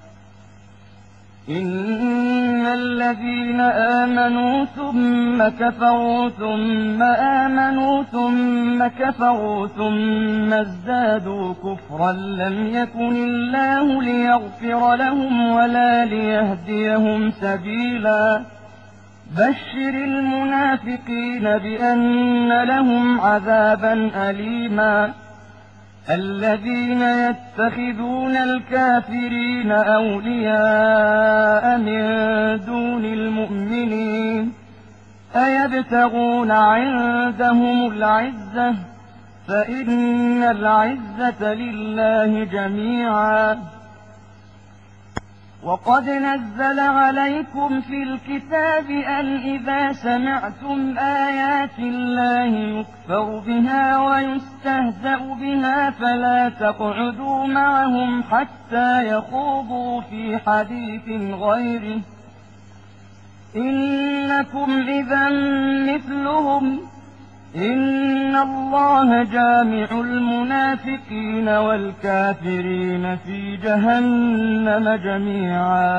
إن الذين آمنوا ثم كفروا ثم آمنوا ثم كفروا ثم ازدادوا كفرا لم يكن الله ليغفر لهم ولا ليهديهم سبيلا بشر المنافقين بأن لهم عذابا أليما الذين يتخذون الكافرين أولياء من دون المؤمنين أيبتغون عندهم العزة فإن العزة لله جميعا وقد نزل عليكم في الكتاب أن إذا سمعتم آيات الله يكفر بها ويستهزأ بها فلا تقعدوا معهم حتى يخوضوا في حديث غيره إنكم إذا مثلهم إن الله جامع المنافقين والكافرين في جهنم جميعا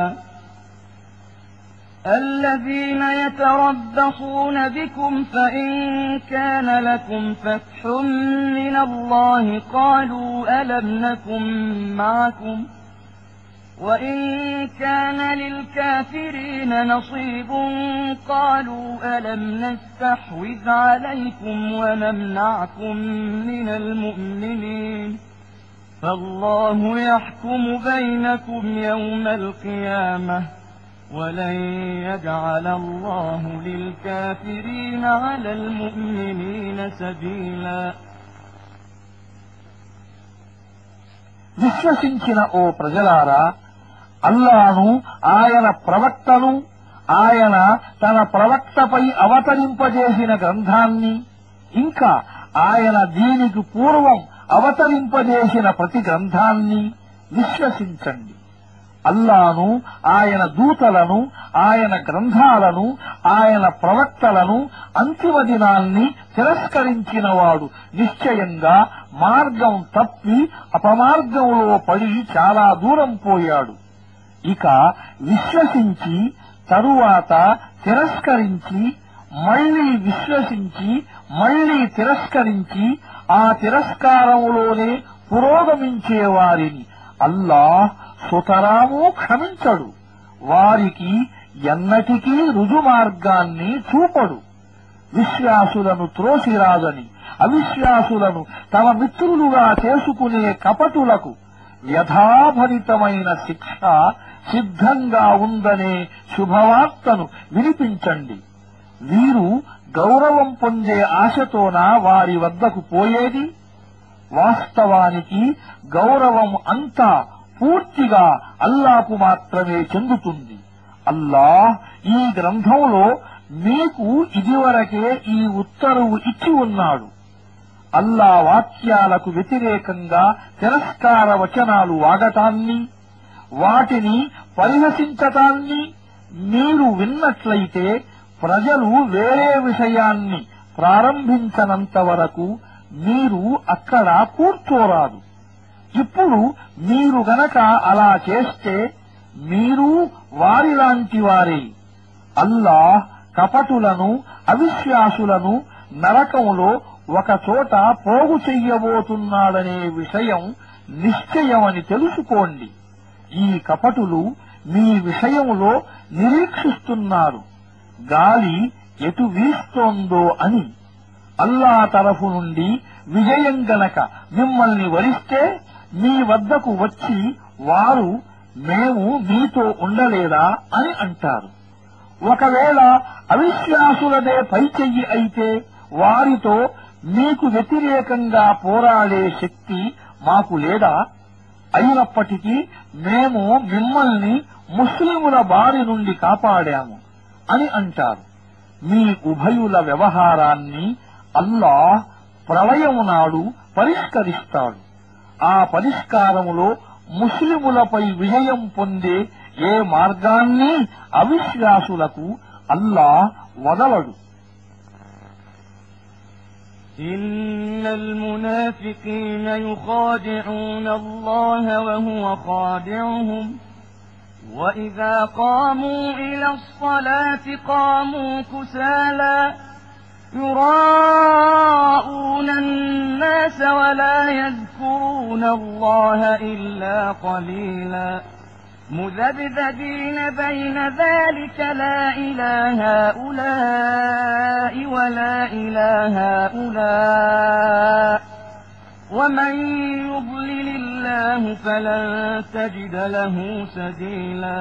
الذين يتربصون بكم فإن كان لكم فتح من الله قالوا ألم نكن معكم وإن كان للكافرين نصيب قالوا ألم نستحوذ عليكم ونمنعكم من المؤمنين فالله يحكم بينكم يوم القيامة ولن يجعل الله للكافرين على المؤمنين سبيلا విశ్వసించిన ఓ ప్రజలారా, అల్లాను, ఆయన ప్రవక్తను, ఆయన తన ప్రవక్తపై అవతరింపజేసిన గ్రంథాన్ని, ఇంకా ఆయన దీనికి పూర్వం అవతరింపజేసిన ప్రతి గ్రంథాన్ని విశ్వసించండి. అల్లాను, ఆయన దూతలను, ఆయన గ్రంథాలను, ఆయన ప్రవక్తలను, అంతిమ దినాన్ని తిరస్కరించినవాడు నిశ్చయంగా మార్గం తప్పి అపమార్గంలో పడి చాలా దూరం పోయాడు. ఇక విశ్వసించి తరువాత తిరస్కరించి మళ్లీ విశ్వసించి మళ్లీ తిరస్కరించి ఆ తిరస్కారంలోనే పురోగమించే వారిని అల్లాహ్ సుతరాము క్షమించడు. వారికి ఎన్నటికీ రుజుమార్గాన్ని చూపడు. విశ్వాసులను త్రోసిరాదని, అవిశ్వాసులను తమ మిత్రులుగా చేసుకునే కపటులకు వ్యధాభరితమైన శిక్ష సిద్ధంగా ఉందనే శుభవార్తను వినిపించండి. వీరు గౌరవం పొందే ఆశతోనా వారి వద్దకు పోయేది? వాస్తవానికి గౌరవం అంతా పూర్తిగా అల్లాకు మాత్రమే చెందుతుంది. అల్లాహ్ ఈ గ్రంథంలో మీకు ఇదివరకే ఈ ఉత్తర్వు ఇచ్చి ఉన్నాడు. అల్లా వాక్యాలకు వ్యతిరేకంగా తిరస్కార వచనాలు వాడటాన్ని, వాటిని పరిహసించటాన్ని మీరు విన్నట్లయితే ప్రజలు వేరే విషయాన్ని ప్రారంభించనంత వరకు మీరు అక్కడ కూర్చోరాదు. ఇప్పుడు మీరు గనక అలా చేస్తే మీరు వారిలాంటి వారే. అల్లాహ్ కపటులను, అవిశ్వాసులను నరకంలో ఒకచోట పోగు చెయ్యబోతున్నాడనే విషయం నిశ్చయమని తెలుసుకోండి. ఈ కపటులు మీ విషయంలో నిరీక్షిస్తున్నారు, గాలి ఎటు వీస్తోందో అని. అల్లా తరఫు నుండి విజయం గనక మిమ్మల్ని వరిస్తే మీ వద్దకు వచ్చి వారు మేము మీతో ఉండలేదా అని అంటారు. ఒకవేళ అవిశ్వాసులదే పైచెయ్యి అయితే వారితో మీకు వ్యతిరేకంగా పోరాడే శక్తి మాకు లేదా? అయినప్పటికీ మేము మిమ్మల్ని ముస్లిముల బారి నుండి కాపాడాము అని అంటారు. మీ ఉభయుల వ్యవహారాన్ని అల్లాహ్ ప్రళయం నాడు పరిష్కరిస్తాడు. ఆ పరిష్కారములో ముస్లిములపై విజయం పొందే ఏ మార్గాన్ని అవిశ్వాసులకు అల్లాహ్ వదలడు. إن المنافقين يخادعون الله وهو خادعهم وإذا قاموا إلى الصلاة قاموا كسالى يراءون الناس ولا يذكرون الله إلا قليلا مذبذبين بين ذلك لا إلى هؤلاء ولا إلى هؤلاء ومن يضلل الله فلن تجد له سبيلا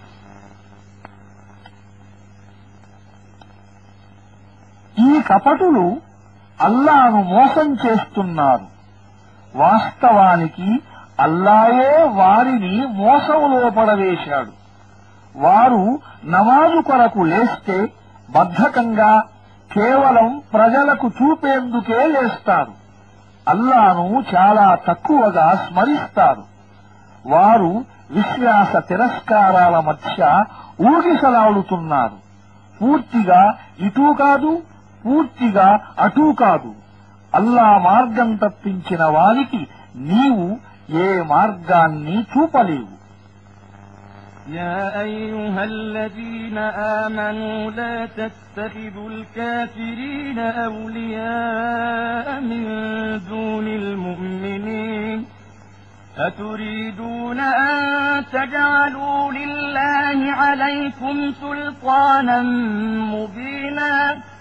ఈ కపటులు అల్లాను మోసం చేస్తున్నారు. వాస్తవానికి అల్లాయే వారిని మోసంలో పడవేశాడు. వారు నమాజు కొరకు లేస్తే బద్ధకంగా కేవలం ప్రజలకు చూపేందుకే లేస్తారు. అల్లాను చాలా తక్కువగా స్మరిస్తారు. వారు విశ్వాస తిరస్కారాల మధ్య ఊగిసలాడుతున్నారు. పూర్తిగా ఇటూ కాదు, పూర్తిగా అటూ కాదు. అల్లా మార్గం తప్పించిన వారికి నీవు ఏ మార్గాన్ని చూపలేవు. يا أيها الذين آمنوا لا تتخذوا الكافرين أولياء من دون المؤمنين أتريدون أن تجعلوا لله عليكم سلطانا مبينا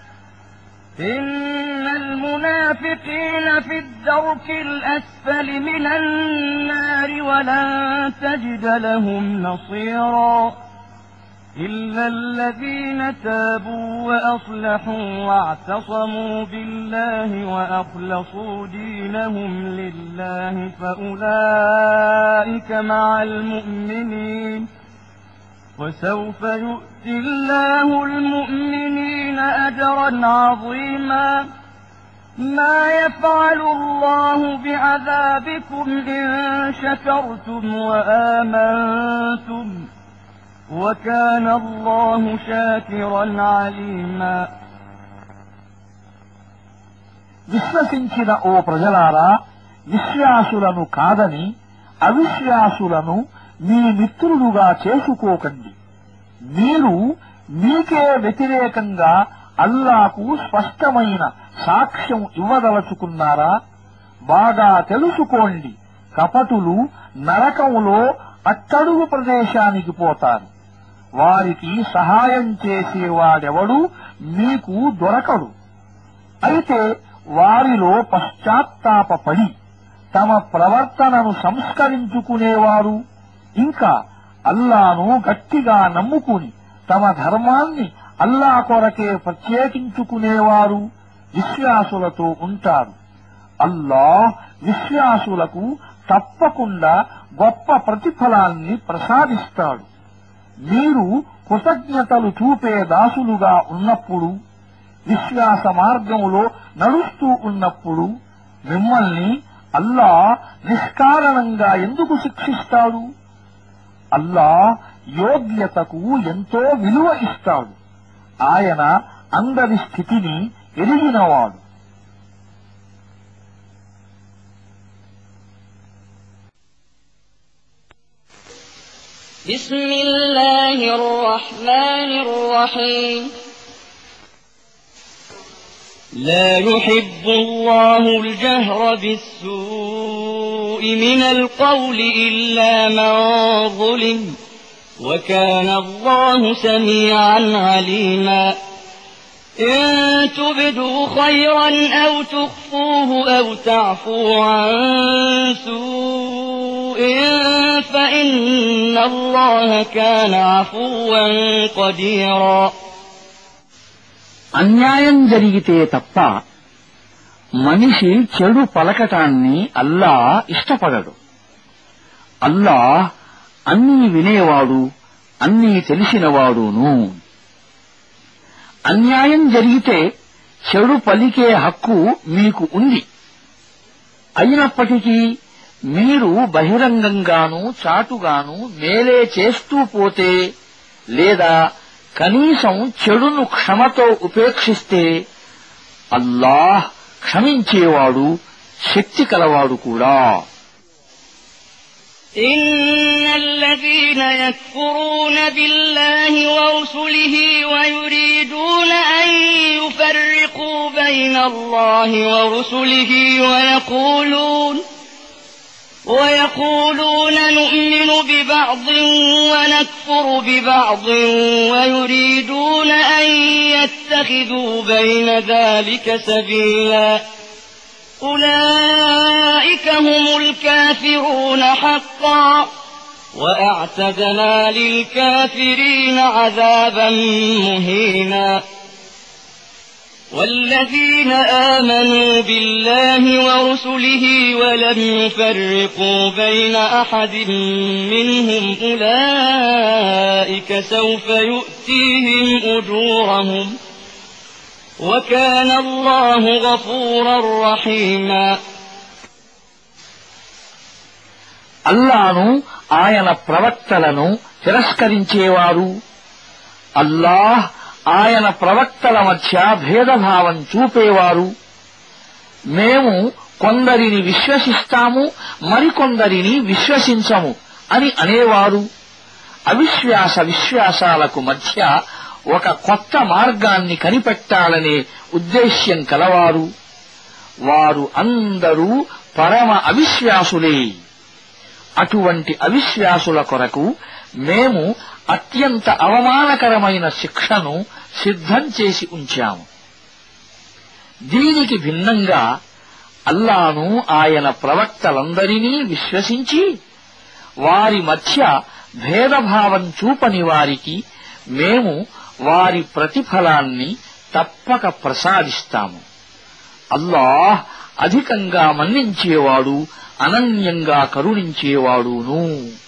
إن المنافقين في الدرك الأسفل من النار ولن تجد لهم نصيرا إلا الذين تابوا وأصلحوا واعتصموا بالله وأخلصوا دينهم لله فأولئك مع المؤمنين وسوف يؤتي الله المؤمنين أجرا عظيما ما يفعل الله بعذابكم إن شكرتم وآمنتم وكان الله شاكرا عليما విశ్వసించిన ఓ ప్రజలారా, విశ్వాసులను కాదని అవిశ్వాసులను మీ మిత్రులుగా చేసుకోకండి. మీరు మీకే వ్యతిరేకంగా అల్లాకు స్పష్టమైన సాక్ష్యం ఇవ్వదలుచుకున్నారా? బాగా తెలుసుకోండి, కపటులు నరకంలో అట్టడుగు ప్రదేశానికి పోతారు. వారికి సహాయం చేసేవాడెవడూ మీకు దొరకడు. అయితే వారిలో పశ్చాత్తాపపడి తమ ప్రవర్తనను సంస్కరించుకునేవారు, ఇంకా అల్లాను గట్టిగా నమ్ముకుని తమ ధర్మాన్ని అల్లా కొరకే ప్రత్యేకించుకునేవారు విశ్వాసులతో ఉంటారు. అల్లాహ్ విశ్వాసులకు తప్పకుండా గొప్ప ప్రతిఫలాన్ని ప్రసాదిస్తాడు. మీరు కృతజ్ఞతలు చూపే దాసులుగా ఉన్నప్పుడు, విశ్వాస మార్గంలో నడుస్తూ ఉన్నప్పుడు మిమ్మల్ని అల్లాహ్ నిష్కారణంగా ఎందుకు శిక్షిస్తాడు? అల్లాహ్ యోగ్యతకు ఎంతో విలువ ఇస్తాడు. ఆయన అందరి స్థితిని ఎరిగినవాడు. بسم الله الرحمن الرحيم لا يحب الله الجهر بالسوء من القول إلا من ظلم وكان الله سميعا عليما إن تبدوا خيرا أو تخفوه أو تعفوا عن سوء فإن الله كان عفوا قديرا అన్యాయం జరిగితే తప్ప మనిషి చెడు పలకటాన్ని అల్లాహ్ ఇష్టపడడు. అల్లాహ్ అన్నీ వినేవాడు, అన్నీ తెలిసినవాడును. అన్యాయం జరిగితే చెడు పలికే హక్కు మీకు ఉంది. అయినప్పటికీ మీరు బహిరంగంగానూ చాటుగానూ మేలే చేస్తూ పోతే లేదా కనీసం చెడును క్షమతో ఉపేక్షిస్తే అల్లాహ్ క్షమించేవాడు శక్తి కలవాడు కూడా. إن الذين يكفرون بالله ورسله ويريدون أن يفرقوا بين الله ورسله ويقولون نؤمن ببعض ونكفر ببعض ويريدون أن يتخذوا بين ذلك سبيلا أولئك هم الكافرون حقا وأعتدنا للكافرين عذابا مهينا. والذين آمنوا بالله ورسله ولم يفرقوا بين أحد منهم أولئك سوف يؤتيهم أجورهم وكان الله غفورا رحيما. అల్లాను ఆయన ప్రవక్తలను తిరస్కరించేవారు, అల్లాహ్ ఆయన ప్రవక్తల మధ్య భేదభావం చూపేవారు, మేము కొందరిని విశ్వసిస్తాము మరికొందరిని విశ్వసించము అని అనేవారు, విశ్వాసాలకు మధ్య ఒక కొత్త మార్గాన్ని కనిపెట్టాలనే ఉద్దేశ్యం కలవారు, వారు అందరూ పరమ అవిశ్వాసులే. అటువంటి అవిశ్వాసుల కొరకు మేము అత్యంత అవమానకరమైన శిక్షను సిద్ధం చేసి ఉంచాము. దీనికి భిన్నంగా అల్లాను ఆయన ప్రవక్తలందరినీ విశ్వసించి వారి మధ్య భేదభావం చూపని వారికి మేము వారి ప్రతిఫలాన్ని తప్పక ప్రసాదిస్తాము. అల్లాహ్ అధికంగా మన్నించేవాడు, అనన్యంగా కరుణించేవాడును.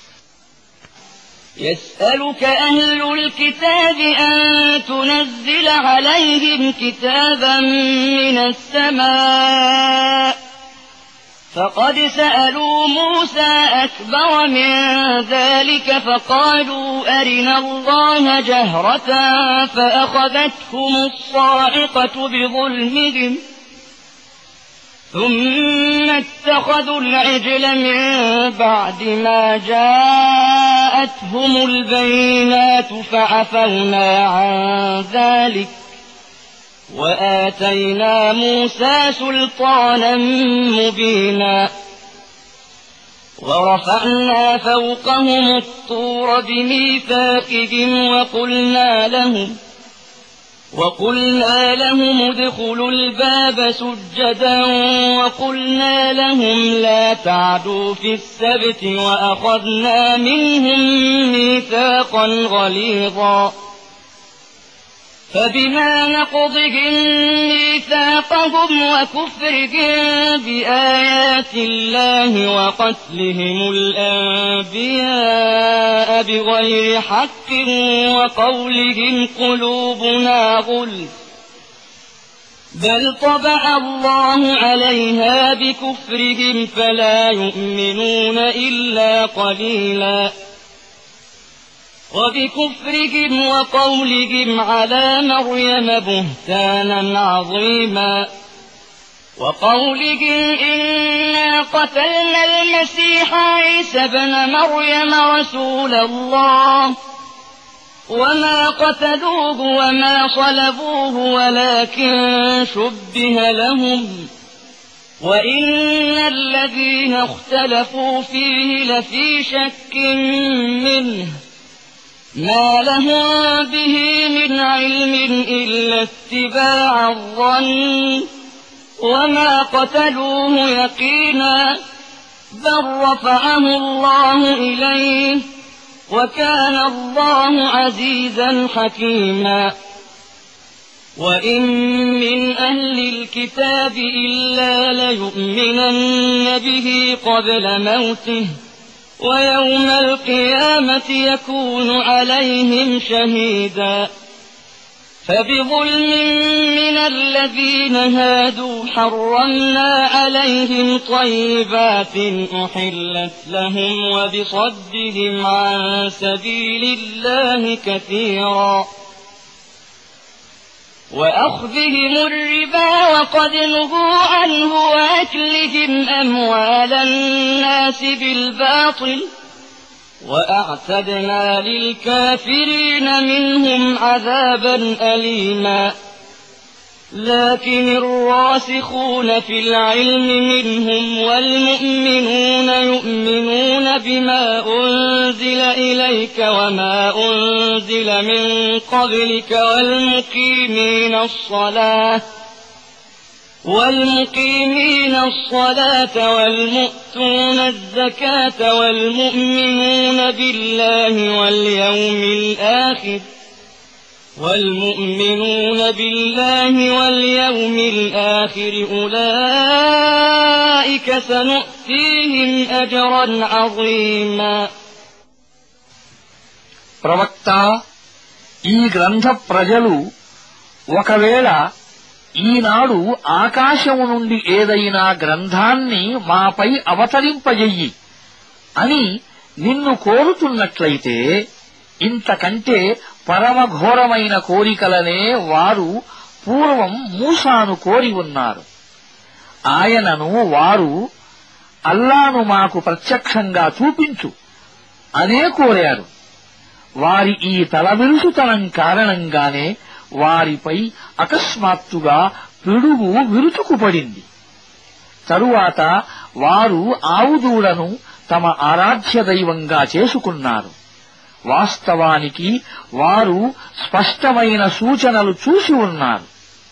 يسألك أهل الكتاب أن تنزل عليهم كتابا من السماء فقد سألوا موسى أكبر من ذلك فقالوا أرنا الله جهرة فأخذتهم الصاعقة بظلمهم ثم اتخذوا العجل من بعد ما جاءتهم البينات فعفونا عن ذلك وآتينا موسى سلطانا مبينا ورفعنا فوقهم الطور بميثاقهم وقلنا لهم ادخلوا الباب سجدا وقلنا لهم لا تعدوا في السبت وأخذنا منهم ميثاقا غليظا فبما نقضهم ميثاقهم وكفرهم بآيات الله وقتلهم الأنبياء بغير حق وقولهم قلوبنا غلف بل طبع الله عليها بكفرهم فلا يؤمنون إلا قليلا وبكفرهم وقولهم على مريم بهتانا عظيما وقولهم إنا قتلنا المسيح عيسى ابن مريم رسول الله وما قتلوه وما صلبوه ولكن شبه لهم وإن الذين اختلفوا فيه لفي شك منه ما لهم به من علم إلا اتباع الظن وما قتلوه يقينا بل رفعه الله إليه وكان الله عزيزا حكيما وإن من أهل الكتاب إلا ليؤمنن به قبل موته ويوم القيامة يكون عليهم شهيدا فبظلم من الذين هادوا حرمنا عليهم طيبات أحلت لهم وبصدهم عن سبيل الله كثيرا وأخذهم الربا وقد نهوا عنه وأكلهم أموال الناس بالباطل وأعتدنا للكافرين منهم عذابا أليما لكن الراسخون في العلم منهم والمؤمنون يؤمنون بما أنزل إليك وما أنزل من قبلك والمقيمين الصلاة والمؤتون الزكاة والمؤمنون بالله واليوم الآخر أولئك سنؤتيهم أجرا عظيما ప్రవక్త ఈ గ్రంథ ప్రజలు ఒకవేళ ఈనాడు ఆకాశము నుండి ఏదైనా గ్రంథాన్ని మాపై అవతరింపజెయ్యి అని నిన్ను కోరుతున్నట్లయితే ఇంతకంటే పరమఘోరమైన కోరికలనే వారు పూర్వం మూసాను కోరి ఉన్నారు. ఆయనను వారు అల్లాను మాకు ప్రత్యక్షంగా చూపించు అనే కోరారు. వారి ఈ తలవిరుసుతనం కారణంగానే వారిపై అకస్మాత్తుగా పిడుగు విరుచుకుపడింది. తరువాత వారు ఆవుదూడను తమ ఆరాధ్య దైవంగా చేసుకున్నారు. వాస్తవానికి వారు స్పష్టమైన సూచనలు చూసి ఉన్నారు.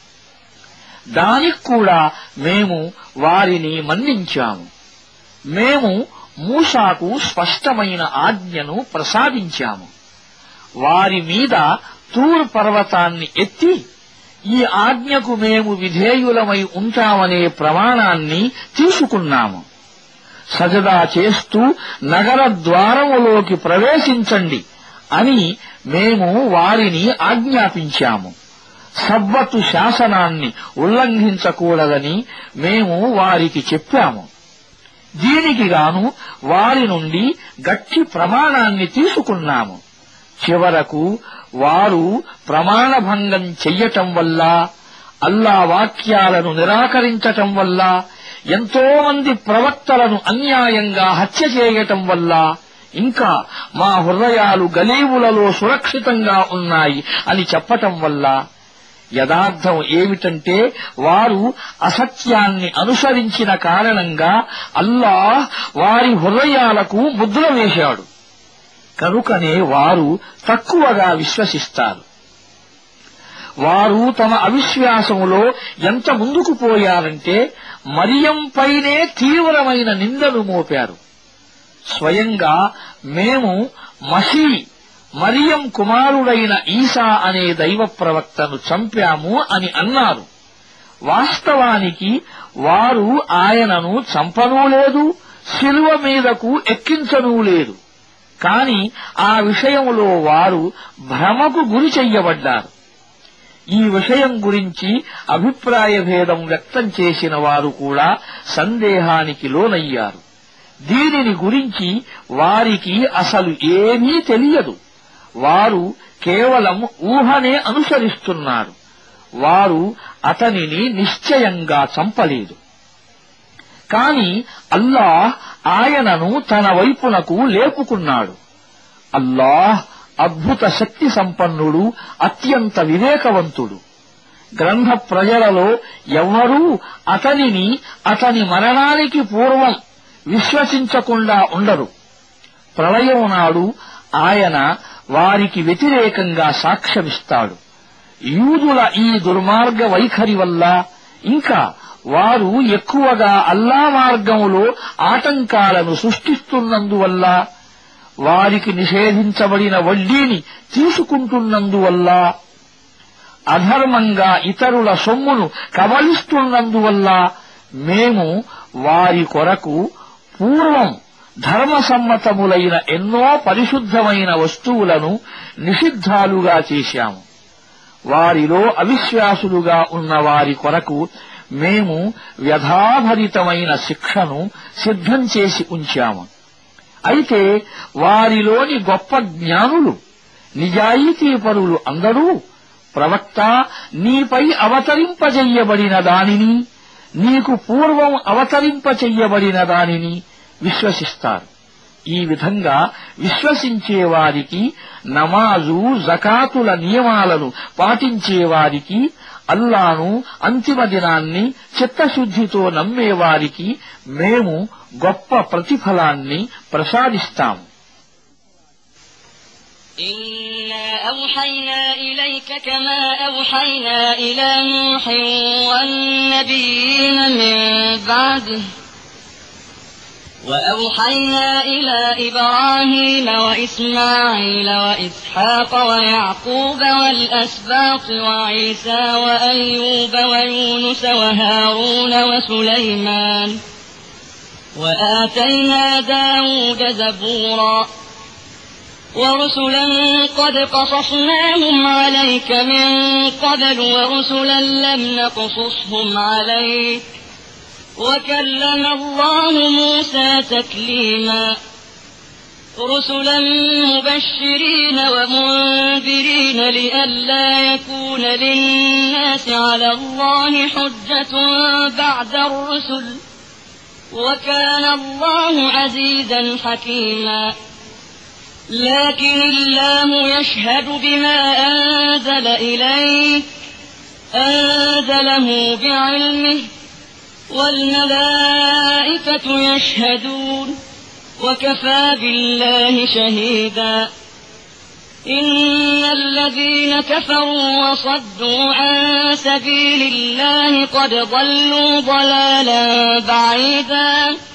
దానికి కూడా మేము వారిని మన్నించాము. మేము మూసాకు స్పష్టమైన ఆజ్ఞను ప్రసాదించాము. వారి మీద తూర్ పర్వతాన్ని ఎత్తి ఈ ఆజ్ఞకు మేము విధేయులమై ఉంటామనే ప్రమాణాన్ని తీసుకున్నాము. సజదా చేస్తూ నగర ద్వారములోకి ప్రవేశించండి అని మేము వారిని ఆజ్ఞాపించాము. సబ్బతు శాసనాన్ని ఉల్లంఘించకూడదని మేము వారికి చెప్పాము. దీనికి గాను వారి నుండి గట్టి ప్రమాణాన్ని తీసుకున్నాము. చివరకు వారు ప్రమాణభంగం చెయ్యటం వల్ల, అల్లా వాక్యాలను నిరాకరించటం వల్ల, ఎంతో మంది ప్రవక్తలను అన్యాయంగా హత్య చేయటం వల్ల, ఇంకా మా హృదయాలు గలీవులలో సురక్షితంగా ఉన్నాయి అని చెప్పటం వల్ల, యథార్థం ఏమిటంటే వారు అసత్యాన్ని అనుసరించిన కారణంగా అల్లాహ్ వారి హృదయాలకు ముద్ర వేశాడు. కనుకనే వారు తక్కువగా విశ్వసిస్తారు. వారు తమ అవిశ్వాసములో ఎంత ముందుకు పోయారంటే మరియంపైనే తీవ్రమైన నిందను మోపారు. స్వయంగా మేము మరియం కుమారుడైన ఈసా అనే దైవ ప్రవక్తను చంపాము అని అన్నారు. వాస్తవానికి వారు ఆయనను చంపనూ లేదు, శిలువ మీదకు ఎక్కించనూ లేదు. కాని ఆ విషయంలో వారు భ్రమకు గురి చెయ్యబడ్డారు. ఈ విషయం గురించి అభిప్రాయ భేదం వ్యక్తం చేసిన వారు కూడా సందేహానికి లోనయ్యారు. దీనిని గురించి వారికి అసలు ఏమీ తెలియదు. వారు కేవలం ఊహనే అనుసరిస్తున్నారు. వారు అతనిని నిశ్చయంగా చంపలేదు. కాని అల్లాహ్ ఆయనను తన వైపునకు లేపుకున్నాడు. అల్లాహ్ అద్భుత శక్తి సంపన్నుడు, అత్యంత వివేకవంతుడు. గ్రంథ ప్రజలలో ఎవ్వరూ అతనిని అతని మరణానికి పూర్వం విశ్వసించకుండా ఉండరు. ప్రళయం నాడు ఆయన వారికి వ్యతిరేకంగా సాక్ష్యమిస్తాడు. యూదుల ఈ దుర్మార్గ వైఖరి వల్ల, ఇంకా వారు ఎక్కువగా అల్లా మార్గంలో ఆటంకాలను సృష్టిస్తున్నందువల్ల, వారికి నిషేధించబడిన వడ్డీని తీసుకుంటున్నందువల్ల, అధర్మంగా ఇతరుల సొమ్మును కబళిస్తున్నందువల్ల మేము వారి కొరకు పూర్వం ధర్మసమ్మతములైన ఎన్నో పరిశుద్ధమైన వస్తువులను నిషిద్ధాలుగా చేశాము. వారిలో అవిశ్వాసులుగా ఉన్న వారి కొరకు మేము వ్యధాభరితమైన శిక్షను సిద్ధం చేసి ఉంచాము. అయితే వారిలోని గొప్ప జ్ఞానులు నిజాయితీపరులు అందరూ ప్రవక్త నీపై అవతరింపజెయ్యబడిన దానిని నీకు పూర్వం అవతరింపచెయ్యబడిన దానిని విశ్వసిస్తారు. ఈ విధంగా విశ్వసించేవారికి నమాజు జకాతుల నియమాలను పాటించేవారికి అల్లాను అంతిమ దినాన్ని చిత్తశుద్ధితో నమ్మేవారికి మేము గొప్ప ప్రతిఫలాన్ని ప్రసాదిస్తాము. إنا أوحينا إليك كما أوحينا إلى نوح والنبيين من بعده وأوحينا إلى إبراهيم وإسماعيل وإسحاق ويعقوب والأسباط وعيسى وأيوب ويونس وهارون وسليمان وآتينا داود زبورا ورسلا قد قصصناهم عليك من قبل ورسلا لم نقصصهم عليك وكلم الله موسى تكليما رسلا مبشرين ومنذرين لئلا يكون للناس على الله حجة بعد الرسل وكان الله عزيزا حكيما لكن الله يشهد بما أنزل إليك أنزله بعلمه والملائكة يشهدون وكفى بالله شهيدا إن الذين كفروا وصدوا عن سبيل الله قد ضلوا ضلالا بعيدا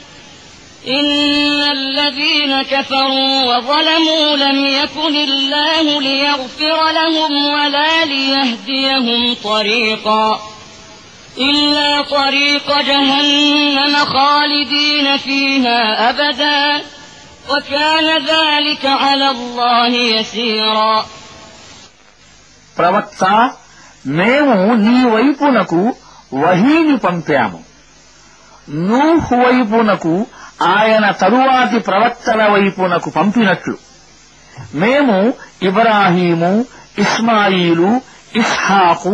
إن الذين كفروا وظلموا لم يكن الله ليغفر لهم ولا ليهديهم طريقا إلا طريق جهنم خالدين فيها أبدا وكان ذلك على الله يسيرا ప్రవక్త మేము నీ వైపునకు వహీని పంపాము. నూహ్ వైపునకు ఆయన తరువాతి ప్రవక్తల వైపునకు పంపినట్లు మేము ఇబ్రాహీము, ఇస్మాయిలు, ఇస్హాకు,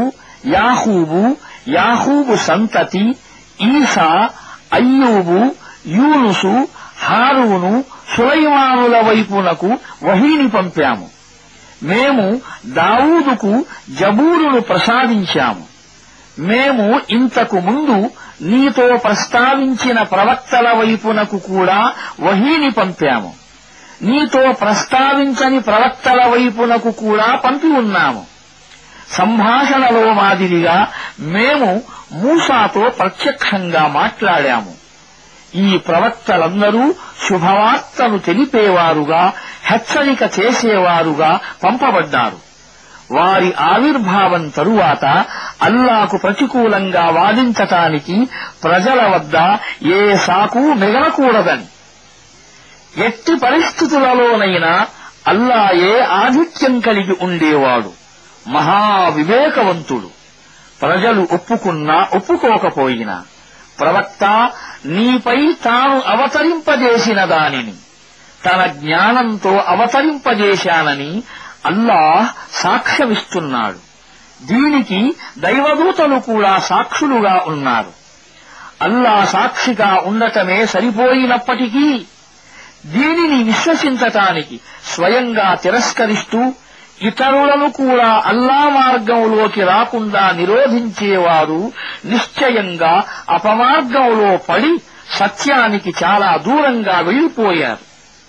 యాకూబు సంతతి, ఈసా, అయ్యూబు, యూనుసు, హారూను, సులైమానుల వైపునకు వహీని పంపాము. మేము దావూదుకు జబూరును ప్రసాదించాము. మేము ఇంతకు ముందు నీతో ప్రస్తావించిన ప్రవక్తల వైపునకు కూడా వహీని పంపాము. నీతో ప్రస్తావించని ప్రవక్తల వైపునకు కూడా పంపి ఉన్నాము. సంభాషణలో మాదిరిగా మేము మూసాతో ప్రత్యక్షంగా మాట్లాడాము. ఈ ప్రవక్తలందరూ శుభవార్తను తెలిపేవారుగా, హెచ్చరిక చేసేవారుగా పంపబడ్డారు. వారి ఆవిర్భావం తరువాత అల్లాకు ప్రతికూలంగా వాదించటానికి ప్రజల వద్ద ఏ సాకు మిగలకూడదని, ఎట్టి పరిస్థితులలోనైనా అల్లాయే ఆధిక్యం కలిగి ఉండేవాడు, మహావివేకవంతుడు. ప్రజలు ఒప్పుకున్నా ఒప్పుకోకపోయినా ప్రవక్త నీపై తాను అవతరింపజేసిన దానిని తన జ్ఞానంతో అవతరింపజేశానని అల్లాహ్ సాక్ష్యమిస్తున్నాడు. దీనికి దైవదూతలు కూడా సాక్షులుగా ఉన్నారు. అల్లా సాక్షిగా ఉండటమే సరిపోయినప్పటికీ దీనిని విశ్వసించటానికి స్వయంగా తిరస్కరిస్తూ ఇతరులను కూడా అల్లా మార్గంలోకి రాకుండా నిరోధించేవారు నిశ్చయంగా అపమార్గంలో పడి సత్యానికి చాలా దూరంగా వెళ్లిపోయారు.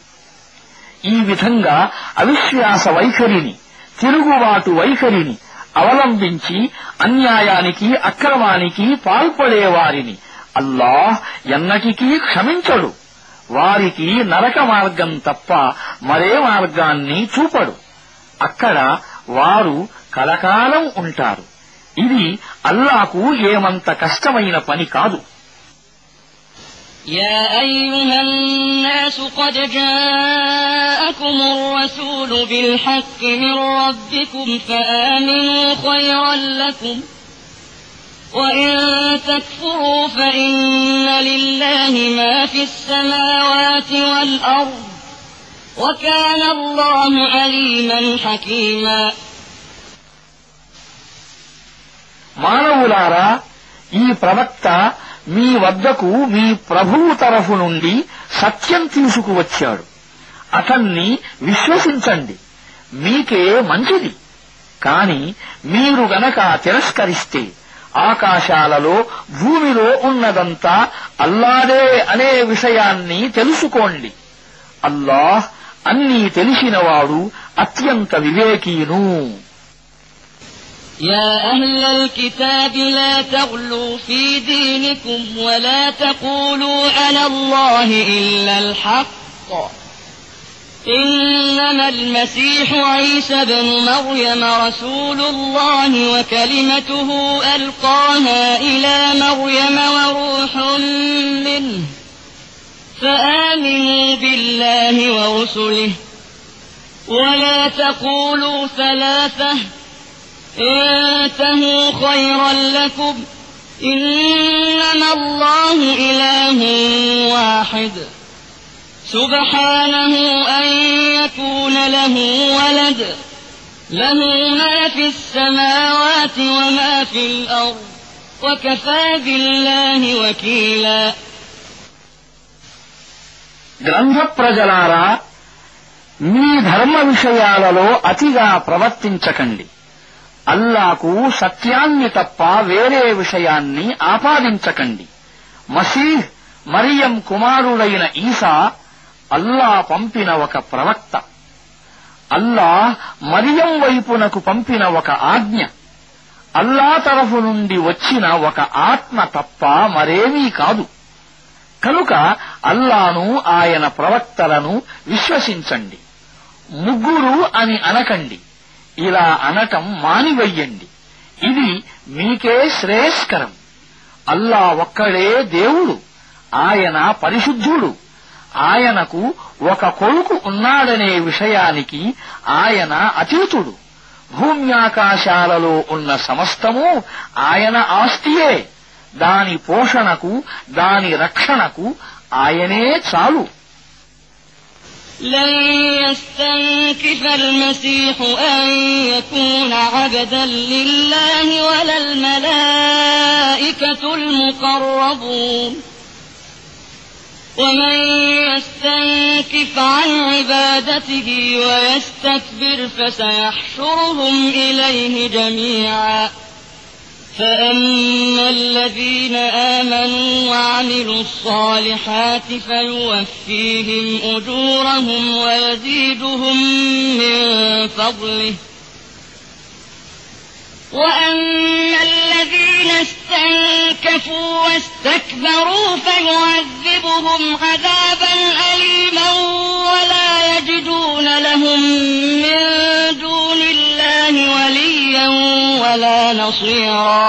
ఈ విధంగా అవిశ్వాస వైఖరిని, తిరుగుబాటు వైఖరిని అవలంబించి అన్యాయానికి, అక్రమానికి పాల్పడేవారిని అల్లాహ్ ఎన్నటికీ క్షమించడు. వారికి నరక మార్గం తప్ప మరే మార్గాన్ని చూపడు. అక్కడ వారు కలకాలం ఉంటారు. ఇది అల్లాకు ఏమంత కష్టమైన పని కాదు. يا أيها الناس قد جاءكم الرسول بالحق من ربكم فآمنوا خيرا لكم وإن تكفروا فإن لله ما في السماوات والأرض وكان الله عليما حكيما. మానవులారా, ఈ ప్రవక్త మీ వద్దకు మీ ప్రభువు తరఫు నుండి సత్యం తీసుకువచ్చాడు. అతన్ని విశ్వసించండి, మీకే మంచిది. కాని మీరు గనక తిరస్కరిస్తే ఆకాశాలలో భూమిలో ఉన్నదంతా అల్లాదే అనే విషయాన్ని తెలుసుకోండి. అల్లాహ్ అన్నీ తెలిసినవాడు, అత్యంత వివేకీను. يا أهل الكتاب لا تغلوا في دينكم ولا تقولوا على الله إلا الحق إنما المسيح عيسى بن مريم رسول الله وكلمته ألقاها إلى مريم وروح منه فآمنوا بالله ورسله ولا تقولوا ثلاثة انتهوا خيرا لكم إنما الله إله واحد سبحانه أن يكون له ولد له ما في السماوات وما في الأرض وكفى بالله وكيلا. గ్రంథ ప్రజలారా, మీ ధర్మ విషయాలలో అతిగా ప్రవర్తించకండి. అల్లాకు సత్యాన్ని తప్ప వేరే విషయాన్ని ఆపాదించకండి. మసీహ్ మరియం కుమారుడైన ఈసా అల్లా పంపిన ఒక ప్రవక్త. అల్లాహ్ మరియం వైపునకు పంపిన ఒక ఆజ్ఞ, అల్లా తరఫు నుండి వచ్చిన ఒక ఆత్మ తప్ప మరేమీ కాదు. కనుక అల్లాను, ఆయన ప్రవక్తలను విశ్వసించండి. ముగ్గురు అని అనకండి, ఇలా అనటం మానివెయ్యండి. ఇది మీకే శ్రేయస్కరం. అల్లా ఒక్కడే దేవుడు, ఆయన పరిశుద్ధుడు. ఆయనకు ఒక కొడుకు ఉన్నాడనే విషయానికి ఆయన అతీతుడు. భూమ్యాకాశాలలో ఉన్న సమస్తము ఆయన ఆస్తియే. దాని పోషణకు, దాని రక్షణకు ఆయనే చాలు. لن يستنكف المسيح أن يكون عبدا لله ولا الملائكة المقربون ومن يستنكف عن عبادته ويستكبر فسيحشرهم إليه جميعا فأما الذين آمنوا وعملوا الصالحات فيوفيهم أجورهم ويزيدهم من فضله وأما الذين استنكفوا واستكبروا فيعذبهم عذابا أليما ولا يجدون لهم من دون الله وليا ولا نصيرا.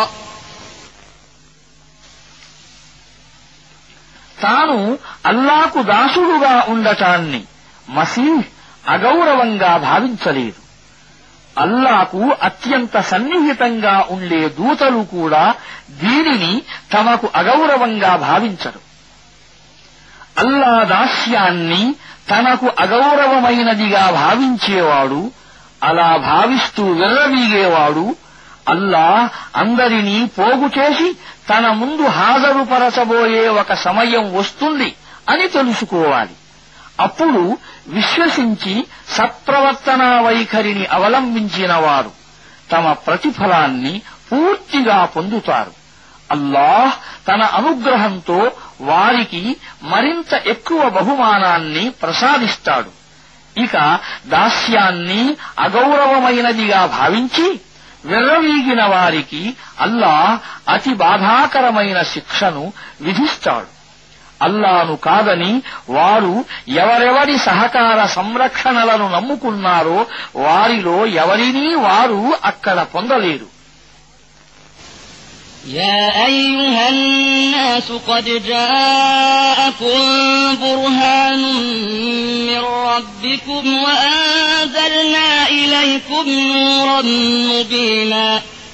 తాను అల్లాకు దాసుడుగా ఉండటాన్ని మసీహ్ అగౌరవంగా భావించలేదు. అల్లాకు అత్యంత సన్నిహితంగా ఉండే దూతలు కూడా దీనిని తమకు అగౌరవంగా భావించరు. అల్లా దాస్యాన్ని తనకు అగౌరవమైనదిగా భావించేవాడు, అలా భావిస్తూ విర్రవీగేవాడు, అల్లాహ్ అందరినీ పోగు చేసి తన ముందు హాజరుపరచబోయే ఒక సమయం వస్తుంది అని తెలుసుకోవాలి. అప్పుడు విశ్వసించి సత్ప్రవర్తనా వైఖరిని అవలంబించిన వారు తమ ప్రతిఫలాన్ని పూర్తిగా పొందుతారు. అల్లాహ్ తన అనుగ్రహంతో వారికి మరింత ఎక్కువ బహుమానాన్ని ప్రసాదిస్తాడు. ఇక దాస్యాన్ని అగౌరవమైనదిగా భావించి విర్రవీగిన వారికి అల్లాహ్ అతి బాధాకరమైన శిక్షను విధిస్తాడు. అల్లాను కాదని వారు ఎవరెవరి సహకార సంరక్షణలను నమ్ముకున్నారో వారిలో ఎవరినీ వారు అక్కడ పొందలేరు. يا أيها الناس قد جاءكم برهان من ربكم وأنزلنا إليكم نورا مبينا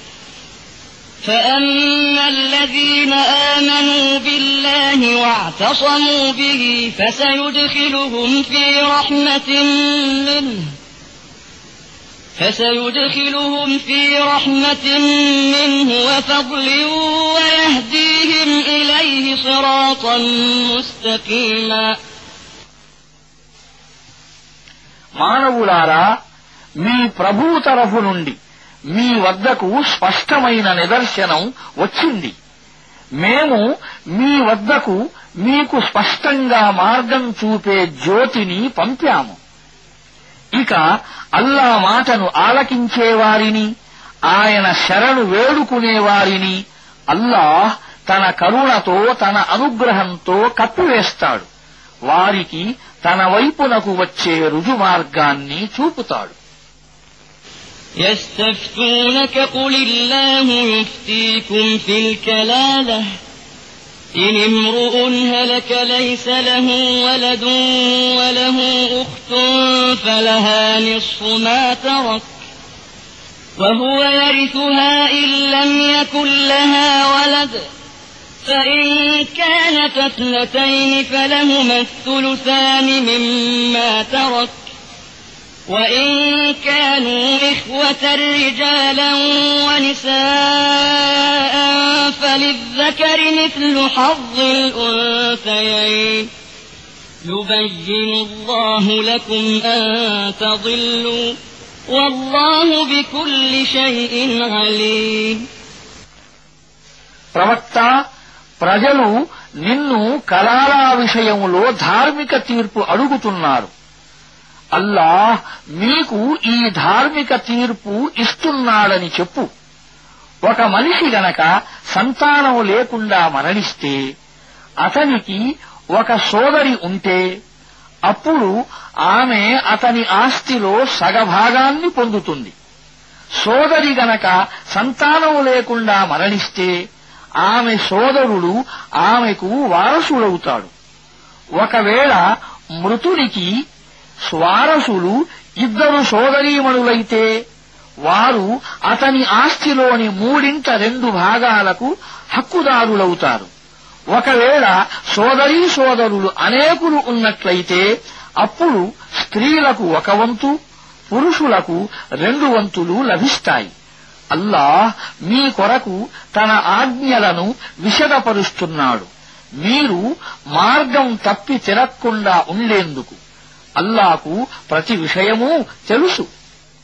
فأما الذين آمنوا بالله واعتصموا به فسيدخلهم في رحمة منه وفضل ويهديهم إليه صراطا مستقيما. మానవులారా, మీ ప్రభువు తరఫు నుండి మీ వద్దకు స్పష్టమైన నిదర్శనం వచ్చింది. మేము మీ వద్దకు మీకు స్పష్టంగా మార్గం చూపే జ్యోతిని పంపాము. ఇక అల్లా మాటను ఆలకించేవారిని, ఆయన శరణు వేడుకునేవారిని అల్లాహ్ తన కరుణతో, తన అనుగ్రహంతో కప్పివేస్తాడు. వారికి తన వైపునకు వచ్చే రుజుమార్గాన్ని చూపుతాడు. يستفتونك قل الله يفتيكم في الكلالة إن امرؤ هلك ليس له ولد وله أخت فلها نصف ما ترك وهو يرثها إن لم يكن لها ولد فإن كانت اثنتين فلهما الثلثان مما ترك وإن كانوا إخوة رجالا ونساء فللذكر مثل حظ الأنثيين يبين الله لكم أن تضلوا والله بكل شيء عليم. ప్రవక్త, ప్రజలు నిన్ను కలాలా విషయంలో ధార్మిక తీర్పు అడుగుతున్నారు. అల్లాహ్ మీకు ఈ ధార్మిక తీర్పు ఇస్తున్నాడని చెప్పు. ఒక మనిషి గనక సంతానం లేకుండా మరణిస్తే, అతనికి ఒక సోదరి ఉంటే, అప్పుడు ఆమె అతని ఆస్తిలో సగభాగాన్ని పొందుతుంది. సోదరి గనక సంతానం లేకుండా మరణిస్తే, ఆమె సోదరుడు ఆమెకు వారసుడవుతాడు. ఒకవేళ మృతునికి వారసులు ఇద్దరు సోదరీమణులైతే, వారు అతని ఆస్తిలోని 3/2 భాగాలకు హక్కుదారులవుతారు. ఒకవేళ సోదరీ సోదరులు అనేకులు ఉన్నట్లయితే, అప్పుడు స్త్రీలకు 1 వంతు, పురుషులకు 2 వంతులు లభిస్తాయి. అల్లాహ్ మీ కొరకు తన ఆజ్ఞలను విశదపరుస్తున్నాడు, మీరు మార్గం తప్పి తిరగకుండా ఉండేందుకు. అల్లాహకు ప్రతి విషయమూ తెలుసు.